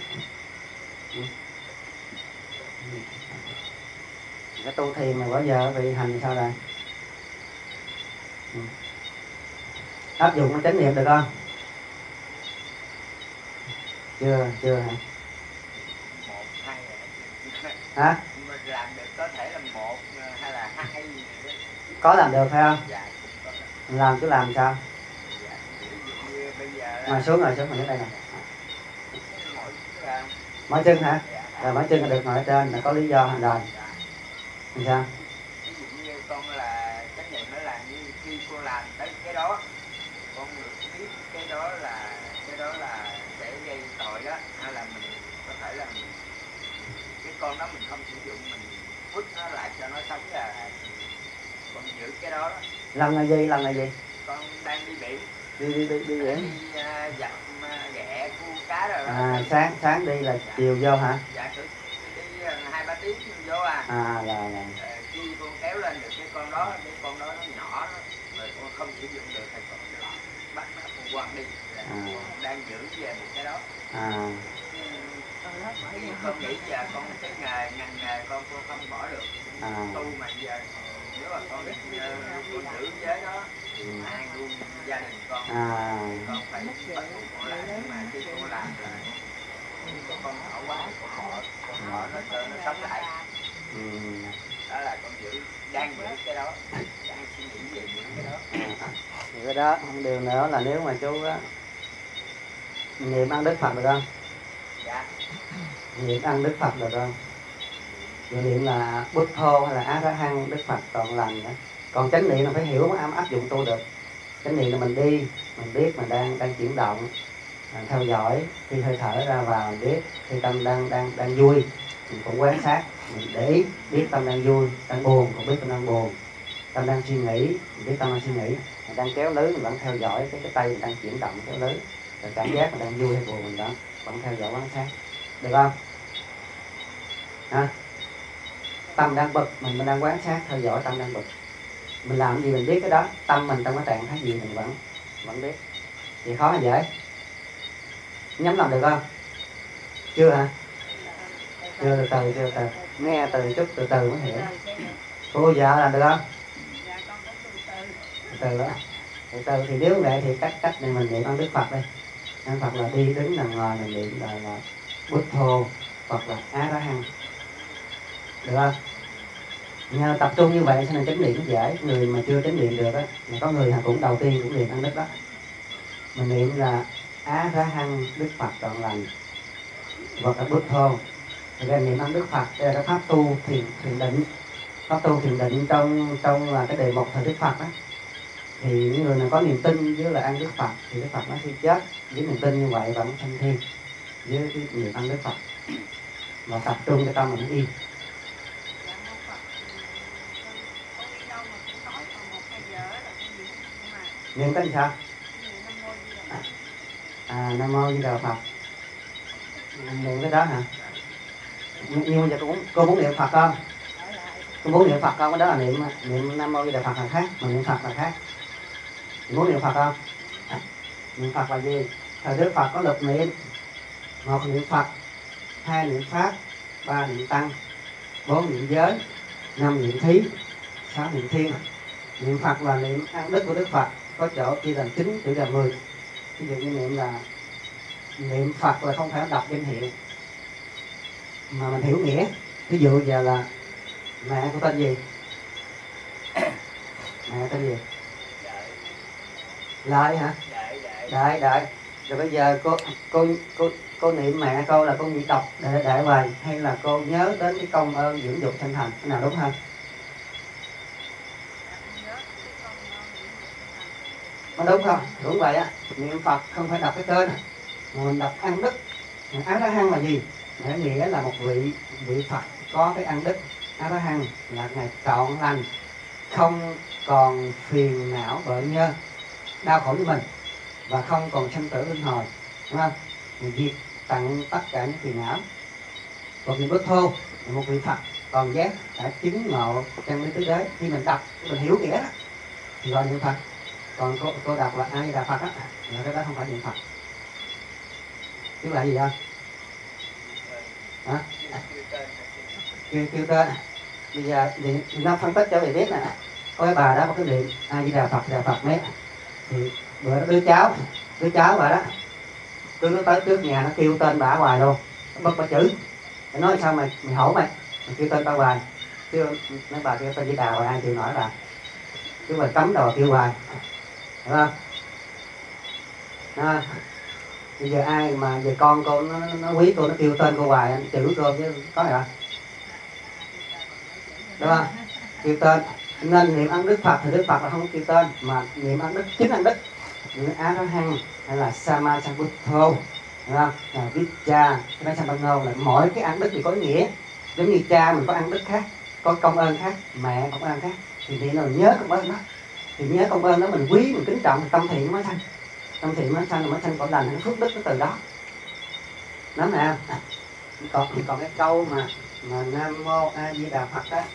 Cái tu thiền mà bao giờ vị hành sao đây? Áp dụng cái chánh niệm được không? Chưa hả? Một, hai hả? Mình làm được có thể là một hay là hai gì đó. Có làm được phải không? Dạ, có làm chứ làm sao? dạ, như bây giờ Ngồi xuống mình đến đây nè. ngồi Mỏi chân hả? dạ, Rồi mỏi chân là được ngồi ở trên là có lý do hành đền. Làm sao? ví dụ như con là chánh niệm nó là như khi con làm tới cái đó, con được biết cái đó là để gây tội đó, hay là mình có thể là cái con đó mình không sử dụng, mình vứt nó lại cho nó sống, là con giữ cái đó đó. Lần là gì? Con đang đi biển. Đi biển. Đi dặm ghẹ cua cá rồi. Sáng đi là chiều vô hả? Dạ, đi 2-3 tiếng vô à. Là khi con kéo lên được cái con đó nó nhỏ đó, rồi con không sử dụng được thì con bắt nó con quăng đi, là con đang giữ về một cái đó. Bởi vì con nghĩ giờ con cái ngành nghề con không bỏ được. Tu mà giờ nếu mà con con giữ giới đó an nuôi gia đình con thì con phải bắt buộc con làm, nhưng mà khi con làm là con thọ quá, con thọ nó sống lại. Đó là con đang giữ cái đó, đang suy nghĩ về những cái đó. Thì cái đó điều nữa là nếu mà chú á niệm ăn Đức Phật được không? Dạ. Niệm ăn Đức Phật được không? Rồi niệm là Bút Thô hay là Á Ra Hăng Đức Phật còn lành nữa. Còn chánh niệm là phải hiểu mới áp dụng tu được. Chánh niệm là mình đi, mình biết mình đang chuyển động, theo dõi khi hơi thở ra vào mình biết, khi tâm đang vui mình cũng quan sát, mình để ý biết tâm đang vui, đang buồn cũng biết tâm đang buồn, tâm đang suy nghĩ mình biết tâm đang suy nghĩ, mình đang kéo lưới mình vẫn theo dõi cái tay mình đang chuyển động kéo lưới, rồi cảm giác mình đang vui hay buồn mình đó vẫn theo dõi quan sát, được không? Tâm đang bực mình đang quan sát theo dõi tâm đang bực, mình làm gì mình biết cái đó, tâm mình trong cái trạng thái gì mình vẫn biết. Thì khó hay dễ? Nhắm làm được không? Chưa hả? Chưa từ nghe từ chút từ mới hiểu. Cô vợ làm được không? Từ đó. Từ thì nếu vậy thì cách này mình niệm ăn Đức Phật đi. Ăn Phật là đi đứng nằm ngồi mình niệm là Bút Thô hoặc là Á Ra Hăng, được không? Nhờ tập trung như vậy cho nên chánh niệm dễ. Người mà chưa chánh niệm được á, mà có người cũng đầu tiên cũng niệm ăn Đức đó. Mình niệm là Á Ra Hăng Đức Phật trọn lành hoặc là Bút Thô. Thì cái niệm ăn Đức Phật đây là cái pháp tu thiền định. Pháp tu thiền định trong là cái đề mục thời Đức Phật đó. Thì những người nào có niềm tin với là ăn Đức Phật thì Đức Phật nói khi chết với niềm tin như vậy vẫn sanh thiên với cái niệm ăn Đức Phật và tập trung cái tâm mình yên. Niệm cái gì sao? Nam Mô Di Đà Phật. Niệm cái đó hả? Nhưng bây giờ cô muốn niệm Phật không? Cô muốn niệm Phật không? Cái đó là niệm Nam Mô Di Đà Phật là khác, mà niệm Phật là khác. Muốn niệm Phật không? Niệm Phật là gì? Thời Đức Phật có lục niệm: 1 niệm Phật, 2 niệm Pháp, 3 niệm Tăng, 4 niệm giới, 5 niệm thí, 6 niệm thiên. Niệm Phật là niệm ăn đức của Đức Phật, có chỗ chia làm 9, chữ là 10. Ví dụ như niệm Phật là không phải đọc danh hiệu mà mình hiểu nghĩa. Ví dụ giờ là mẹ của tên gì? Mẹ tên gì? Lợi hả? Đợi. Rồi bây giờ cô niệm mẹ cô là cô đọc đại hoài hay là cô nhớ đến cái công ơn dưỡng dục sanh thành, cái nào đúng hơn? Có đúng không? Đúng vậy á. Niệm Phật không phải đọc cái tên mà mình đọc ăn đức. Á Ra Hăng là gì? Nghĩa là một vị Phật có cái ăn đức. Á Ra Hăng là ngày trọn lành, không còn phiền não bợ nhơ đau khổ với mình và không còn sanh tử luân hồi, đúng không? Mình diệt tận tất cả những phiền não. Còn niệm Bút Thô là một vị Phật còn giác đã chứng ngộ chân lý tứ đế. Khi mình đọc mình hiểu nghĩa đó thì gọi niệm Phật. Còn cô đọc là A Di Đà Phật á, là cái đó không phải niệm Phật. Chứ là gì không? Hả? Kêu tên. Bây giờ thì nó phân tích cho mày biết nè. Có cái bà đó một cái niệm A Di Đà Phật mấy. Thì bữa đó đứa cháu bà đó cứ nó tới trước nhà nó kêu tên bà hoài luôn, nó bất chữ. Nó nói sao mày hổ mày kêu tên tao hoài. Chứ mấy bà kêu tên Di Đà hoài ai chịu nổi bà. Chứ mà cấm đầu kêu hoài. Hiểu không? Bây giờ ai mà về con cô nó quý cô, nó kêu tên cô hoài, chữ cô chứ có gì đâu. Đúng không? Kêu tên. Nên niệm ăn Đức Phật thì Đức Phật là không kêu tên, mà niệm ăn Đức, chính ăn Đức. Niệm Á Ra Hăng hay là Sama Sambuddho, đúng không? Viccha, Sampanno là mỗi cái ăn Đức thì có ý nghĩa. Giống như cha mình có ăn Đức khác, có công ơn khác, mẹ có công ơn khác. Thì nó nhớ công ơn đó. Thì nhớ công ơn đó mình quý, mình kính trọng thì tâm thiện nó mới sanh. Tâm thiện mới sanh cõi lành, nó phước đức nó từ đó. Nắm nè. Còn cái câu mà Nam Mô A Di Đà Phật đó.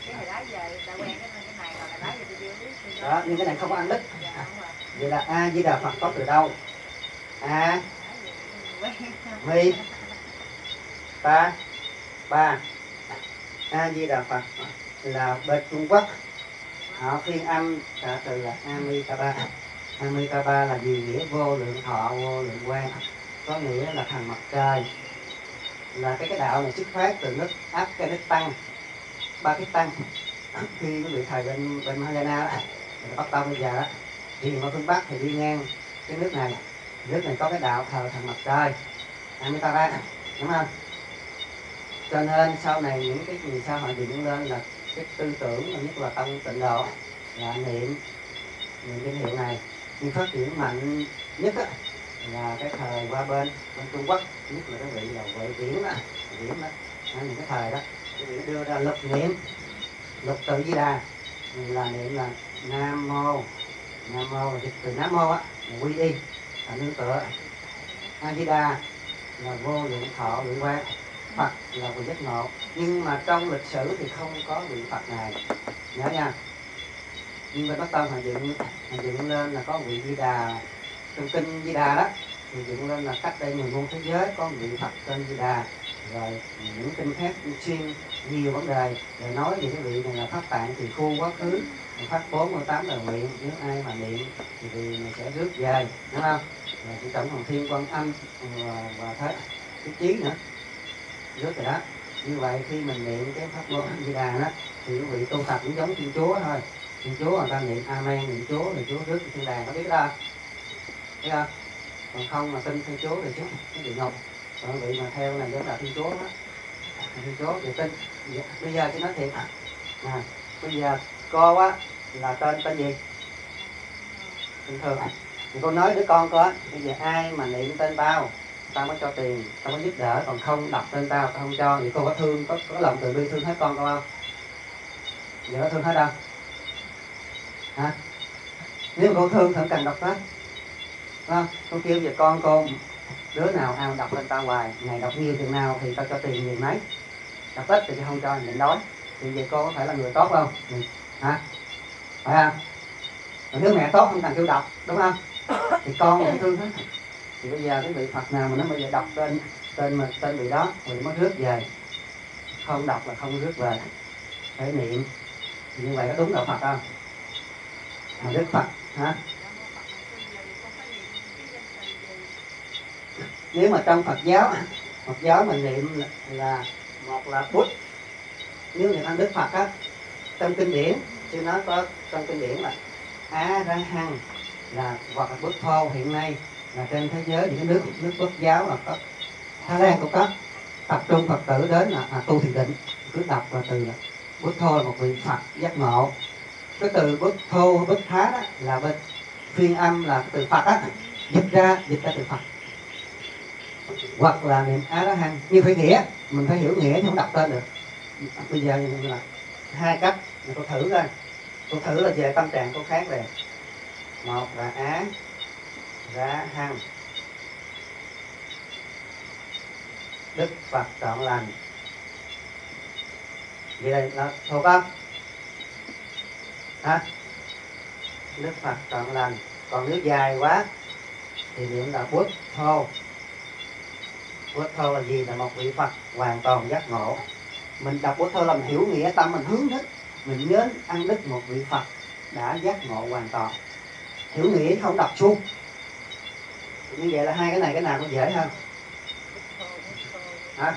Đó, nhưng cái này không có ăn Đức. Vậy là A Di Đà Phật có từ đâu? A Mi ta ba. A Di Đà Phật là bên Trung Quốc, họ phiên âm cả từ là Amitabha. Amitabha là gì? Nghĩa vô lượng thọ, vô lượng quang, có nghĩa là thần mặt trời. Là cái đạo này xuất phát từ nước Afghanistan, Pakistan. Khi quý vị thầy bên Mahayana bắt đầu bây giờ đó, đi ở phương Bắc thì đi ngang cái nước này có cái đạo thờ thần mặt trời Amitabha, đúng không? Cho nên sau này những cái gì sao họ dựng lên là cái tư tưởng nhất là tông tịnh độ là niệm danh hiệu này. Nhưng phát triển mạnh nhất á, là cái thời qua bên Trung Quốc, nhất là cái vị là Huệ Viễn đó, những cái thời đó cái vị đưa ra lục niệm, lục tự Di Đà là niệm là Nam Mô là dịch từ Nam Mô á, quy y là nương tựa. A Di Đà là vô lượng thọ lượng quang, Phật là vị giác ngộ. Nhưng mà trong lịch sử thì không có vị Phật này, nhớ nha. Nhưng bên Bắc Tông họ dựng lên là có vị Di Đà. Trong kinh Di Đà đó thì dựng lên là cách đây 10 muôn thế giới có vị Phật tên Di Đà. Rồi những kinh khác chuyên nhiều vấn đề rồi nói về cái vị này là pháp tạng thì khu quá khứ, pháp 48 là nguyện, nếu ai mà niệm thì mình sẽ rước về, đúng không? Rồi chỉ tổng Hồng Thiên Quan Âm và Thế cái trí nữa rước rồi đó. Như vậy khi mình niệm cái pháp môn Di Đà đó thì quý vị tu tập cũng giống Thiên Chúa thôi. Thiên Chúa người ta niệm Amen, niệm Chúa thì Chúa rước Thiên Đàng, có biết đó thấy không? Còn không mà tin Thiên Chúa thì Chúa nó bị ngục. Còn vị mà theo này giống là Thiên Chúa đó, Thiên Chúa thì tin. Bây giờ chỉ nói thiệt bây giờ cô á là tên gì? Bình thường thì cô nói đứa con cô á, bây giờ ai mà niệm tên tao mới cho tiền, tao mới giúp đỡ, còn không đọc tên tao không cho. Thì cô có thương, có lòng từ bi thương hết con cô không? Giờ có thương hết đâu hả? Nếu mà cô thương thì không cần đọc hết, không? Cô kêu về con cô đứa nào ao đọc lên tao hoài, ngày đọc nhiều chừng nào thì tao cho tiền nhiều mấy, đọc ít thì không cho định đói. Thì về cô có phải là người tốt không? Hả? Phải không? Còn nếu mẹ tốt không cần kêu đọc, đúng không? Thì con cũng thương hết. Thì bây giờ cái vị Phật nào mà nó bây giờ đọc tên vị đó rồi mới rước về, không đọc là không rước về, phải niệm. Thì như vậy có đúng đạo Phật không? Mà Đức Phật hả? Nếu mà trong Phật giáo mình niệm là một là Bút. Nếu niệm ăn Đức Phật á, trong kinh điển chứ nó có trong kinh điển là Á Ra Hăng là hoặc là Bút Thô. Hiện nay là trên thế giới những cái nước Quốc giáo là có, Thái Lan cũng có tập trung Phật tử đến là tu thiền định, cứ đọc là từ là Bút Thô là một vị Phật giác ngộ. Cái từ Bút Thô Bút Thá đó là bên phiên âm là từ Phật á, dịch ra từ Phật. Hoặc là niệm Á Ra Hăng, như phải nghĩa, mình phải hiểu nghĩa chứ không đọc tên được. Bây giờ là hai cách, cô thử coi, cô thử là về tâm trạng cô khác rồi. Một là Á Ra Hăng, Đức Phật trọn lành, vậy đây là thuộc không? Hả? Đức Phật trọn lành. Còn nếu dài quá thì niệm là Bút Thô. Bút Thô là gì? Là một vị Phật hoàn toàn giác ngộ. Mình đọc Bút Thô là mình hiểu nghĩa, tâm mình hướng thích, mình nhớ ăn đức một vị Phật đã giác ngộ hoàn toàn. Hiểu nghĩa không đọc suông. Như vậy là hai cái này cái nào cũng dễ hơn. Hả?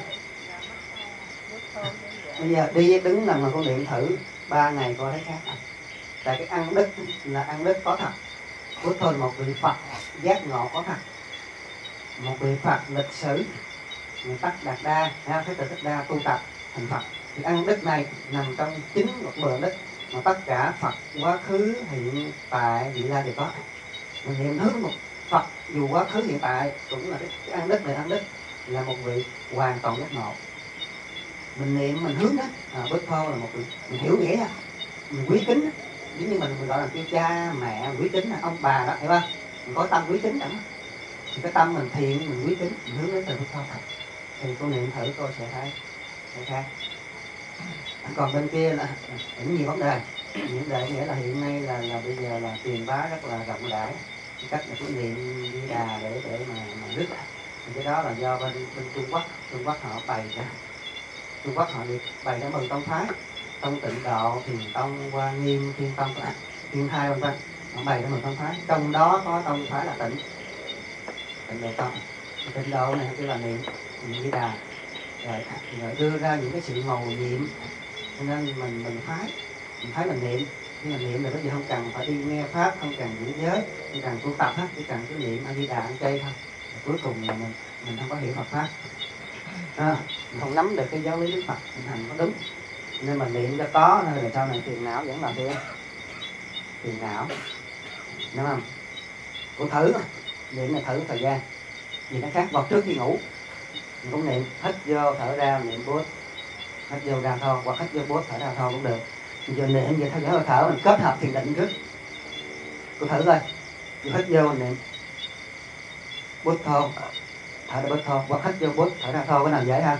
Bây giờ đi đứng nằm mà cô niệm thử 3 ngày cô thấy khác. Tại cái ăn đức là ăn đức có thật. Bút Thô là một vị Phật giác ngộ có thật. Một vị Phật lịch sử người Tất Đạt Đa, Thế Tử Thích Đa tu tập thành Phật. Thì ăn đức này nằm trong 9 hoặc 10 đức mà tất cả Phật quá khứ hiện tại vị lai đều có. Mình niệm hướng một Phật dù quá khứ hiện tại cũng là cái ăn đức này. Ăn đức là một vị hoàn toàn giác ngộ. Mình niệm mình hướng đó, Bút Thô là một vị mình hiểu nghĩa nha, mình quý kính đó. Giống như mình gọi là kêu cha mẹ quý kính ông bà đó, hiểu không? Mình có tâm quý kính chẳng. Thì cái tâm mình thiện, mình quý kính, mình hướng đến từ Bút Thô thì cô niệm thử cô sẽ thấy khác. Còn bên kia là cũng nhiều vấn đề. Những vấn đề nghĩa là hiện nay là bây giờ là truyền bá rất là rộng rãi. Cách là cái niệm Di Đà để mà rước Cái đó là do bên Trung Quốc họ bày ra. Trung Quốc họ được bày ra 10 tông phái, tông Tịnh Độ, Thiền Tông, Hoa Nghiêm, Thiên Tông, Thiên Thai vân vân. Họ bày ra 10 tông phái, trong đó có tông phái là Tịnh Độ Tông. Tịnh Độ này kêu là niệm Di Đà, rồi đưa ra những cái sự màu nhiệm, cho nên mình phái mình niệm. Nhưng mà niệm là cái gì không cần phải đi nghe pháp, không cần giữ giới, không cần tu tập hết, chỉ cần cứ niệm A Di Đà ăn chay thôi. Rồi cuối cùng là mình không có hiểu Phật pháp, mình không nắm được cái giáo lý Đức Phật, mình hành có đúng, nên mà niệm cho có thôi, rồi sau này phiền não vẫn là phiền não, đúng không? Cũng thử niệm này, thử thời gian vì nó khác. Vào trước khi ngủ mình cũng niệm hít vô thở ra, niệm bút hít vô ra thôi, hoặc hít vô bút thở ra thôi cũng được. Giờ niệm vậy theo dõi hơi thở, mình kết hợp thiền định trước. Cô thử coi, hít vô niệm bút thôi, thở ra bút thôi, hoặc hít vô bút thở ra thôi, cái nào dễ hơn?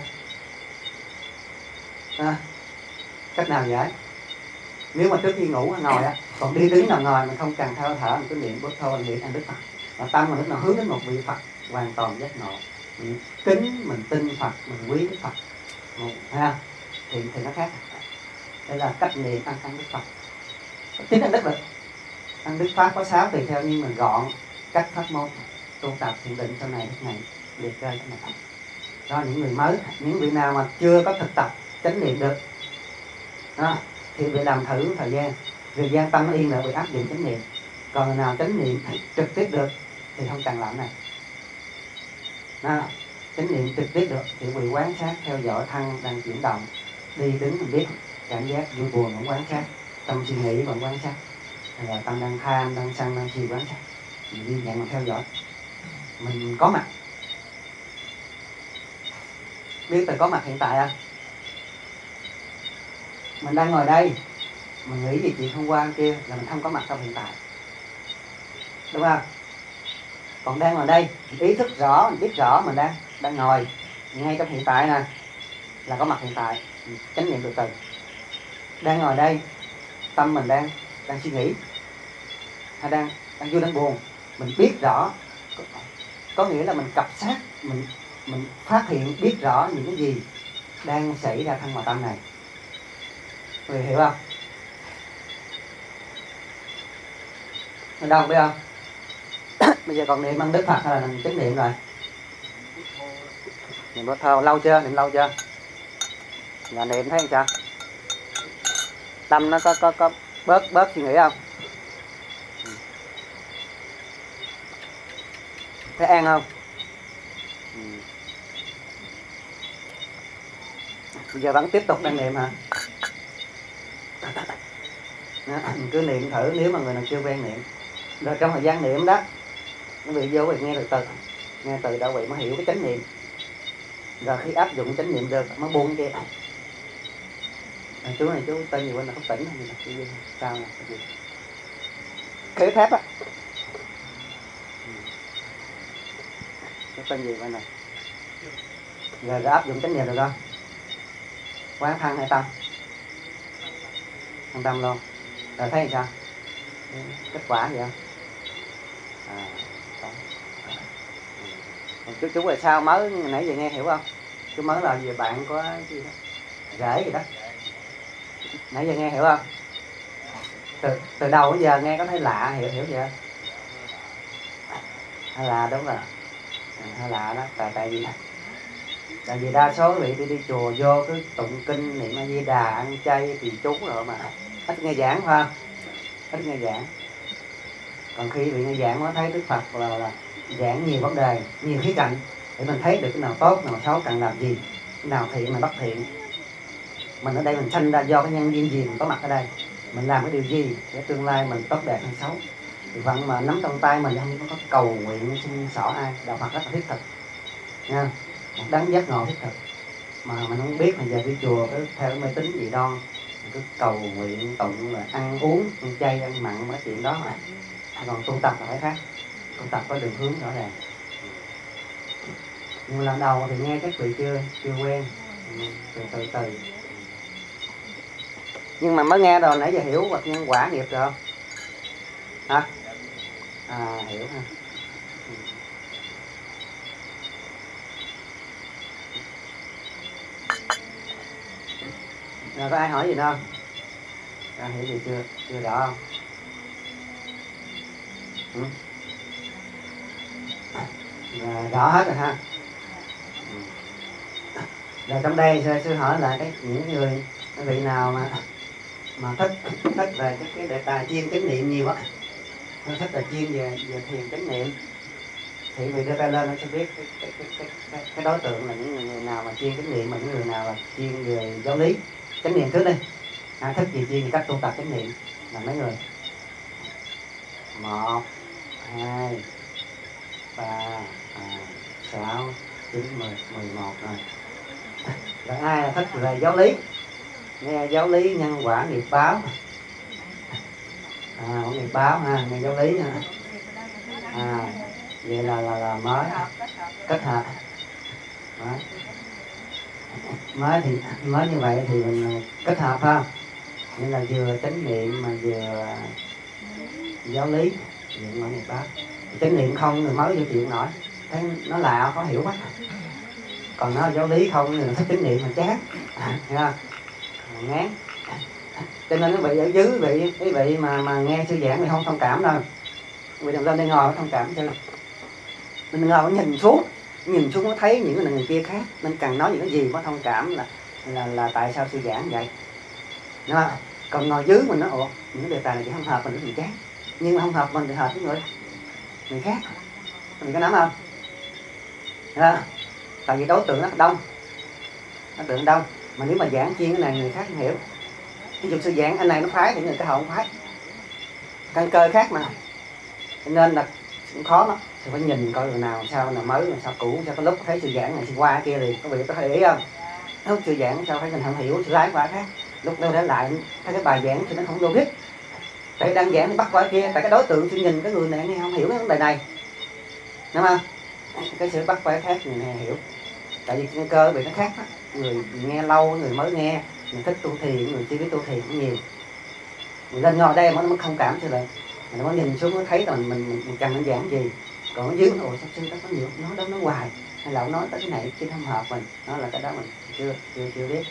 Cách nào dễ? Nếu mà trước khi ngủ ngồi á, còn đi đứng nào ngồi mình không cần theo thở, mình cứ niệm bút thôi, niệm anh Đức Phật. Và tâm mình lúc nào hướng đến một vị Phật hoàn toàn giác ngộ, mình kính, mình tin Phật, mình quý Đức Phật, thì nó khác. Đây là cách niệm ăn Đức Phật. Chính ăn Đức được. Ăn Đức Pháp có 6 tùy theo, nhưng mà gọn cách pháp môn tu tập thiền định sau này liệt ra cái này. Đó, những người mới, những vị nào mà chưa có thực tập chánh niệm được thì bị làm thử thời gian tâm nó yên lại, bị áp dụng chánh niệm. Còn người nào chánh niệm trực tiếp được thì không cần làm này. Chánh niệm trực tiếp được thì bị quán sát theo dõi thân đang chuyển động, đi đứng mình biết, cảm giác vui buồn vẫn quán sát, tâm suy nghĩ vẫn quán sát, rồi tâm đang tham, đang sân, đang si quán sát, mình đi nhận mà theo dõi, mình có mặt, biết từ có mặt hiện tại không? Mình đang ngồi đây, mình nghĩ về chuyện hôm qua kia là mình không có mặt trong hiện tại, đúng không? Còn đang ngồi đây, ý thức rõ, mình biết rõ mình đang ngồi ngay trong hiện tại nè, là có mặt hiện tại, chánh niệm từ từ. Đang ngồi đây, tâm mình đang suy nghĩ, hay đang vui đang buồn, mình biết rõ, có nghĩa là mình cập sát, mình phát hiện biết rõ những cái gì đang xảy ra thân và tâm này. Người hiểu không? Ở đâu biết không? Bây giờ còn niệm ăn Đức Phật hay là mình chánh niệm rồi? Niệm bớt thơ lâu chưa? Niệm lâu chưa? Là niệm thấy sao? Tâm nó có bớt suy nghĩ không? Thấy an không? Bây giờ vẫn tiếp tục đang niệm hả? Mình cứ niệm thử, nếu mà người nào chưa quen niệm. Rồi trong thời gian niệm đó, quý vị vô quý vị nghe từ từ, nghe từ đâu vị mới hiểu cái chánh niệm. Rồi khi áp dụng chánh niệm được mới buông kia. Chú này chú tên gì quên là không tỉnh hay là cái gì? Sao nè? Cái gì? Khế thép á. Cái tên gì quên này? Rồi áp dụng chánh niệm được không? Quán thân hay tâm? Thân tâm luôn. Rồi thấy sao? Kết quả gì không? Chú là sao mới nãy giờ nghe hiểu không? Chú mới là gì bạn có gì đó rễ gì đó, nãy giờ nghe hiểu không? Từ đầu đến giờ nghe có thấy lạ, hiểu chưa? Hay là đúng rồi, hay lạ đó, tại vì đa số vị đi chùa vô cứ tụng kinh niệm A Di Đà ăn chay thì chú rồi mà ít nghe giảng phải không? Ít nghe giảng. Còn khi vị nghe giảng mới thấy Đức Phật là giảng nhiều vấn đề, nhiều khía cạnh để mình thấy được cái nào tốt, nào xấu, cần làm gì, cái nào thiện mà bất thiện. Mình ở đây mình sanh ra do cái nhân duyên gì mình có mặt ở đây, mình làm cái điều gì để tương lai mình tốt đẹp hay xấu. Thì vẫn mà nắm trong tay mình không có cầu nguyện xin xỏ ai, đạo Phật rất là thiết thực nha, đấng giác ngộ thiết thực. Mà mình không biết, mình giờ đi chùa cứ theo cái mê tín dị đoan, mình cứ cầu nguyện tụng là ăn uống, ăn chay, ăn mặn, mấy chuyện đó mà. Còn tu tập là phải khác, tu tập có đường hướng rõ ràng. Nhưng lần đầu thì nghe chắc vị chưa quen, từ từ. Nhưng mà mới nghe rồi nãy giờ hiểu vật nhân quả nghiệp rồi không? Hả? Hiểu ha. Rồi có ai hỏi gì nữa không? Có hiểu gì chưa? Chưa rõ không? Rõ hết rồi ha. Rồi trong đây sư hỏi lại những người vị nào mà thích về cái đề tài chuyên chánh niệm nhiều á, thích là chuyên về thiền chánh niệm, thì vị đưa tay lên nó sẽ biết cái đối tượng là những người nào mà chuyên chánh niệm, mà những người nào là chuyên về giáo lý. Chánh niệm trước đi, thích gì chuyên về cách tu tập chánh niệm là mấy người? 1, 2, 3, 6, 9, 10, 11 rồi. Rồi ai là thích về giáo lý, nghe giáo lý nhân quả nghiệp báo, nghiệp báo ha, nghe giáo lý ha. Vậy là mới kết hợp. Mới thì mới như vậy thì mình kết hợp không? Nên là vừa chánh niệm mà vừa giáo lý, niệm quả nghiệp báo. Chánh niệm không người mới vô chịu nổi, thấy nó lạ khó hiểu quá. Còn nó giáo lý không người thích chánh niệm mà chán, nghe không? Ngán. Cho nên quý vị ở dưới quý vị mà nghe sư giảng thì không thông cảm đâu. Quý vị đừng lên đây ngồi thông cảm chứ. Mình ngồi nhìn xuống nó thấy những người kia khác, nên cần nói những cái gì có thông cảm là tại sao sư giảng vậy. Đúng không? Còn ngồi dưới mình nói ủa những đề tài này chỉ không hợp mình chán, nhưng mà không hợp mình thì hợp với người khác. Mình có nắm không? Đó. Tại vì đối tượng nó đông, mà nếu mà giảng chuyên cái này người khác không hiểu. Ví dụ sư giảng anh này nó phái thì người cái họ không phái, căn cơ khác mà, cho nên là cũng khó lắm. Thì phải nhìn coi người nào sao, nào mới, nào sao cũ, sao có lúc thấy sư giảng này sư qua kia thì có vị có để ý không? Lúc sư giảng sao thấy mình không hiểu, sư lái qua khác, lúc đâu để lại thấy cái bài giảng thì nó không logic. Tại đang giảng thì bắt qua kia, tại cái đối tượng sư nhìn cái người này nghe không hiểu cái vấn đề này, đúng không? Cái sự bắt qua khác người này hiểu. Tại vì căn cơ bị nó khác đó. Người nghe lâu, người mới nghe, người thích tu thiền, người chưa biết tu thiền cũng nhiều. Mình lên ngồi đây mà nó không cảm cho lại, mình nó nhìn xuống nó thấy là mình cần nó giảng gì. Còn ở dưới nó ôi sao sư đó có nhiều nói đó nó hoài, hay là nói tới cái này chứ không hợp mình, nó là cái đó mình chưa biết.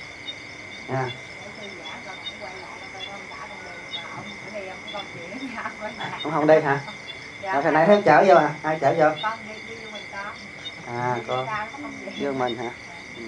Không đây hả? Dạ. Thầy này thấy chở vô à? Ai chở vô? Con đi vô mình con. Con vô mình hả?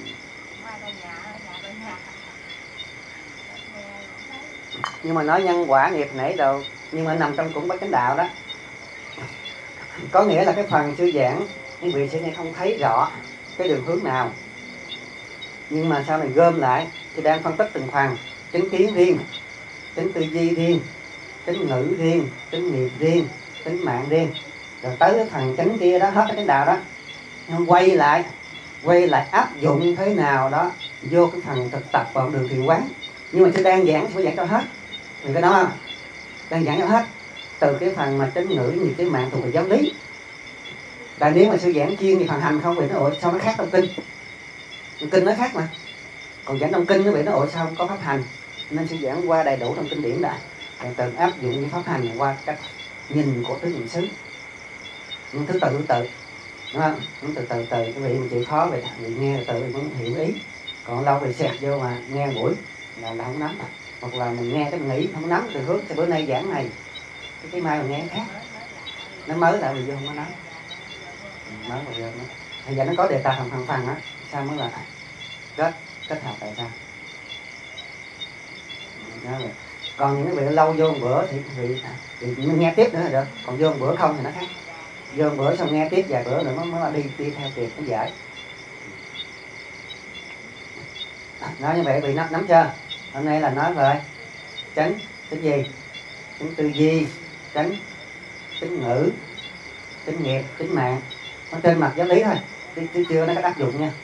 Nhưng mà nói nhân quả nghiệp nãy đâu, nhưng mà nằm trong cũng bát chánh đạo đó. Có nghĩa là cái phần sư giảng quý vị sẽ nghe không thấy rõ cái đường hướng nào, nhưng mà sau này gom lại thì đang phân tích từng phần, chánh kiến riêng, chánh tư duy riêng, chánh ngữ riêng, chánh nghiệp riêng, chánh mạng riêng, rồi tới cái phần chánh kia đó, hết cái chánh đạo đó, nhưng quay lại áp dụng thế nào đó vô cái phần thực tập vào đường thiền quán. Nhưng mà sư đang giảng phải giảng cho hết, vì cái đó không? Đang giảng cho hết từ cái phần mà chánh ngữ, nghiệp, chánh mạng thuộc về giáo lý. Tại nếu mà sư giảng chuyên về phần hành không bị nó ủa sao nó khác trong kinh, kinh nó khác mà. Còn giảng trong kinh nó bị nó ủa sao không có pháp hành, nên sư giảng qua đầy đủ trong kinh điển đã, rồi từ áp dụng những pháp hành qua cách nhìn của tứ niệm xứ, những thứ tự đúng không? Những từ cái vị mình chịu khó vậy, vị nghe từ mình cũng hiểu ý. Còn lâu thì xẹt vô mà nghe buổi là không nắm, hoặc là mình nghe cái mình nghĩ không nắm từ hướng. Thì bữa nay giảng này cái mai mình nghe khác, nó mới lại mình vô không có nắm, mới vào vô nữa. Thì giờ nó có đề tài phần á, sao mới là kết hợp tại sao? Đó rồi. Còn những cái vị lâu vô một bữa thì mình nghe tiếp nữa là được, còn vô một bữa không thì nó khác. Vô một bữa xong nghe tiếp vài bữa nữa mới đi theo kịp nó dễ. Nói như vậy bị nắm chưa? Hôm nay là nói về chánh gì? Chánh tư duy, chánh ngữ, chánh nghiệp, chánh mạng. Nó trên mặt giáo lý thôi, chưa nó cách áp dụng nha.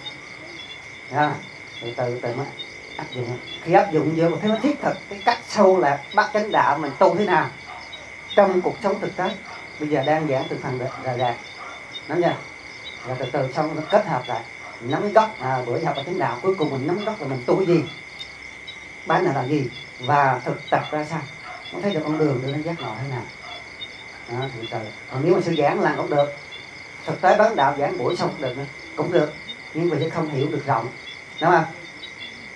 Từ mới áp dụng. Khi áp dụng vô thấy nó thiết thực cái cách sâu là bát chánh đạo mình tu thế nào trong cuộc sống thực tế. Bây giờ đang giảng từ phần rạc, nắm chưa? Rồi từ xong nó kết hợp lại, mình nắm cái gốc, bữa học bát chánh đạo cuối cùng mình nắm cái gốc rồi mình tu cái gì, bán là gì và thực tập ra sao, nó thấy được con đường đưa đến giác ngộ thế nào. Đó, từ. Còn nếu mà sư giảng là cũng được, thực tế bán đạo giảng buổi xong cũng được nữa, cũng được, nhưng mà sẽ không hiểu được rộng, đúng không?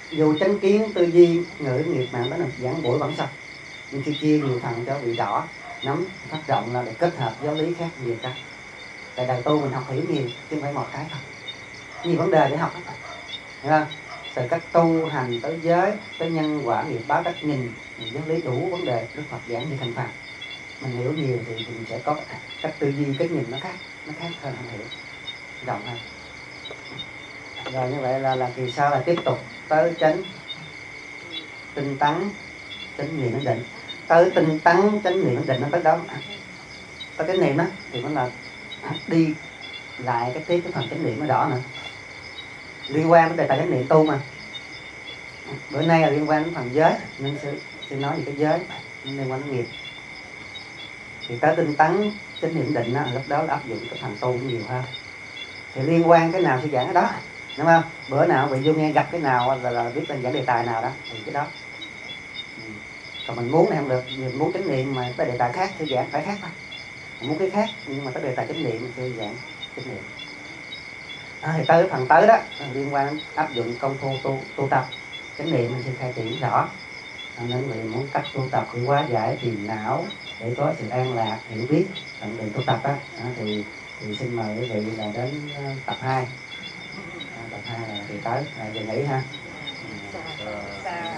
dù chánh kiến tư duy ngữ nghiệp mà đó là giảng buổi vẫn xong, nhưng khi chia nhiều phần cho vị rõ nắm phát rộng là để kết hợp giáo lý khác nhiều cái. Tại đời tu mình học hiểu nhiều chứ không phải một cái thôi, nhiều vấn đề để học, hiểu không? Từ cách tu hành tới giới, tới nhân quả nghiệp báo, cách nhìn giáo lý đủ vấn đề Đức Phật giảng như thành phần. Mình hiểu nhiều thì mình sẽ có cách tư duy, cách nhìn nó khác hơn, không hiểu rộng hơn. Rồi như vậy là kỳ sau là tiếp tục tới chánh tinh tấn chánh niệm ổn định. Tới tinh tấn chánh niệm ổn định nó tới đó, tới cái niệm đó thì nó là đi lại cái tiếp cái phần chánh niệm nó đỏ nữa, liên quan đến đề tài chánh niệm tu mà. Bữa nay là liên quan đến phần giới nên sẽ nói về cái giới, liên quan đến nghiệp. Thì tới tinh tấn chánh niệm định đó, lúc đó là áp dụng cái phần tu nhiều hơn. Thì liên quan cái nào sẽ giảng cái đó, đúng không? Bữa nào bị vô nghe gặp cái nào là biết lên giảng đề tài nào đó thì cái đó. Còn mình muốn này không được, mình muốn chánh niệm mà tới đề tài khác thì giảng phải khác thôi. Mình muốn cái khác nhưng mà tới đề tài chánh niệm thì giảng chánh niệm. Thì tới phần tới đó liên quan đến áp dụng công phu tu tập chánh niệm mình sẽ khai triển rõ. Nên mình muốn cách tu tập để hóa giải phiền não để có sự an lạc hiểu biết tận đường tu tập đó, thì xin mời quý vị là đến tập 2. Tập 2 là thì tới giờ nghỉ ha.